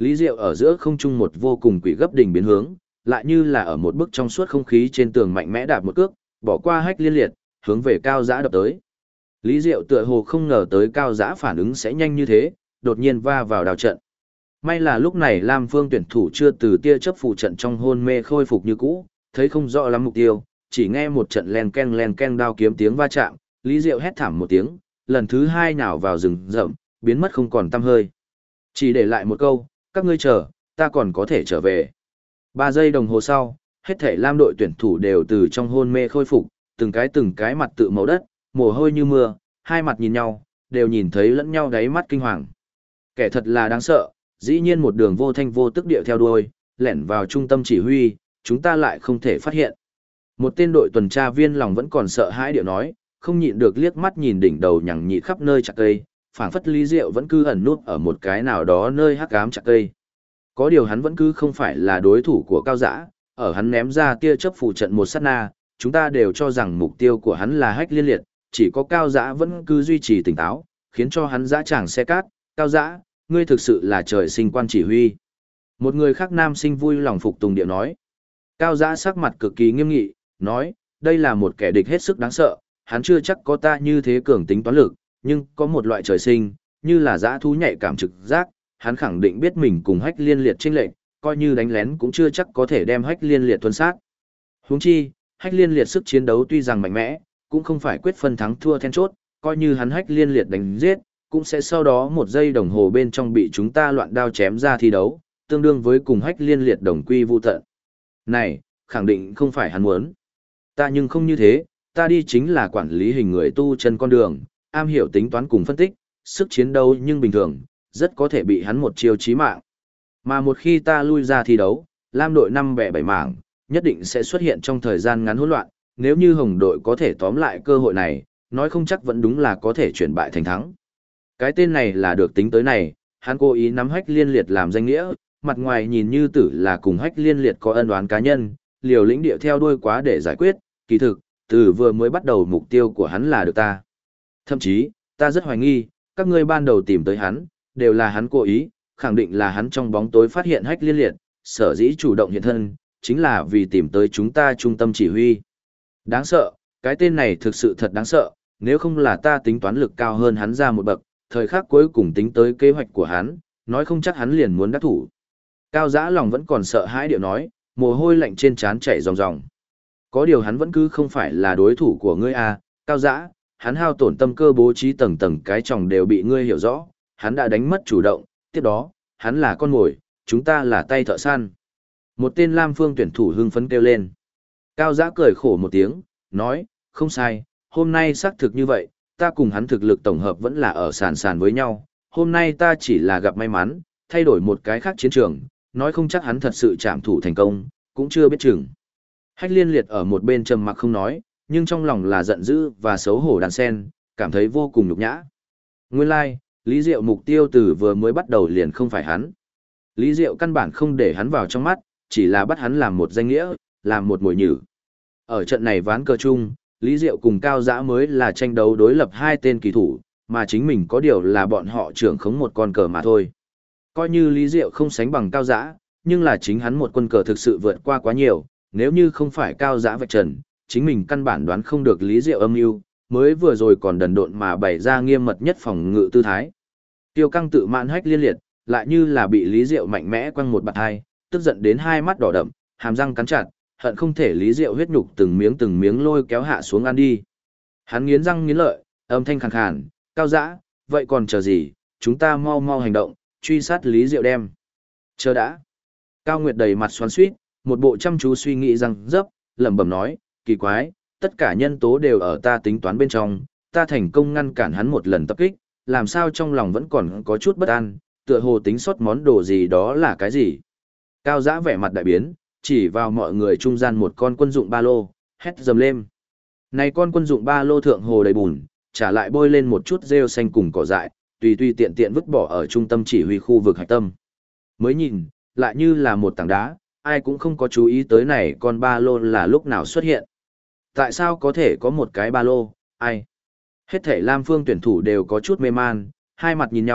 Lý Diệu ở giữa không trung một vô cùng quỷ gấp đỉnh biến hướng, lại như là ở một bức trong suốt không khí trên tường mạnh mẽ đạp một cước, bỏ qua Hách Liên Liệt, hướng về Cao Giã đập tới. Lý Diệu tựa hồ không ngờ tới Cao Giã phản ứng sẽ nhanh như thế, đột nhiên va vào đào trận. May là lúc này Lam Phương tuyển thủ chưa từ tia chớp phù trận trong hôn mê khôi phục như cũ, thấy không rõ lắm mục tiêu, chỉ nghe một trận len ken đao kiếm tiếng va chạm, Lý Diệu hét thảm một tiếng, lần thứ hai nhào vào rừng rậm, biến mất không còn tăm hơi. Chỉ để lại một câu, các ngươi chờ, ta còn có thể trở về. 3 giây đồng hồ sau, hết thể Lam đội tuyển thủ đều từ trong hôn mê khôi phục, từng cái mặt tự màu đất, mồ hôi như mưa, hai mặt nhìn nhau, đều nhìn thấy lẫn nhau đáy mắt kinh hoàng. Kẻ thật là đáng sợ, dĩ nhiên một đường vô thanh vô tức điệu theo đuôi, lẻn vào trung tâm chỉ huy, chúng ta lại không thể phát hiện. Một tên đội tuần tra viên lòng vẫn còn sợ hãi điệu nói, không nhịn được liếc mắt nhìn đỉnh đầu nhằng nhị khắp nơi chặt cây, phảng phất Lý Diệu vẫn cứ ẩn núp ở một cái nào đó nơi hắc ám chặt cây. Có điều hắn vẫn cứ không phải là đối thủ của Cao Giã, ở hắn ném ra tia chớp phù trận một sát na, chúng ta đều cho rằng mục tiêu của hắn là Hách Liên Liệt, chỉ có Cao Giã vẫn cứ duy trì tỉnh táo, khiến cho hắn dã tràng xe cát. Cao Giã, ngươi thực sự là trời sinh quan chỉ huy. Một người khác nam sinh vui lòng phục tùng điệu nói. Cao Giã sắc mặt cực kỳ nghiêm nghị, nói, đây là một kẻ địch hết sức đáng sợ, hắn chưa chắc có ta như thế cường tính toán lực, nhưng có một loại trời sinh, như là dã thú nhạy cảm trực giác, hắn khẳng định biết mình cùng Hách Liên Liệt chênh lệch, coi như đánh lén cũng chưa chắc có thể đem Hách Liên Liệt tuân sát. Huống chi, Hách Liên Liệt sức chiến đấu tuy rằng mạnh mẽ, cũng không phải quyết phân thắng thua then chốt, coi như hắn Hách Liên Liệt đánh giết, cũng sẽ sau đó 1 giây đồng hồ bên trong bị chúng ta loạn đao chém ra thi đấu, tương đương với cùng Hách Liên Liệt đồng quy vu tận. Này, khẳng định không phải hắn muốn. Ta nhưng không như thế, ta đi chính là quản lý hình người tu chân con đường, am hiểu tính toán cùng phân tích, sức chiến đấu nhưng bình thường, rất có thể bị hắn một chiêu chí mạng. Mà một khi ta lui ra thi đấu, Lam đội 5 bẻ 7 mảng, nhất định sẽ xuất hiện trong thời gian ngắn hỗn loạn, nếu như Hồng đội có thể tóm lại cơ hội này, nói không chắc vẫn đúng là có thể chuyển bại thành thắng. Cái tên này là được tính tới này, hắn cố ý nắm Hách Liên Liệt làm danh nghĩa, mặt ngoài nhìn như tử là cùng Hách Liên Liệt có ân oán cá nhân, liều lĩnh địa theo đuôi quá để giải quyết, kỳ thực, từ vừa mới bắt đầu mục tiêu của hắn là được ta. Thậm chí, ta rất hoài nghi, các ngươi ban đầu tìm tới hắn, đều là hắn cố ý, khẳng định là hắn trong bóng tối phát hiện Hách Liên Liệt, sở dĩ chủ động hiện thân, chính là vì tìm tới chúng ta trung tâm chỉ huy. Đáng sợ, cái tên này thực sự thật đáng sợ, nếu không là ta tính toán lực cao hơn hắn ra một bậc, thời khắc cuối cùng tính tới kế hoạch của hắn, nói không chắc hắn liền muốn đắc thủ. Cao Giã lòng vẫn còn sợ hãi điệu nói, mồ hôi lạnh trên trán chảy ròng ròng. Có điều hắn vẫn cứ không phải là đối thủ của ngươi à, Cao Giã, hắn hao tổn tâm cơ bố trí tầng tầng cái chồng đều bị ngươi hiểu rõ, hắn đã đánh mất chủ động, tiếp đó, hắn là con mồi, chúng ta là tay thợ săn. Một tên Lam Phương tuyển thủ hưng phấn kêu lên. Cao Giã cười khổ một tiếng, nói, không sai, hôm nay xác thực như vậy, ta cùng hắn thực lực tổng hợp vẫn là ở sàn sàn với nhau, hôm nay ta chỉ là gặp may mắn, thay đổi một cái khác chiến trường, nói không chắc hắn thật sự chạm thủ thành công, cũng chưa biết chừng. Hách Liên Liệt ở một bên trầm mặc không nói, nhưng trong lòng là giận dữ và xấu hổ đan sen, cảm thấy vô cùng nhục nhã. Nguyên lai, Lý Diệu mục tiêu từ vừa mới bắt đầu liền không phải hắn. Lý Diệu căn bản không để hắn vào trong mắt, chỉ là bắt hắn làm một danh nghĩa, làm một mồi nhử. Ở trận này ván cờ chung, Lý Diệu cùng Cao Giã mới là tranh đấu đối lập hai tên kỳ thủ, mà chính mình có điều là bọn họ trưởng khống một con cờ mà thôi. Coi như Lý Diệu không sánh bằng Cao Giã, nhưng là chính hắn một quân cờ thực sự vượt qua quá nhiều, nếu như không phải Cao Giã vạch trần, chính mình căn bản đoán không được Lý Diệu âm mưu, mới vừa rồi còn đần độn mà bày ra nghiêm mật nhất phòng ngự tư thái. Tiêu Căng tự mãn Hách Liên Liệt, lại như là bị Lý Diệu mạnh mẽ quăng một bạt hai, tức giận đến hai mắt đỏ đậm, hàm răng cắn chặt, hận không thể Lý Diệu huyết nhục từng miếng lôi kéo hạ xuống ăn đi. Hắn nghiến răng nghiến lợi, âm thanh khàn khàn, Cao Giã, vậy còn chờ gì, chúng ta mau mau hành động, truy sát Lý Diệu đem. Chờ đã. Cao Nguyệt đầy mặt xoắn xuýt, một bộ chăm chú suy nghĩ răng dấp, lẩm bẩm nói, kỳ quái, tất cả nhân tố đều ở ta tính toán bên trong, ta thành công ngăn cản hắn một lần tập kích, làm sao trong lòng vẫn còn có chút bất an, tựa hồ tính sót món đồ gì đó là cái gì. Cao Giã vẻ mặt đại biến, chỉ vào mọi người trung gian một con quân dụng ba lô, hét dầm lên. Này con quân dụng ba lô thượng hồ đầy bùn, trả lại bôi lên một chút rêu xanh cùng cỏ dại, tùy tiện tiện vứt bỏ ở trung tâm chỉ huy khu vực hạch tâm. Mới nhìn, lại như là một tảng đá, ai cũng không có chú ý tới này con ba lô là lúc nào xuất hiện. Tại sao có thể có một cái ba lô, ai? Hết thể Lam Phương tuyển thủ đều có chút mê man, hai mặt nhìn nhau,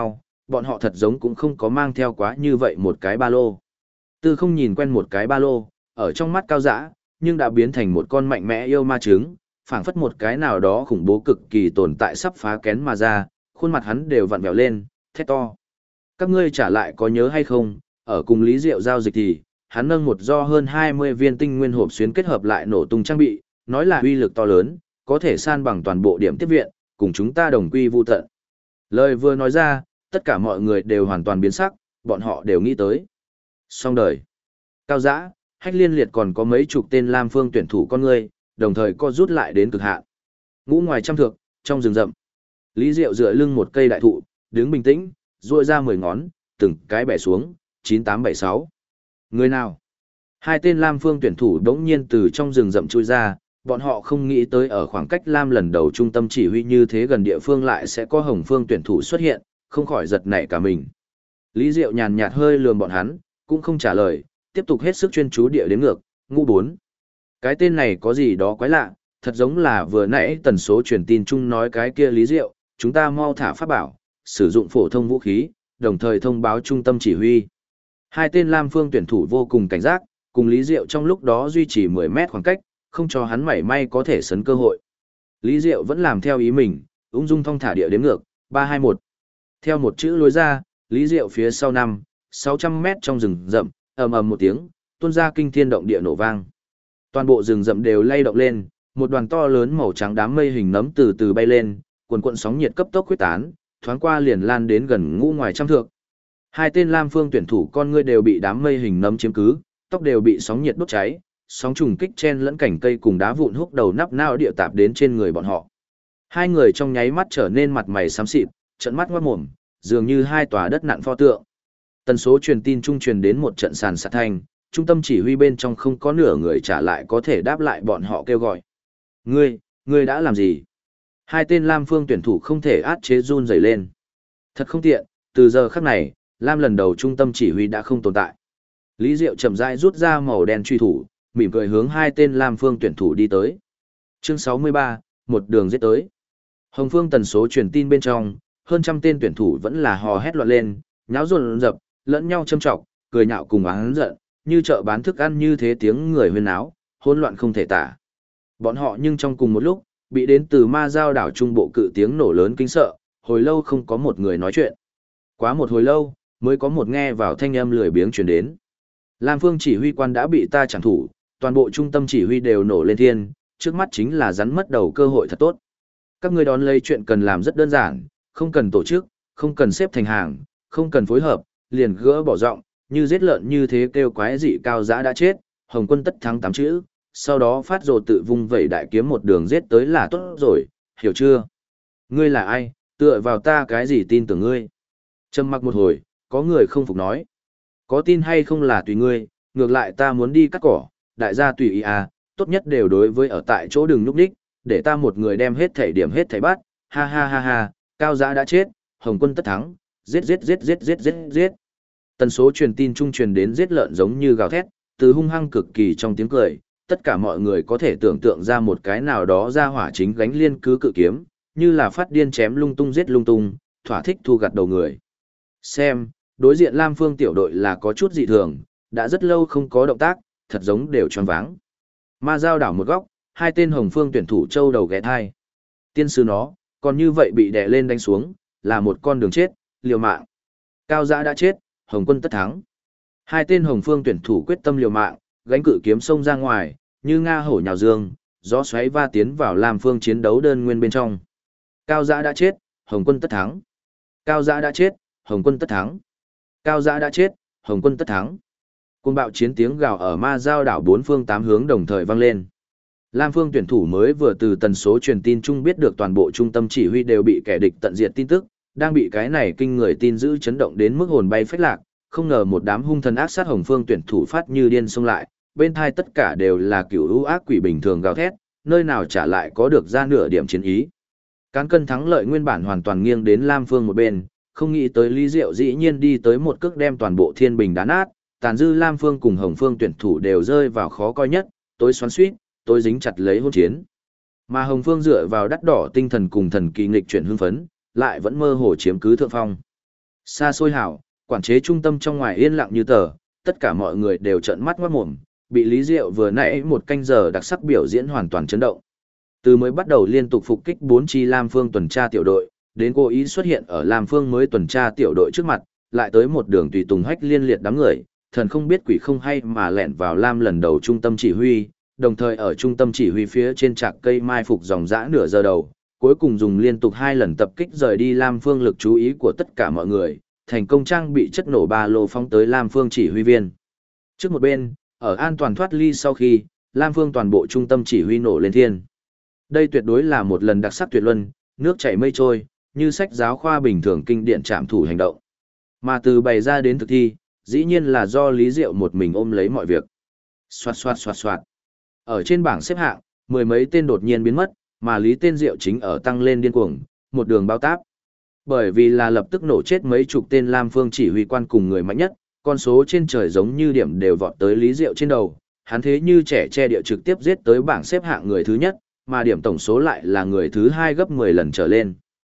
bọn họ thật giống cũng không có mang theo quá như vậy một cái ba lô. Tư không nhìn quen một cái ba lô, ở trong mắt Cao Dã, nhưng đã biến thành một con mạnh mẽ yêu ma trứng, phảng phất một cái nào đó khủng bố cực kỳ tồn tại sắp phá kén mà ra, khuôn mặt hắn đều vặn vẹo lên, thét to. Các ngươi trả lại có nhớ hay không, ở cùng Lý Diệu giao dịch thì, hắn nâng một do hơn 20 viên tinh nguyên hộp xuyến kết hợp lại nổ tung trang bị, nói là uy lực to lớn, có thể san bằng toàn bộ điểm tiếp viện, cùng chúng ta đồng quy vu tận. Lời vừa nói ra, tất cả mọi người đều hoàn toàn biến sắc, bọn họ đều nghĩ tới. Xong đời. Cao Dã, Hách Liên Liệt còn có mấy chục tên Lam Phương tuyển thủ con ngươi, đồng thời co rút lại đến cực hạn. Ngũ ngoài trăm thước, trong rừng rậm. Lý Diệu dựa lưng một cây đại thụ, đứng bình tĩnh, duỗi ra 10 ngón, từng cái bẻ xuống, 9876. Người nào? Hai tên Lam Phương tuyển thủ đống nhiên từ trong rừng rậm chui ra, bọn họ không nghĩ tới ở khoảng cách Lam lần đầu trung tâm chỉ huy như thế gần địa phương lại sẽ có Hồng Phương tuyển thủ xuất hiện, không khỏi giật nảy cả mình. Lý Diệu nhàn nhạt hơi lườm bọn hắn, cũng không trả lời, tiếp tục hết sức chuyên chú địa đến ngược, ngũ 4. Cái tên này có gì đó quái lạ, thật giống là vừa nãy tần số truyền tin chung nói cái kia Lý Diệu, chúng ta mau thả pháp bảo, sử dụng phổ thông vũ khí, đồng thời thông báo trung tâm chỉ huy. Hai tên Lam Phương tuyển thủ vô cùng cảnh giác, cùng Lý Diệu trong lúc đó duy trì 10 mét khoảng cách, không cho hắn mảy may có thể sấn cơ hội. Lý Diệu vẫn làm theo ý mình, ung dung thong thả địa đếm ngược, 321. Theo một chữ lối ra, Lý Diệu phía sau 600 mét trong rừng rậm, ầm ầm một tiếng, tuôn ra kinh thiên động địa nổ vang. Toàn bộ rừng rậm đều lay động lên, một đoàn to lớn màu trắng đám mây hình nấm từ từ bay lên, cuồn cuộn sóng nhiệt cấp tốc khuếch tán, thoáng qua liền lan đến gần ngũ ngoài trăm thước. Hai tên Lam Phương tuyển thủ con ngươi đều bị đám mây hình nấm chiếm cứ, tóc đều bị sóng nhiệt đốt cháy, sóng trùng kích chen lẫn cảnh cây cùng đá vụn húc đầu nắp nao địa tạp đến trên người bọn họ. Hai người trong nháy mắt trở nên mặt mày xám xịt, trợn mắt ngoát mồm, dường như hai tòa đất nặn pho tượng. Tần số truyền tin trung truyền đến một trận sàn sạt thanh, trung tâm chỉ huy bên trong không có nửa người trả lại có thể đáp lại bọn họ kêu gọi. Ngươi đã làm gì? Hai tên Lam Phương tuyển thủ không thể át chế run rẩy lên. Thật không tiện, từ giờ khắc này, Lam lần đầu trung tâm chỉ huy đã không tồn tại. Lý Diệu chậm rãi rút ra màu đen truy thủ, mỉm cười hướng hai tên Lam Phương tuyển thủ đi tới. Chương 63, một đường giết tới. Hồng Phương tần số truyền tin bên trong, hơn trăm tên tuyển thủ vẫn là hò hét loạn lên, nháo rồn rập, lẫn nhau châm chọc, cười nhạo cùng oán giận, như chợ bán thức ăn như thế tiếng người huyên náo, hỗn loạn không thể tả. Bọn họ nhưng trong cùng một lúc, bị đến từ ma giao đảo trung bộ cự tiếng nổ lớn kinh sợ, hồi lâu không có một người nói chuyện. Quá một hồi lâu, mới có một nghe vào thanh âm lười biếng truyền đến. Lam Phương chỉ huy quan đã bị ta chẳng thủ, toàn bộ trung tâm chỉ huy đều nổ lên thiên, trước mắt chính là rắn mất đầu cơ hội thật tốt. Các ngươi đón lấy chuyện cần làm rất đơn giản, không cần tổ chức, không cần xếp thành hàng, không cần phối hợp, liền gỡ bỏ giọng, như giết lợn như thế kêu quái dị Cao Dã đã chết, Hồng Quân tất thắng 8 chữ, sau đó phát rồ tự vung vẩy đại kiếm một đường giết tới là tốt rồi, hiểu chưa? Ngươi là ai, tựa vào ta cái gì tin tưởng ngươi? Trầm mặc một hồi, có người không phục nói. Có tin hay không là tùy ngươi, ngược lại ta muốn đi cắt cỏ, đại gia tùy ý à, tốt nhất đều đối với ở tại chỗ đừng núp đích, để ta một người đem hết thảy điểm hết thảy bắt, ha ha ha ha, Cao Dã đã chết, Hồng Quân tất thắng, giết giết giết giết giết giết giết. Tần số truyền tin trung truyền đến giết lợn giống như gào thét, từ hung hăng cực kỳ trong tiếng cười, tất cả mọi người có thể tưởng tượng ra một cái nào đó ra hỏa chính gánh liên cứ cự kiếm, như là phát điên chém lung tung giết lung tung, thỏa thích thu gặt đầu người. Xem, đối diện Lam Phương tiểu đội là có chút dị thường, đã rất lâu không có động tác, thật giống đều choáng váng. Ma giao đảo một góc, hai tên Hồng Phương tuyển thủ châu đầu ghé thai. Tiên sư nó, còn như vậy bị đè lên đánh xuống, là một con đường chết, liều mạng. Cao Dã đã chết, Hồng Quân tất thắng. Hai tên Hồng Phương tuyển thủ quyết tâm liều mạng, gánh cự kiếm sông ra ngoài, như nga hổ nhào dương, gió xoáy va tiến vào Lam Phương chiến đấu đơn nguyên bên trong. Cao Dã đã chết, Hồng Quân tất thắng. Cao Dã đã chết, Hồng Quân tất thắng. Cao Dã đã chết, Hồng Quân tất thắng. Cuồng bạo chiến tiếng gào ở ma giao đảo bốn phương tám hướng đồng thời vang lên. Lam Phương tuyển thủ mới vừa từ tần số truyền tin chung biết được toàn bộ trung tâm chỉ huy đều bị kẻ địch tận diệt tin tức, đang bị cái này kinh người tin dữ chấn động đến mức hồn bay phách lạc, không ngờ một đám hung thần ác sát Hồng Phương tuyển thủ phát như điên xông lại, bên thai tất cả đều là kiểu ưu ác quỷ bình thường gào thét, nơi nào trả lại có được ra nửa điểm chiến ý. Cán cân thắng lợi nguyên bản hoàn toàn nghiêng đến Lam Phương một bên, không nghĩ tới Lý Diệu dĩ nhiên đi tới một cước đem toàn bộ thiên bình đá nát, tàn dư Lam Phương cùng Hồng Phương tuyển thủ đều rơi vào khó coi nhất, tối xoắn xuýt, tối dính chặt lấy hôn chiến. Mà Hồng Phương dựa vào đắt đỏ tinh thần cùng thần kỳ nghịch chuyển hưng phấn, lại vẫn mơ hồ chiếm cứ thượng phong. Xa xôi hảo, quản chế trung tâm trong ngoài yên lặng như tờ, tất cả mọi người đều trợn mắt ngoát mồm, bị Lý Diệu vừa nãy một canh giờ đặc sắc biểu diễn hoàn toàn chấn động. Từ mới bắt đầu liên tục phục kích 4 chi Lam Phương tuần tra tiểu đội, đến cố ý xuất hiện ở Lam Phương mới tuần tra tiểu đội trước mặt, lại tới một đường tùy tùng hách liên liệt đám người, thần không biết quỷ không hay mà lẻn vào Lam lần đầu trung tâm chỉ huy, đồng thời ở trung tâm chỉ huy phía trên trạc cây mai phục dòng dã nửa giờ đầu, cuối cùng dùng liên tục 2 lần tập kích rời đi Lam Phương lực chú ý của tất cả mọi người, thành công trang bị chất nổ ba lô phóng tới Lam Phương chỉ huy viên. Trước một bên, ở an toàn thoát ly sau khi, Lam Phương toàn bộ trung tâm chỉ huy nổ lên thiên. Đây tuyệt đối là một lần đặc sắc tuyệt luân, nước chảy mây trôi, như sách giáo khoa bình thường kinh điển trảm thủ hành động. Mà từ bày ra đến thực thi, dĩ nhiên là do Lý Diệu một mình ôm lấy mọi việc. Xoạt xoạt xoạt xoạt. Ở trên bảng xếp hạng, mười mấy tên đột nhiên biến mất, mà Lý tên Diệu chính ở tăng lên điên cuồng, một đường bao táp. Bởi vì là lập tức nổ chết mấy chục tên Lam Phương chỉ huy quan cùng người mạnh nhất, con số trên trời giống như điểm đều vọt tới Lý Diệu trên đầu, hắn thế như trẻ che địa trực tiếp giết tới bảng xếp hạng người thứ nhất, mà điểm tổng số lại là người thứ hai gấp 10 lần trở lên.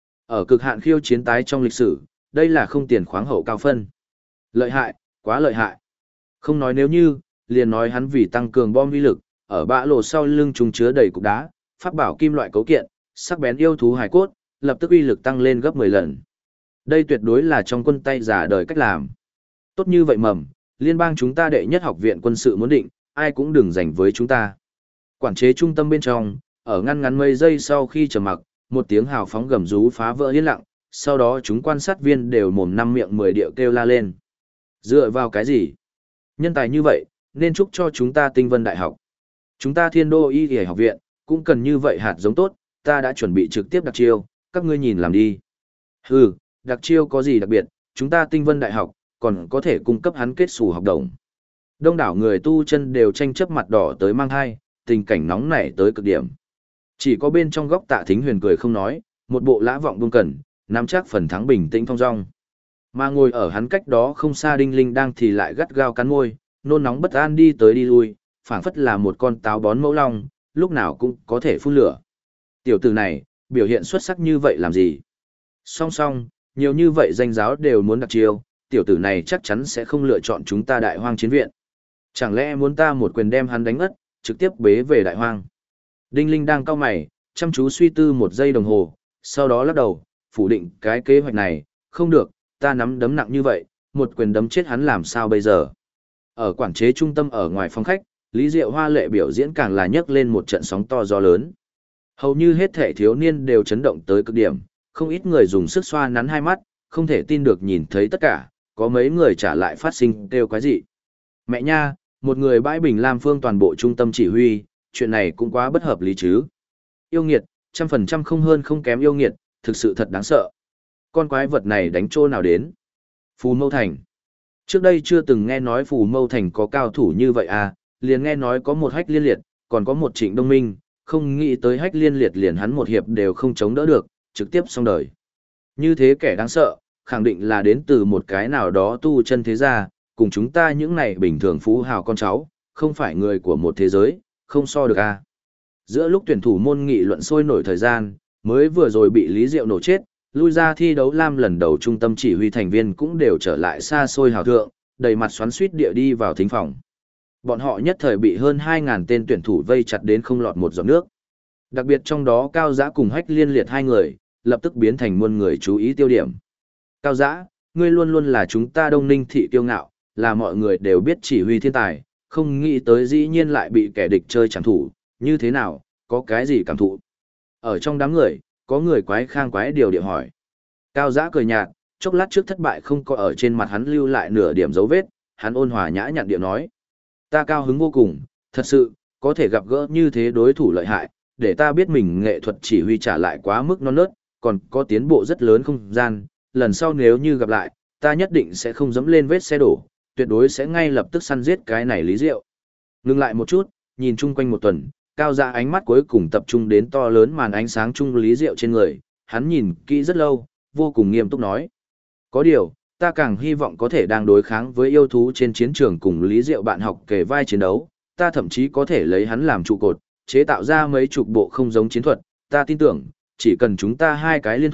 Ở cực hạn khiêu chiến tái trong lịch sử, đây là không tiền khoáng hậu cao phân. Lợi hại, quá lợi hại. Không nói nếu như, liền nói hắn vì tăng cường bom uy lực, ở bã lộ sau lưng trùng chứa đầy cục đá, pháp bảo kim loại cấu kiện, sắc bén yêu thú hài cốt, lập tức uy lực tăng lên gấp 10 lần. Đây tuyệt đối là trong quân tay giả đời cách làm. Tốt như vậy mầm, liên bang chúng ta đệ nhất học viện quân sự muốn định, ai cũng đừng giành với chúng ta. Quản chế trung tâm bên trong, ở ngăn ngắn mấy giây sau khi trầm mặc, một tiếng hào phóng gầm rú phá vỡ yên lặng, sau đó chúng quan sát viên đều mồm năm miệng 10 điệu kêu la lên. Dựa vào cái gì? Nhân tài như vậy, nên chúc cho chúng ta Tinh Vân Đại học. Chúng ta Thiên Đô Y Y học viện, cũng cần như vậy hạt giống tốt, ta đã chuẩn bị trực tiếp đặc chiêu, các ngươi nhìn làm đi. Hừ, đặc chiêu có gì đặc biệt, chúng ta Tinh Vân Đại học, còn có thể cung cấp hắn kết xù học đồng. Đông đảo người tu chân đều tranh chấp mặt đỏ tới mang hai, tình cảnh nóng nảy tới cực điểm. Chỉ có bên trong góc Tạ Thính Huyền cười không nói, một bộ lã vọng buông cẩn, nắm chắc phần thắng bình tĩnh thong dong. Mà ngồi ở hắn cách đó không xa Đinh Linh đang thì lại gắt gao cắn môi, nôn nóng bất an đi tới đi lui, phảng phất là một con táo bón mẫu long, lúc nào cũng có thể phun lửa. Tiểu tử này, biểu hiện xuất sắc như vậy làm gì? Song song, nhiều như vậy danh giáo đều muốn đặc chiêu, tiểu tử này chắc chắn sẽ không lựa chọn chúng ta Đại Hoang chiến viện. Chẳng lẽ muốn ta một quyền đem hắn đánh ngất, trực tiếp bế về Đại Hoang? Đinh Linh đang cau mày, chăm chú suy tư một giây đồng hồ, sau đó lắc đầu, phủ định cái kế hoạch này, không được, ta nắm đấm nặng như vậy, một quyền đấm chết hắn làm sao bây giờ? Ở quản chế trung tâm ở ngoài phòng khách, Lý Diệu hoa lệ biểu diễn càng là nhấc lên một trận sóng to gió lớn. Hầu như hết thể thiếu niên đều chấn động tới cực điểm, không ít người dùng sức xoa nắn hai mắt, không thể tin được nhìn thấy tất cả, có mấy người trả lại phát sinh kêu quái dị. Mẹ nha, một người bãi bình Lam Phương toàn bộ trung tâm chỉ huy, chuyện này cũng quá bất hợp lý chứ. Yêu nghiệt, 100% không hơn không kém yêu nghiệt, thực sự thật đáng sợ. Con quái vật này đánh chỗ nào đến? Phù Mâu Thành. Trước đây chưa từng nghe nói Phù Mâu Thành có cao thủ như vậy à, liền nghe nói có một Hách Liên Liệt, còn có một Trịnh Đông Minh, không nghĩ tới Hách Liên Liệt liền hắn một hiệp đều không chống đỡ được, trực tiếp xong đời. Như thế kẻ đáng sợ, khẳng định là đến từ một cái nào đó tu chân thế gia, cùng chúng ta những này bình thường phú hào con cháu, không phải người của một thế giới, không so được à. Giữa lúc tuyển thủ môn nghị luận sôi nổi thời gian, mới vừa rồi bị Lý Diệu nổ chết, lui ra thi đấu Lam lần đầu trung tâm chỉ huy thành viên cũng đều trở lại xa xôi hào thượng, đầy mặt xoắn suýt địa đi vào thính phòng. Bọn họ nhất thời bị hơn 2.000 tên tuyển thủ vây chặt đến không lọt một giọt nước. Đặc biệt trong đó Cao Giã cùng Hách Liên Liệt hai người, lập tức biến thành muôn người chú ý tiêu điểm. Cao Giã, ngươi luôn luôn là chúng ta Đông Ninh thị kiêu ngạo, là mọi người đều biết chỉ huy thiên tài, không nghĩ tới dĩ nhiên lại bị kẻ địch chơi chẳng thủ, như thế nào, có cái gì cảm thụ? Ở trong đám người, có người quái khang quái điều địa hỏi. Cao Giã cười nhạt, chốc lát trước thất bại không có ở trên mặt hắn lưu lại nửa điểm dấu vết, hắn ôn hòa nhã nhặn địa nói. Ta cao hứng vô cùng, thật sự, có thể gặp gỡ như thế đối thủ lợi hại, để ta biết mình nghệ thuật chỉ huy trả lại quá mức non nớt, còn có tiến bộ rất lớn không gian, lần sau nếu như gặp lại, ta nhất định sẽ không dẫm lên vết xe đổ, tuyệt đối sẽ ngay lập tức săn giết cái này Lý Diệu. Ngừng lại một chút, nhìn chung quanh một tuần, Cao Giã ánh mắt cuối cùng tập trung đến to lớn màn ánh sáng chung Lý Diệu trên người, hắn nhìn kỹ rất lâu, vô cùng nghiêm túc nói. Có điều, ta càng hy vọng có thể đang đối kháng với yêu thú trên chiến trường cùng Lý Diệu bạn học kề vai chiến đấu, ta thậm chí có thể lấy hắn làm trụ cột, chế tạo ra mấy chục bộ không giống chiến thuật, ta tin tưởng, chỉ cần chúng ta hai cái liên thủ,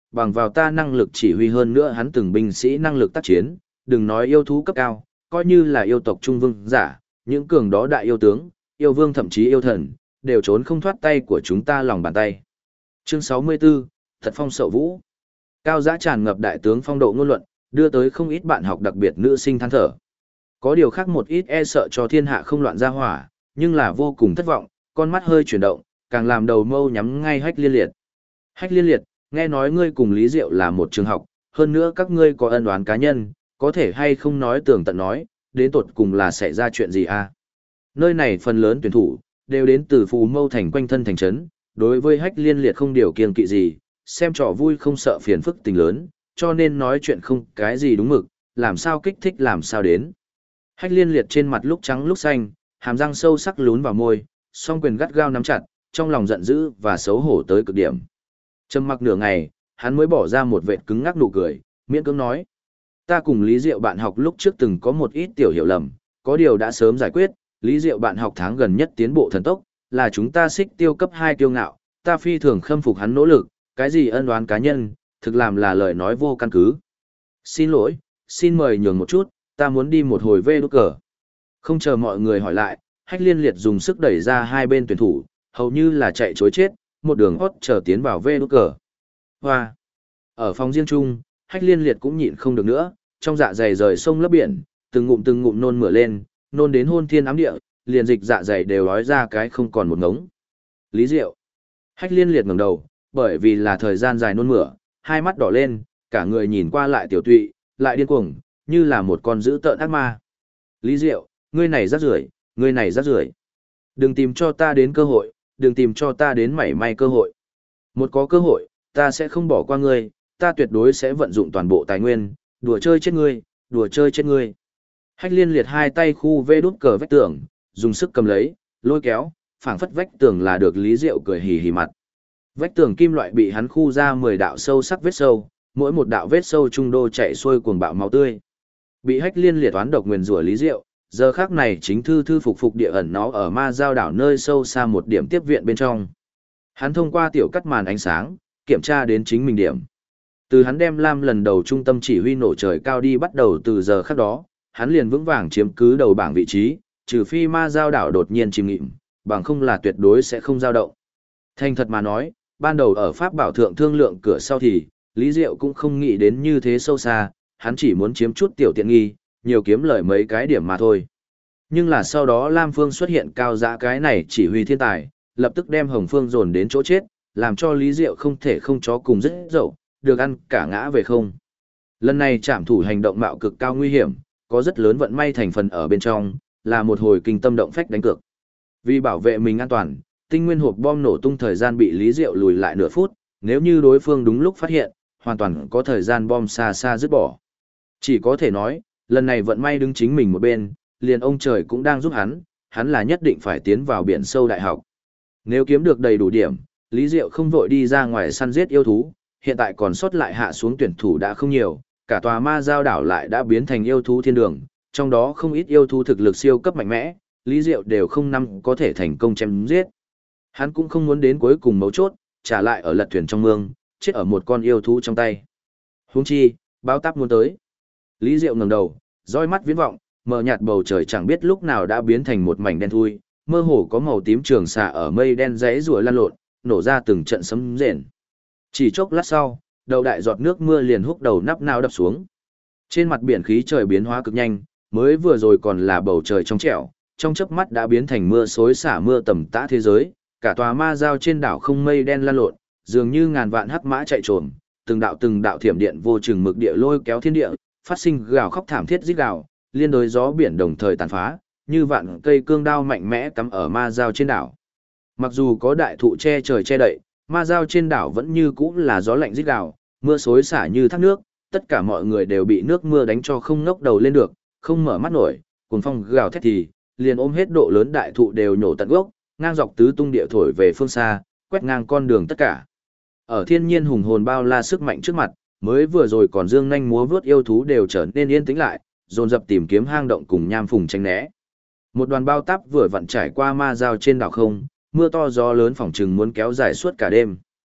bằng vào ta năng lực chỉ huy hơn nữa hắn từng binh sĩ năng lực tác chiến, đừng nói yêu thú cấp cao, coi như là yêu tộc trung vương giả, những cường đó đại yêu tướng, yêu vương thậm chí yêu thần, đều trốn không thoát tay của chúng ta lòng bàn tay. Chương 64, Thật phong sậu vũ. Cao giã tràn ngập đại tướng phong độ ngôn luận, đưa tới không ít bạn học đặc biệt nữ sinh than thở. Có điều khác một ít e sợ cho thiên hạ không loạn ra hỏa, nhưng là vô cùng thất vọng, con mắt hơi chuyển động, càng làm đầu mâu nhắm ngay Hách Liên Liệt. Hách Liên Liệt, nghe nói ngươi cùng Lý Diệu là một trường học, hơn nữa các ngươi có ân oán cá nhân, có thể hay không nói tường tận nói, đến tột cùng là xảy ra chuyện gì à? Nơi này phần lớn tuyển thủ, đều đến từ Phù Mâu thành quanh thân thành trấn, đối với Hách Liên Liệt không điều kiêng kỵ gì, xem trò vui không sợ phiền phức tình lớn, cho nên nói chuyện không cái gì đúng mực, làm sao kích thích làm sao đến. Hách Liên Liệt trên mặt lúc trắng lúc xanh, hàm răng sâu sắc lún vào môi, song quyền gắt gao nắm chặt, trong lòng giận dữ và xấu hổ tới cực điểm. Trầm mặc nửa ngày, hắn mới bỏ ra một vệt cứng ngắc nụ cười, miễn cưỡng nói: "Ta cùng Lý Diệu bạn học lúc trước từng có một ít tiểu hiểu lầm, có điều đã sớm giải quyết, Lý Diệu bạn học tháng gần nhất tiến bộ thần tốc, là chúng ta xích tiêu cấp 2 kiêu ngạo, ta phi thường khâm phục hắn nỗ lực, cái gì ân oán cá nhân, thực làm là lời nói vô căn cứ. Xin lỗi, xin mời nhường một chút, ta muốn đi một hồi về đút cờ." Không chờ mọi người hỏi lại, Hách Liên Liệt dùng sức đẩy ra hai bên tuyển thủ, hầu như là chạy trối chết, một đường hót chờ tiến vào về đút cờ. Hoa! Ở phòng riêng chung, Hách Liên Liệt cũng nhịn không được nữa, trong dạ dày rời sông lấp biển, từng ngụm nôn mửa lên, nôn đến hôn thiên ám địa, liền dịch dạ dày đều ói ra cái không còn một ngống. Lý Diệu! Hách Liên Liệt ngẩng đầu, bởi vì là thời gian dài nôn mửa, hai mắt đỏ lên, cả người nhìn qua lại tiểu tụy, lại điên cuồng, như là một con dữ tợn ác ma. Lý Diệu, ngươi này rác rưởi, ngươi này rác rưởi. Đừng tìm cho ta đến cơ hội, đừng tìm cho ta đến mảy may cơ hội. Một có cơ hội, ta sẽ không bỏ qua ngươi, ta tuyệt đối sẽ vận dụng toàn bộ tài nguyên, đùa chơi chết ngươi, đùa chơi chết ngươi. Hách Liên Liệt hai tay khu vê đút cờ vách tường, dùng sức cầm lấy, lôi kéo, phảng phất vách tường là được Lý Diệu cười hì hì mặt. Vách tường kim loại bị hắn khu ra 10 đạo sâu sắc vết sâu, mỗi một đạo vết sâu trung đô chạy xuôi cuồng bạo máu tươi. Bị Hách Liên Liệt oán độc nguyền rủa Lý Diệu, giờ khắc này chính thư thư phục địa ẩn nó ở Ma Giao đảo nơi sâu xa một điểm tiếp viện bên trong. Hắn thông qua tiểu cắt màn ánh sáng, kiểm tra đến chính mình điểm. Từ hắn đem Lam lần đầu trung tâm chỉ huy nổ trời cao đi bắt đầu từ giờ khắc đó, hắn liền vững vàng chiếm cứ đầu bảng vị trí, trừ phi Ma Giao đảo đột nhiên chìm nghịm, bằng không là tuyệt đối sẽ không dao động. Thành thật mà nói, ban đầu ở Pháp Bảo Thượng thương lượng cửa sau thì, Lý Diệu cũng không nghĩ đến như thế sâu xa, hắn chỉ muốn chiếm chút tiểu tiện nghi, nhiều kiếm lời mấy cái điểm mà thôi. Nhưng là sau đó Lam Phương xuất hiện cao dã cái này chỉ huy thiên tài, lập tức đem Hồng Phương dồn đến chỗ chết, làm cho Lý Diệu không thể không chó cùng rất dậu, được ăn cả ngã về không. Lần này trảm thủ hành động mạo cực cao nguy hiểm, có rất lớn vận may thành phần ở bên trong, là một hồi kinh tâm động phách đánh cược. Vì bảo vệ mình an toàn, tinh nguyên hộp bom nổ tung thời gian bị Lý Diệu lùi lại nửa phút, nếu như đối phương đúng lúc phát hiện, hoàn toàn có thời gian bom xa xa dứt bỏ. Chỉ có thể nói, lần này vận may đứng chính mình một bên, liền ông trời cũng đang giúp hắn là nhất định phải tiến vào biển sâu đại học. Nếu kiếm được đầy đủ điểm, Lý Diệu không vội đi ra ngoài săn giết yêu thú, hiện tại còn sót lại hạ xuống tuyển thủ đã không nhiều, cả tòa Ma Giao đảo lại đã biến thành yêu thú thiên đường, trong đó không ít yêu thú thực lực siêu cấp mạnh mẽ, Lý Diệu đều không năm có thể thành công chém giết. Hắn cũng không muốn đến cuối cùng mấu chốt, trả lại ở lật thuyền trong mương, chết ở một con yêu thú trong tay. Huống chi, báo táp muốn tới. Lý Diệu ngẩng đầu, dõi mắt viễn vọng, mờ nhạt bầu trời chẳng biết lúc nào đã biến thành một mảnh đen thui, mơ hồ có màu tím trường xạ ở mây đen rẽ rùa lăn lộn, nổ ra từng trận sấm rền. Chỉ chốc lát sau, đầu đại giọt nước mưa liền húc đầu nắp nao đập xuống. Trên mặt biển khí trời biến hóa cực nhanh, mới vừa rồi còn là bầu trời trong trẻo, trong chớp mắt đã biến thành mưa xối xả mưa tầm tã thế giới, cả tòa Ma Giao trên đảo không mây đen lăn lộn, dường như ngàn vạn hắc mã chạy trồm, từng đạo thiểm điện vô chừng mực địa lôi kéo thiên địa, phát sinh gào khóc thảm thiết rít gào, liên đối gió biển đồng thời tàn phá, như vạn cây cương đao mạnh mẽ cắm ở Ma Giao trên đảo. Mặc dù có đại thụ che trời che đậy, Ma Giao trên đảo vẫn như cũ là gió lạnh rít gào, mưa xối xả như thác nước, tất cả mọi người đều bị nước mưa đánh cho không ngóc đầu lên được, không mở mắt nổi, cuồng phong gào thét thì, liền ôm hết độ lớn đại thụ đều nhổ tận gốc, ngang dọc tứ tung địa thổi về phương xa, quét ngang con đường tất cả. Ở thiên nhiên hùng hồn bao la sức mạnh trước mặt, mới vừa rồi còn dương nhanh múa vớt yêu thú đều trở nên yên tĩnh lại, dồn dập tìm kiếm hang động cùng nham phùng tránh né. Một đoàn bao táp vừa vặn trải qua Ma Giao trên đảo không, mưa to gió lớn phỏng chừng muốn kéo dài suốt cả đêm.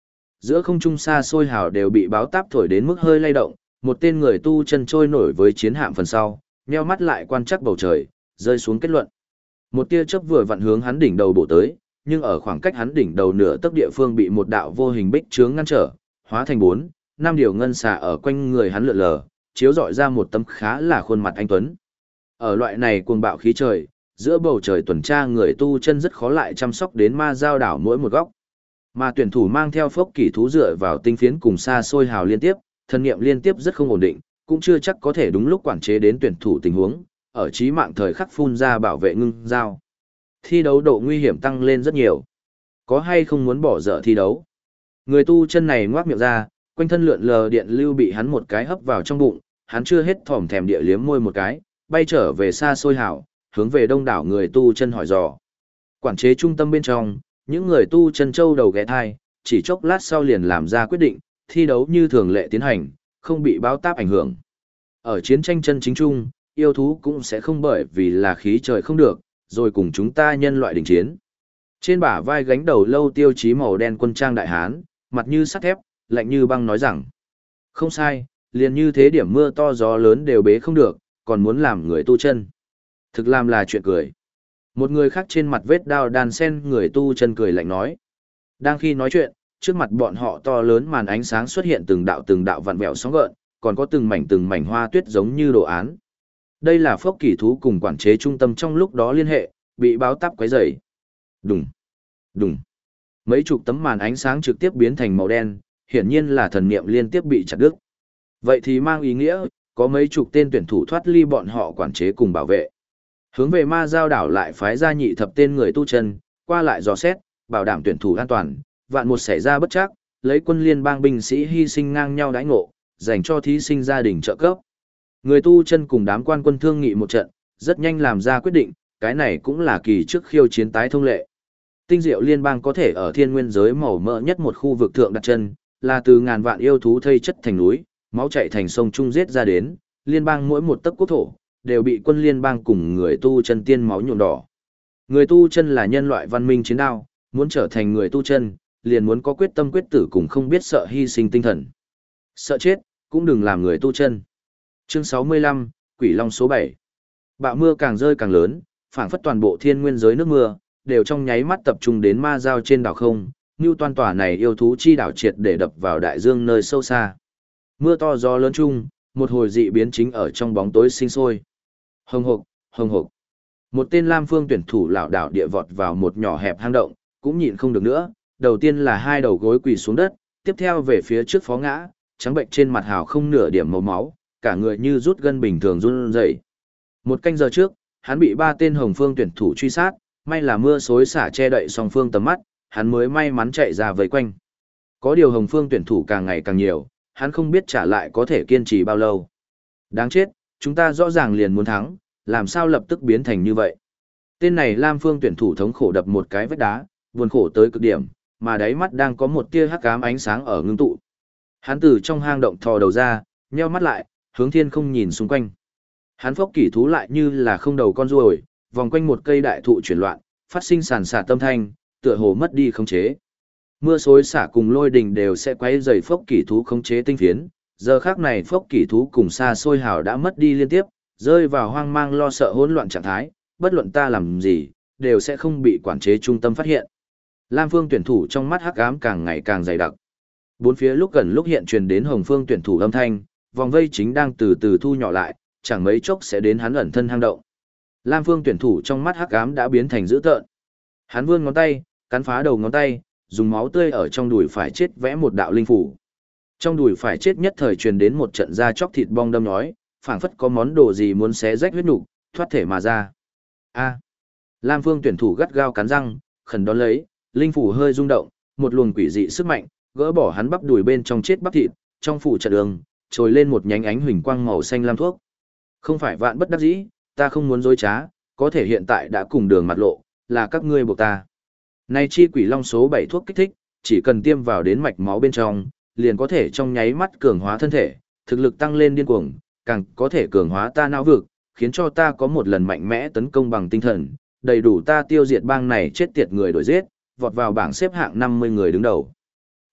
Giữa không trung xa xôi hào đều bị báo táp thổi đến mức hơi lay động, một tên người tu chân trôi nổi với chiến hạm phần sau, nheo mắt lại quan trắc bầu trời, rơi xuống kết luận. Một tia chớp vừa vặn hướng hắn đỉnh đầu bổ tới, nhưng ở khoảng cách hắn đỉnh đầu nửa tấc địa phương bị một đạo vô hình bích chướng ngăn trở, hóa thành 4, 5 điều ngân xà ở quanh người hắn lượn lờ, chiếu rọi ra một tấm khá là khuôn mặt anh tuấn. Ở loại này cuồng bạo khí trời, giữa bầu trời tuần tra người tu chân rất khó lại chăm sóc đến ma giao đảo mỗi một góc. Mà tuyển thủ mang theo phốc kỳ thú dựa vào tinh phiến cùng xa xôi hào liên tiếp, thần niệm liên tiếp rất không ổn định, cũng chưa chắc có thể đúng lúc quản chế đến tuyển thủ tình huống, ở chí mạng thời khắc phun ra bảo vệ ngưng giao. Thi đấu độ nguy hiểm tăng lên rất nhiều. Có hay không muốn bỏ dở thi đấu? Người tu chân này ngoác miệng ra, quanh thân lượn lờ điện lưu bị hắn một cái hấp vào trong bụng, hắn chưa hết thòm thèm địa liếm môi một cái, bay trở về xa xôi hào, hướng về đông đảo người tu chân hỏi dò. Quản chế trung tâm bên trong, những người tu chân châu đầu ghé thai, chỉ chốc lát sau liền làm ra quyết định, thi đấu như thường lệ tiến hành, không bị báo táp ảnh hưởng. Ở chiến tranh chân chính chung, yêu thú cũng sẽ không bởi vì là khí trời không được, rồi cùng chúng ta nhân loại đình chiến. Trên bả vai gánh đầu lâu tiêu chí màu đen quân trang đại hán, mặt như sắt thép, lạnh như băng nói rằng, không sai, liền như thế điểm mưa to gió lớn đều bế không được, còn muốn làm người tu chân. Thực làm là chuyện cười. Một người khác trên mặt vết đao đan sen người tu chân cười lạnh nói. Đang khi nói chuyện, trước mặt bọn họ to lớn màn ánh sáng xuất hiện từng đạo vặn vẹo sóng gợn, còn có từng mảnh hoa tuyết giống như đồ án. Đây là phốc kỳ thú cùng quản chế trung tâm trong lúc đó liên hệ, bị báo táp quấy rầy. Đùng, đùng. Mấy chục tấm màn ánh sáng trực tiếp biến thành màu đen, hiển nhiên là thần niệm liên tiếp bị chặt đứt. Vậy thì mang ý nghĩa, có mấy chục tên tuyển thủ thoát ly bọn họ quản chế cùng bảo vệ. Hướng về ma giao đảo lại phái ra nhị thập tên người tu chân, qua lại dò xét, bảo đảm tuyển thủ an toàn, vạn một xảy ra bất trắc, lấy quân liên bang binh sĩ hy sinh ngang nhau đãi ngộ, dành cho thí sinh gia đình trợ cấp. Người tu chân cùng đám quan quân thương nghị một trận, rất nhanh làm ra quyết định, cái này cũng là kỳ trước khiêu chiến tái thông lệ. Tinh diệu liên bang có thể ở thiên nguyên giới màu mỡ nhất một khu vực thượng đặt chân, là từ ngàn vạn yêu thú thây chất thành núi, máu chảy thành sông trung giết ra đến, liên bang mỗi một tấc quốc thổ, đều bị quân liên bang cùng người tu chân tiên máu nhuộm đỏ. Người tu chân là nhân loại văn minh chiến đao, muốn trở thành người tu chân, liền muốn có quyết tâm quyết tử cùng không biết sợ hy sinh tinh thần. Sợ chết, cũng đừng làm người tu chân. Chương 65, Quỷ Long số 7. Bão mưa càng rơi càng lớn, phảng phất toàn bộ thiên nguyên giới nước mưa, đều trong nháy mắt tập trung đến ma giao trên đảo không, như toàn tòa này yêu thú chi đảo triệt để đập vào đại dương nơi sâu xa. Mưa to gió lớn chung, một hồi dị biến chính ở trong bóng tối sinh sôi. Hồng hộc, hồng hộc. Một tên Lam Phương tuyển thủ lảo đảo địa vọt vào một nhỏ hẹp hang động, cũng nhịn không được nữa, đầu tiên là hai đầu gối quỳ xuống đất, tiếp theo về phía trước phó ngã, trắng bệnh trên mặt hào không nửa điểm màu máu, cả người như rút gân bình thường run rẩy. Một canh giờ trước, hắn bị ba tên Hồng Phương tuyển thủ truy sát, may là mưa xối xả che đậy song phương tầm mắt, hắn mới may mắn chạy ra vây quanh. Có điều Hồng Phương tuyển thủ càng ngày càng nhiều, hắn không biết trả lại có thể kiên trì bao lâu. Đáng chết, chúng ta rõ ràng liền muốn thắng, làm sao lập tức biến thành như vậy. Tên này Lam Phương tuyển thủ thống khổ đập một cái vách đá, buồn khổ tới cực điểm, mà đáy mắt đang có một tia hắc ám ánh sáng ở ngưng tụ. Hắn từ trong hang động thò đầu ra, nheo mắt lại, hướng thiên không nhìn xung quanh. Hắn phốc kỳ thú lại như là không đầu con ruồi, vòng quanh một cây đại thụ chuyển loạn, phát sinh sàn sạt tâm thanh, tựa hồ mất đi khống chế. Mưa xối xả cùng lôi đình đều sẽ quấy rầy phốc kỳ thú khống chế tinh phiến, giờ khác này phốc kỳ thú cùng xa xôi hào đã mất đi liên tiếp, rơi vào hoang mang lo sợ hỗn loạn trạng thái, bất luận ta làm gì, đều sẽ không bị quản chế trung tâm phát hiện. Lam Phương tuyển thủ trong mắt hắc ám càng ngày càng dày đặc. Bốn phía lúc gần lúc hiện truyền đến Hồng Phương tuyển thủ âm thanh, vòng vây chính đang từ từ thu nhỏ lại, chẳng mấy chốc sẽ đến hắn ẩn thân hang động. Lam Phương tuyển thủ trong mắt hắc ám đã biến thành dữ tợn. Hắn vươn ngón tay, cắn phá đầu ngón tay, dùng máu tươi ở trong đùi phải chết vẽ một đạo linh phủ. Trong đùi phải chết nhất thời truyền đến một trận da chóc thịt bong đâm nhói, phảng phất có món đồ gì muốn xé rách huyết nục, thoát thể mà ra. A. Lam Phương tuyển thủ gắt gao cắn răng, khẩn đón lấy, linh phủ hơi rung động, một luồng quỷ dị sức mạnh, gỡ bỏ hắn bắp đùi bên trong chết bắp thịt, trong phủ trận đường, trồi lên một nhánh ánh huỳnh quang màu xanh lam thuốc. Không phải vạn bất đắc dĩ, ta không muốn dối trá, có thể hiện tại đã cùng đường mặt lộ, là các ngươi buộc ta. Này chi quỷ long số 7 thuốc kích thích, chỉ cần tiêm vào đến mạch máu bên trong, liền có thể trong nháy mắt cường hóa thân thể, thực lực tăng lên điên cuồng, càng có thể cường hóa ta não vực, khiến cho ta có một lần mạnh mẽ tấn công bằng tinh thần, đầy đủ ta tiêu diệt bang này chết tiệt người đổi giết, vọt vào bảng xếp hạng 50 người đứng đầu.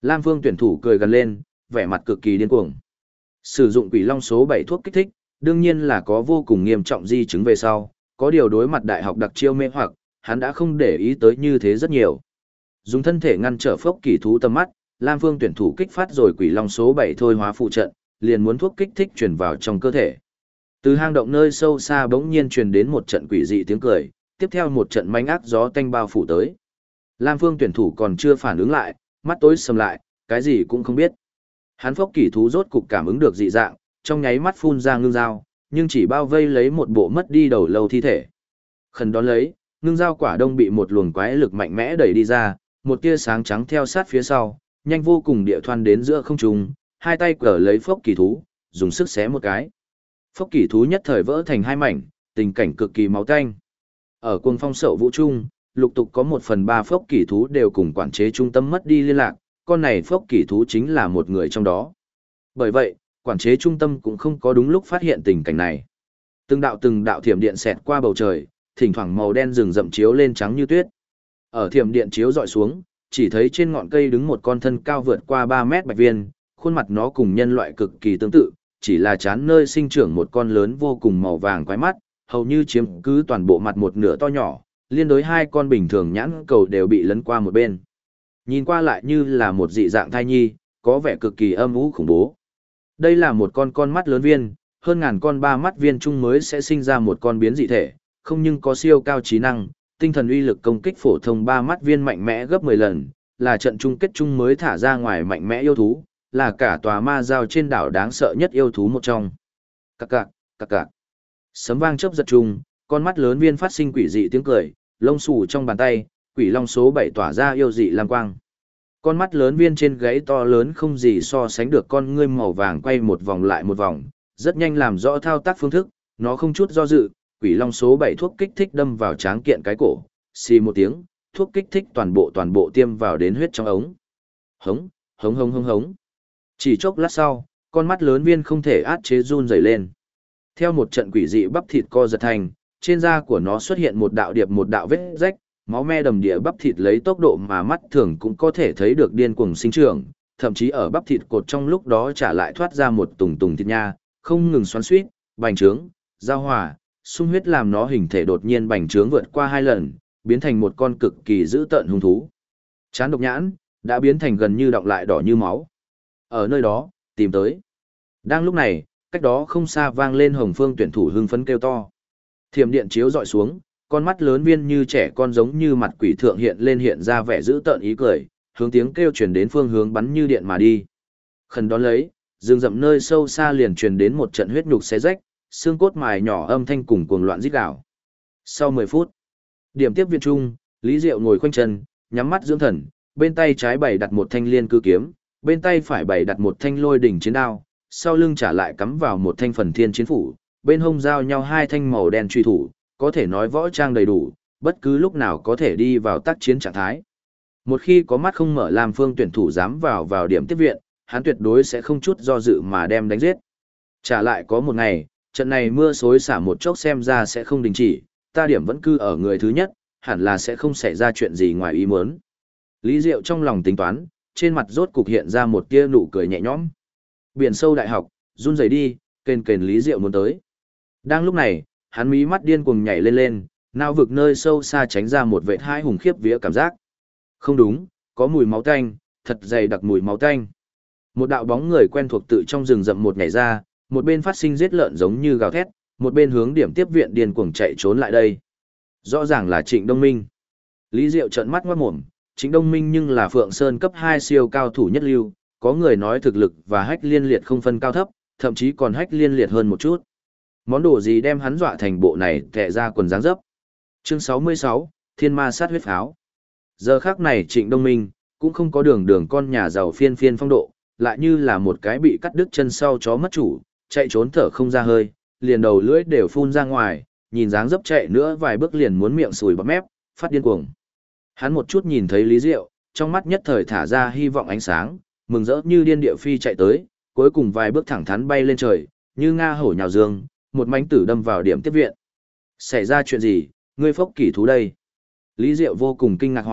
Lam Phương tuyển thủ cười gần lên, vẻ mặt cực kỳ điên cuồng. Sử dụng quỷ long số 7 thuốc kích thích, đương nhiên là có vô cùng nghiêm trọng di chứng về sau, có điều đối mặt đại học đặc chiêu mê hoặc, hắn đã không để ý tới như thế rất nhiều. Dùng thân thể ngăn trở phốc kỳ thú tầm mắt, Lam Phương tuyển thủ kích phát rồi quỷ long số 7 thôi hóa phụ trận, liền muốn thuốc kích thích truyền vào trong cơ thể. Từ hang động nơi sâu xa bỗng nhiên truyền đến một trận quỷ dị tiếng cười, tiếp theo một trận manh ác gió tanh bao phủ tới. Lam Phương tuyển thủ còn chưa phản ứng lại, mắt tối sầm lại, cái gì cũng không biết. Hắn phốc kỳ thú rốt cục cảm ứng được dị dạng, trong nháy mắt phun ra ngưng dao, nhưng chỉ bao vây lấy một bộ mất đi đầu lâu thi thể. Khẩn đón lấy, ngưng dao quả đông bị một luồng quái lực mạnh mẽ đẩy đi ra, một tia sáng trắng theo sát phía sau, nhanh vô cùng địa thoan đến giữa không trung, hai tay cở lấy phốc kỳ thú, dùng sức xé một cái. Phốc kỳ thú nhất thời vỡ thành hai mảnh, tình cảnh cực kỳ máu tanh. Ở cuồng phong sậu vũ trung, lục tục có 1/3 phốc kỳ thú đều cùng quản chế trung tâm mất đi liên lạc, con này phốc kỳ thú chính là một người trong đó. Bởi vậy, quản chế trung tâm cũng không có đúng lúc phát hiện tình cảnh này. Từng đạo thiểm điện xẹt qua bầu trời, thỉnh thoảng màu đen rừng rậm chiếu lên trắng như tuyết. Ở thiểm điện chiếu dọi xuống, chỉ thấy trên ngọn cây đứng một con thân cao vượt qua 3 mét bạch viên, khuôn mặt nó cùng nhân loại cực kỳ tương tự, chỉ là trán nơi sinh trưởng một con lớn vô cùng màu vàng quái mắt, hầu như chiếm cứ toàn bộ mặt một nửa to nhỏ, liên đối hai con bình thường nhãn cầu đều bị lấn qua một bên. Nhìn qua lại như là một dị dạng thai nhi, có vẻ cực kỳ âm u khủng bố. Đây là một con mắt lớn viên, hơn ngàn con 3 mắt viên chung mới sẽ sinh ra một con biến dị thể, không nhưng có siêu cao trí năng, tinh thần uy lực công kích phổ thông 3 mắt viên mạnh mẽ gấp 10 lần, là trận chung kết chung mới thả ra ngoài mạnh mẽ yêu thú, là cả tòa ma giao trên đảo đáng sợ nhất yêu thú một trong. Cạc cạc, cạc cạc. Sấm vang chớp giật chung, con mắt lớn viên phát sinh quỷ dị tiếng cười, lông xù trong bàn tay, quỷ long số 7 tỏa ra yêu dị lam quang. Con mắt lớn viên trên gáy to lớn không gì so sánh được con ngươi màu vàng quay một vòng lại một vòng, rất nhanh làm rõ thao tác phương thức, nó không chút do dự, quỷ long số 7 thuốc kích thích đâm vào tráng kiện cái cổ, xì một tiếng, thuốc kích thích toàn bộ tiêm vào đến huyết trong ống. Hống, hống hống hống hống. Chỉ chốc lát sau, con mắt lớn viên không thể át chế run rẩy lên. Theo một trận quỷ dị bắp thịt co giật thành, trên da của nó xuất hiện một đạo vết rách, máu me đầm địa bắp thịt lấy tốc độ mà mắt thường cũng có thể thấy được điên cuồng sinh trưởng, thậm chí ở bắp thịt cột trong lúc đó trả lại thoát ra một tùng tùng thịt nha, không ngừng xoắn xuýt, bành trướng, giao hòa, sung huyết làm nó hình thể đột nhiên bành trướng vượt qua 2 lần, biến thành một con cực kỳ dữ tợn hung thú. Chán độc nhãn đã biến thành gần như đọng lại đỏ như máu. Ở nơi đó, tìm tới. Đang lúc này, cách đó không xa vang lên Hồng Phương tuyển thủ hưng phấn kêu to. Thiểm điện chiếu dọi xuống, con mắt lớn viên như trẻ con giống như mặt quỷ thượng hiện ra vẻ dữ tợn ý cười, hướng tiếng kêu truyền đến phương hướng bắn như điện mà đi. Khẩn đón lấy, rừng rậm nơi sâu xa liền truyền đến một trận huyết nhục xé rách, xương cốt mài nhỏ âm thanh cùng cuồng loạn rít gào. Sau 10 phút, điểm tiếp viên trung, Lý Diệu ngồi khoanh chân, nhắm mắt dưỡng thần, bên tay trái bày đặt một thanh liên cư kiếm, bên tay phải bày đặt một thanh lôi đỉnh chiến đao, sau lưng trả lại cắm vào một thanh phần thiên chiến phủ, bên hông giao nhau hai thanh màu đen truy thủ, có thể nói võ trang đầy đủ, bất cứ lúc nào có thể đi vào tác chiến trạng thái. Một khi có mắt không mở làm phương tuyển thủ dám vào điểm tiếp viện, hắn tuyệt đối sẽ không chút do dự mà đem đánh giết. Trả lại có một ngày, trận này mưa xối xả một chốc xem ra sẽ không đình chỉ, ta điểm vẫn cư ở người thứ nhất, hẳn là sẽ không xảy ra chuyện gì ngoài ý muốn. Lý Diệu trong lòng tính toán, trên mặt rốt cục hiện ra một tia nụ cười nhẹ nhõm. Biển sâu đại học, run rẩy đi, kền Lý Diệu muốn tới. Đang lúc này, hắn mí mắt điên cuồng nhảy lên, não vực nơi sâu xa tránh ra một vệt hai hùng khiếp vía cảm giác. Không đúng, có mùi máu tanh, thật dày đặc mùi máu tanh. Một đạo bóng người quen thuộc tự trong rừng rậm một nhảy ra, một bên phát sinh giết lợn giống như gào thét, một bên hướng điểm tiếp viện điên cuồng chạy trốn lại đây. Rõ ràng là Trịnh Đông Minh. Lý Diệu trợn mắt ngoát mồm, Trịnh Đông Minh nhưng là Phượng Sơn cấp 2 siêu cao thủ nhất lưu, có người nói thực lực và hách liên liệt không phân cao thấp, thậm chí còn hách liên liệt hơn một chút. Món đồ gì đem hắn dọa thành bộ này tệ ra quần dáng dấp. Chương 66, Thiên Ma sát huyết pháo. Giờ khắc này Trịnh Đông Minh cũng không có đường con nhà giàu phiên phong độ, lại như là một cái bị cắt đứt chân sau chó mất chủ, chạy trốn thở không ra hơi, liền đầu lưỡi đều phun ra ngoài, nhìn dáng dấp chạy nữa vài bước liền muốn miệng sùi bọt mép, phát điên cuồng. Hắn một chút nhìn thấy Lý Diệu, trong mắt nhất thời thả ra hy vọng ánh sáng, mừng rỡ như điên địa phi chạy tới, cuối cùng vài bước thẳng thắn bay lên trời, như nga hổ nhào dương, một mánh tử đâm vào điểm tiếp viện. Xảy ra chuyện gì, ngươi phốc kỳ thú đây? Lý Diệu vô cùng kinh ngạc hỏi,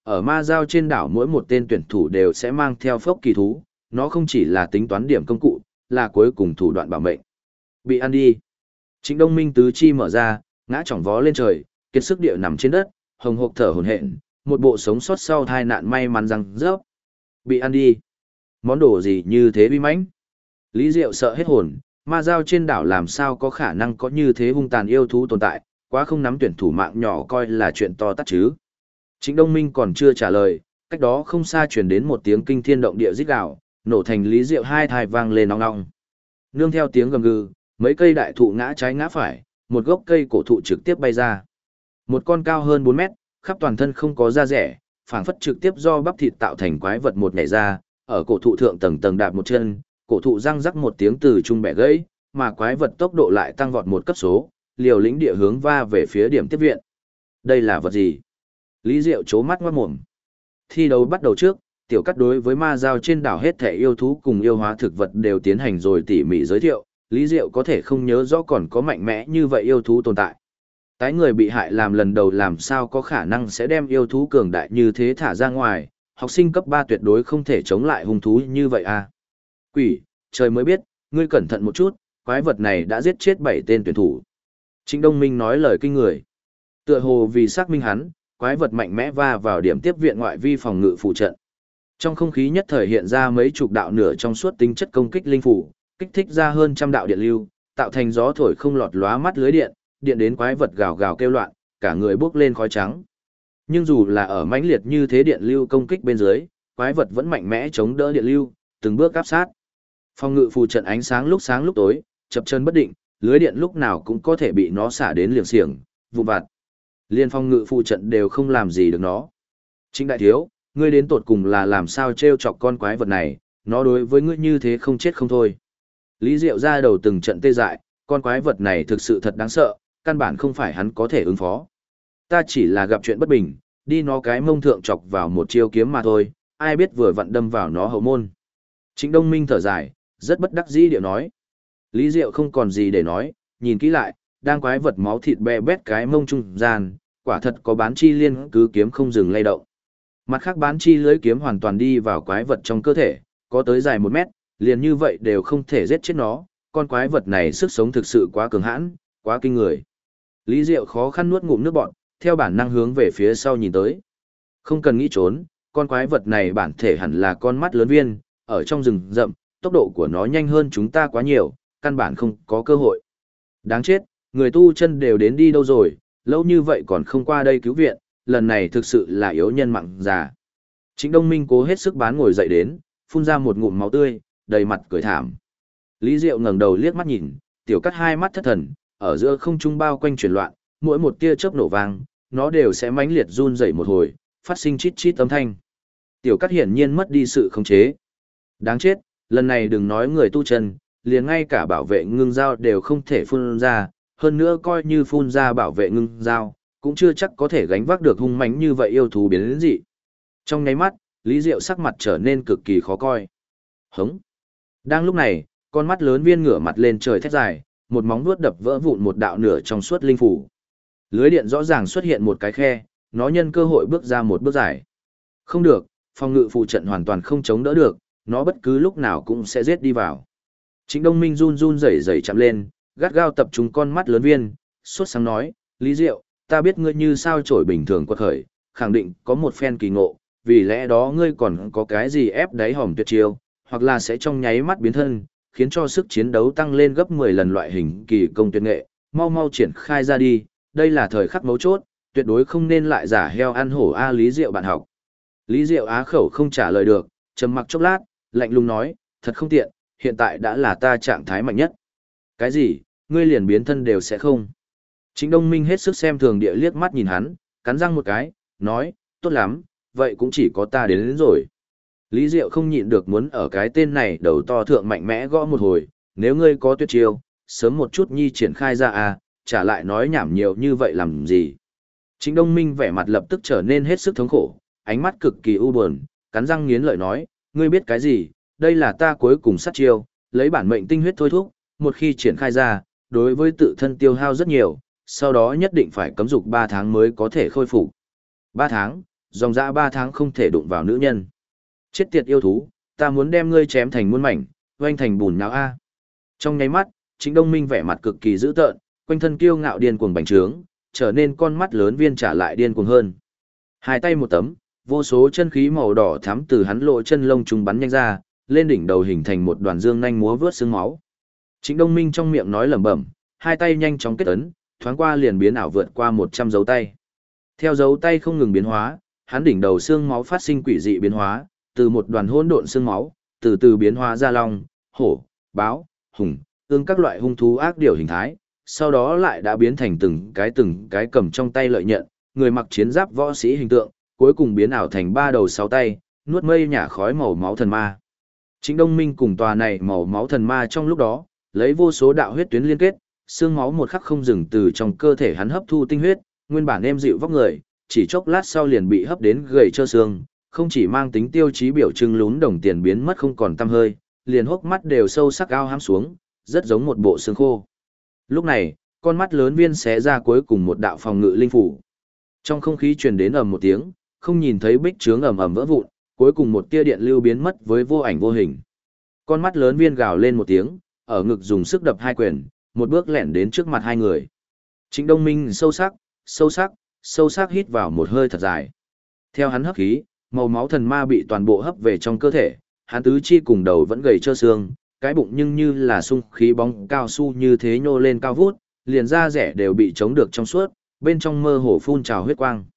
Ở ma giao trên đảo mỗi một tên tuyển thủ đều sẽ mang theo phốc kỳ thú, nó không chỉ là tính toán điểm công cụ, là cuối cùng thủ đoạn bảo mệnh. Bị ăn đi. Trịnh Đông Minh tứ chi mở ra, ngã chỏng vó lên trời, kiệt sức địa nằm trên đất, hồng hộc thở hổn hển, một bộ sống sót sau tai nạn may mắn răng rớp. Bị ăn đi. Món đồ gì như thế uy mãnh? Lý Diệu sợ hết hồn, ma giao trên đảo làm sao có khả năng có như thế hung tàn yêu thú tồn tại, quá không nắm tuyển thủ mạng nhỏ coi là chuyện to tát chứ. Trịnh Đông Minh còn chưa trả lời, cách đó không xa truyền đến một tiếng kinh thiên động địa rít gào, nổ thành Lý Diệu hai thai vang lên ong ong. Nương theo tiếng gầm gừ, mấy cây đại thụ ngã trái ngã phải, một gốc cây cổ thụ trực tiếp bay ra. Một con cao hơn 4 mét, khắp toàn thân không có da rẻ, phảng phất trực tiếp do bắp thịt tạo thành quái vật một nhảy ra, ở cổ thụ thượng tầng tầng đạp một chân, cổ thụ răng rắc một tiếng từ trung bẻ gãy, mà quái vật tốc độ lại tăng vọt một cấp số, liều lĩnh địa hướng va về phía điểm tiếp viện. Đây là vật gì? Lý Diệu chố mắt ngoát mồm. Thi đấu bắt đầu trước, tiểu cắt đối với ma giao trên đảo hết thể yêu thú cùng yêu hóa thực vật đều tiến hành rồi tỉ mỉ giới thiệu, Lý Diệu có thể không nhớ rõ còn có mạnh mẽ như vậy yêu thú tồn tại. Tái người bị hại làm lần đầu làm sao có khả năng sẽ đem yêu thú cường đại như thế thả ra ngoài, học sinh cấp 3 tuyệt đối không thể chống lại hung thú như vậy à. Quỷ, trời mới biết, ngươi cẩn thận một chút, quái vật này đã giết chết 7 tên tuyển thủ. Trịnh Đông Minh nói lời kinh người. Tựa hồ vì xác minh hắn, quái vật mạnh mẽ va vào điểm tiếp viện ngoại vi phòng ngự phụ trận. Trong không khí nhất thời hiện ra mấy chục đạo nửa trong suốt tính chất công kích linh phủ, kích thích ra hơn trăm đạo điện lưu, tạo thành gió thổi không lọt lóa mắt lưới điện, điện đến quái vật gào gào kêu loạn, cả người bốc lên khói trắng. Nhưng dù là ở mãnh liệt như thế điện lưu công kích bên dưới, quái vật vẫn mạnh mẽ chống đỡ điện lưu, từng bước áp sát. Phòng ngự phù trận ánh sáng lúc tối, chập chờn bất định, lưới điện lúc nào cũng có thể bị nó xả đến liệng xiềng, vụn vặt. Liên phòng ngự phù trận đều không làm gì được nó. Trịnh đại thiếu, ngươi đến tột cùng là làm sao trêu chọc con quái vật này, nó đối với ngươi như thế không chết không thôi. Lý Diệu ra đầu từng trận tê dại, con quái vật này thực sự thật đáng sợ, căn bản không phải hắn có thể ứng phó. Ta chỉ là gặp chuyện bất bình, đi nó cái mông thượng chọc vào một chiêu kiếm mà thôi, ai biết vừa vặn đâm vào nó hậu môn. Trịnh Đông Minh thở dài, rất bất đắc dĩ điệu nói. Lý Diệu không còn gì để nói, nhìn kỹ lại, đang quái vật máu thịt bè bét cái mông trung gian, quả thật có bán chi liên cứ kiếm không dừng lay động. Mặt khác bán chi lưới kiếm hoàn toàn đi vào quái vật trong cơ thể, có tới dài 1 mét, liền như vậy đều không thể giết chết nó, con quái vật này sức sống thực sự quá cường hãn, quá kinh người. Lý Diệu khó khăn nuốt ngụm nước bọt, theo bản năng hướng về phía sau nhìn tới. Không cần nghĩ trốn, con quái vật này bản thể hẳn là con mắt lớn viên, ở trong rừng rậm, tốc độ của nó nhanh hơn chúng ta quá nhiều, căn bản không có cơ hội. Đáng chết, người tu chân đều đến đi đâu rồi, lâu như vậy còn không qua đây cứu viện, lần này thực sự là yếu nhân mạng già. Trịnh Đông Minh cố hết sức bán ngồi dậy đến, phun ra một ngụm máu tươi, đầy mặt cười thảm. Lý Diệu ngẩng đầu liếc mắt nhìn, tiểu cắt hai mắt thất thần, ở giữa không trung bao quanh chuyển loạn, mỗi một tia chớp nổ vang, nó đều sẽ mãnh liệt run rẩy một hồi, phát sinh chít chít âm thanh. Tiểu cắt hiển nhiên mất đi sự khống chế. Đáng chết, lần này đừng nói người tu chân, liền ngay cả bảo vệ ngưng dao đều không thể phun ra, hơn nữa coi như phun ra bảo vệ ngưng dao, cũng chưa chắc có thể gánh vác được hung mãnh như vậy yêu thú biến đến dị. Trong nháy mắt, Lý Diệu sắc mặt trở nên cực kỳ khó coi. Hống. Đang lúc này, con mắt lớn viên ngửa mặt lên trời thét dài, một móng vuốt đập vỡ vụn một đạo nửa trong suốt linh phủ. Lưới điện rõ ràng xuất hiện một cái khe, nó nhân cơ hội bước ra một bước dài. Không được, phòng ngự phụ trận hoàn toàn không chống đỡ được, nó bất cứ lúc nào cũng sẽ giết đi vào. Trịnh Đông Minh run run rẩy rẩy chạm lên, gắt gao tập trung con mắt lớn viên, sốt sáng nói, Lý Diệu, ta biết ngươi như sao chổi bình thường quật khởi, khẳng định có một phen kỳ ngộ, vì lẽ đó ngươi còn có cái gì ép đáy hòm tuyệt chiêu, hoặc là sẽ trong nháy mắt biến thân, khiến cho sức chiến đấu tăng lên gấp 10 lần loại hình kỳ công tuyệt nghệ, mau mau triển khai ra đi, đây là thời khắc mấu chốt, tuyệt đối không nên lại giả heo ăn hổ a Lý Diệu bạn học. Lý Diệu á khẩu không trả lời được, trầm mặc chốc lát, lạnh lùng nói, thật không tiện, hiện tại đã là ta trạng thái mạnh nhất. Cái gì, ngươi liền biến thân đều sẽ không. Trịnh Đông Minh hết sức xem thường địa liếc mắt nhìn hắn, cắn răng một cái, nói, tốt lắm, vậy cũng chỉ có ta đến rồi. Lý Diệu không nhịn được muốn ở cái tên này đầu to thượng mạnh mẽ gõ một hồi, nếu ngươi có tuyệt chiêu, sớm một chút nhi triển khai ra à, trả lại nói nhảm nhiều như vậy làm gì. Trịnh Đông Minh vẻ mặt lập tức trở nên hết sức thống khổ, ánh mắt cực kỳ u buồn, cắn răng nghiến lợi nói, ngươi biết cái gì, đây là ta cuối cùng sát chiêu, lấy bản mệnh tinh huyết thôi thúc, một khi triển khai ra, đối với tự thân tiêu hao rất nhiều, sau đó nhất định phải cấm dục 3 tháng mới có thể khôi phục. 3 tháng, dòng dã 3 tháng không thể đụng vào nữ nhân. Chết tiệt yêu thú, ta muốn đem ngươi chém thành muôn mảnh, oanh thành bùn nhão a. Trong nháy mắt, Trịnh Đông Minh vẻ mặt cực kỳ dữ tợn, quanh thân kiêu ngạo điên cuồng bành trướng, trở nên con mắt lớn viên trả lại điên cuồng hơn. Hai tay một tấm, vô số chân khí màu đỏ thắm từ hắn lộ chân lông trùng bắn nhanh ra, lên đỉnh đầu hình thành một đoàn dương nhanh múa vớt xương máu. Trịnh Đông Minh trong miệng nói lẩm bẩm, hai tay nhanh chóng kết ấn, thoáng qua liền biến ảo vượt qua 100 dấu tay. Theo dấu tay không ngừng biến hóa, hắn đỉnh đầu xương máu phát sinh quỷ dị biến hóa, từ một đoàn hỗn độn xương máu, từ từ biến hóa ra long, hổ, báo, hùng, ương các loại hung thú ác điều hình thái, sau đó lại đã biến thành từng cái cầm trong tay lợi nhận, người mặc chiến giáp võ sĩ hình tượng, cuối cùng biến ảo thành 3 đầu 6 tay, nuốt mây nhả khói màu máu thần ma. Trịnh Đông Minh cùng tòa này màu máu thần ma trong lúc đó, lấy vô số đạo huyết tuyến liên kết, xương máu một khắc không dừng từ trong cơ thể hắn hấp thu tinh huyết, nguyên bản êm dịu vóc người, chỉ chốc lát sau liền bị hấp đến gầy trơ xương, không chỉ mang tính tiêu chí biểu trưng lún đồng tiền biến mất không còn tăm hơi, liền hốc mắt đều sâu sắc ao hám xuống, rất giống một bộ xương khô. Lúc này, con mắt lớn viên xé ra cuối cùng một đạo phòng ngự linh phủ. Trong không khí truyền đến ầm một tiếng, không nhìn thấy bích trướng ầm ầm vỡ vụn, cuối cùng một tia điện lưu biến mất với vô ảnh vô hình. Con mắt lớn viên gào lên một tiếng, ở ngực dùng sức đập hai quyền, một bước lẻn đến trước mặt hai người. Trịnh Đông Minh sâu sắc hít vào một hơi thật dài. Theo hắn hấp khí, màu máu thần ma bị toàn bộ hấp về trong cơ thể, hắn tứ chi cùng đầu vẫn gầy trơ xương, cái bụng nhưng như là sung khí bóng cao su như thế nhô lên cao vút, liền da rẻ đều bị chống được trong suốt, bên trong mơ hồ phun trào huyết quang.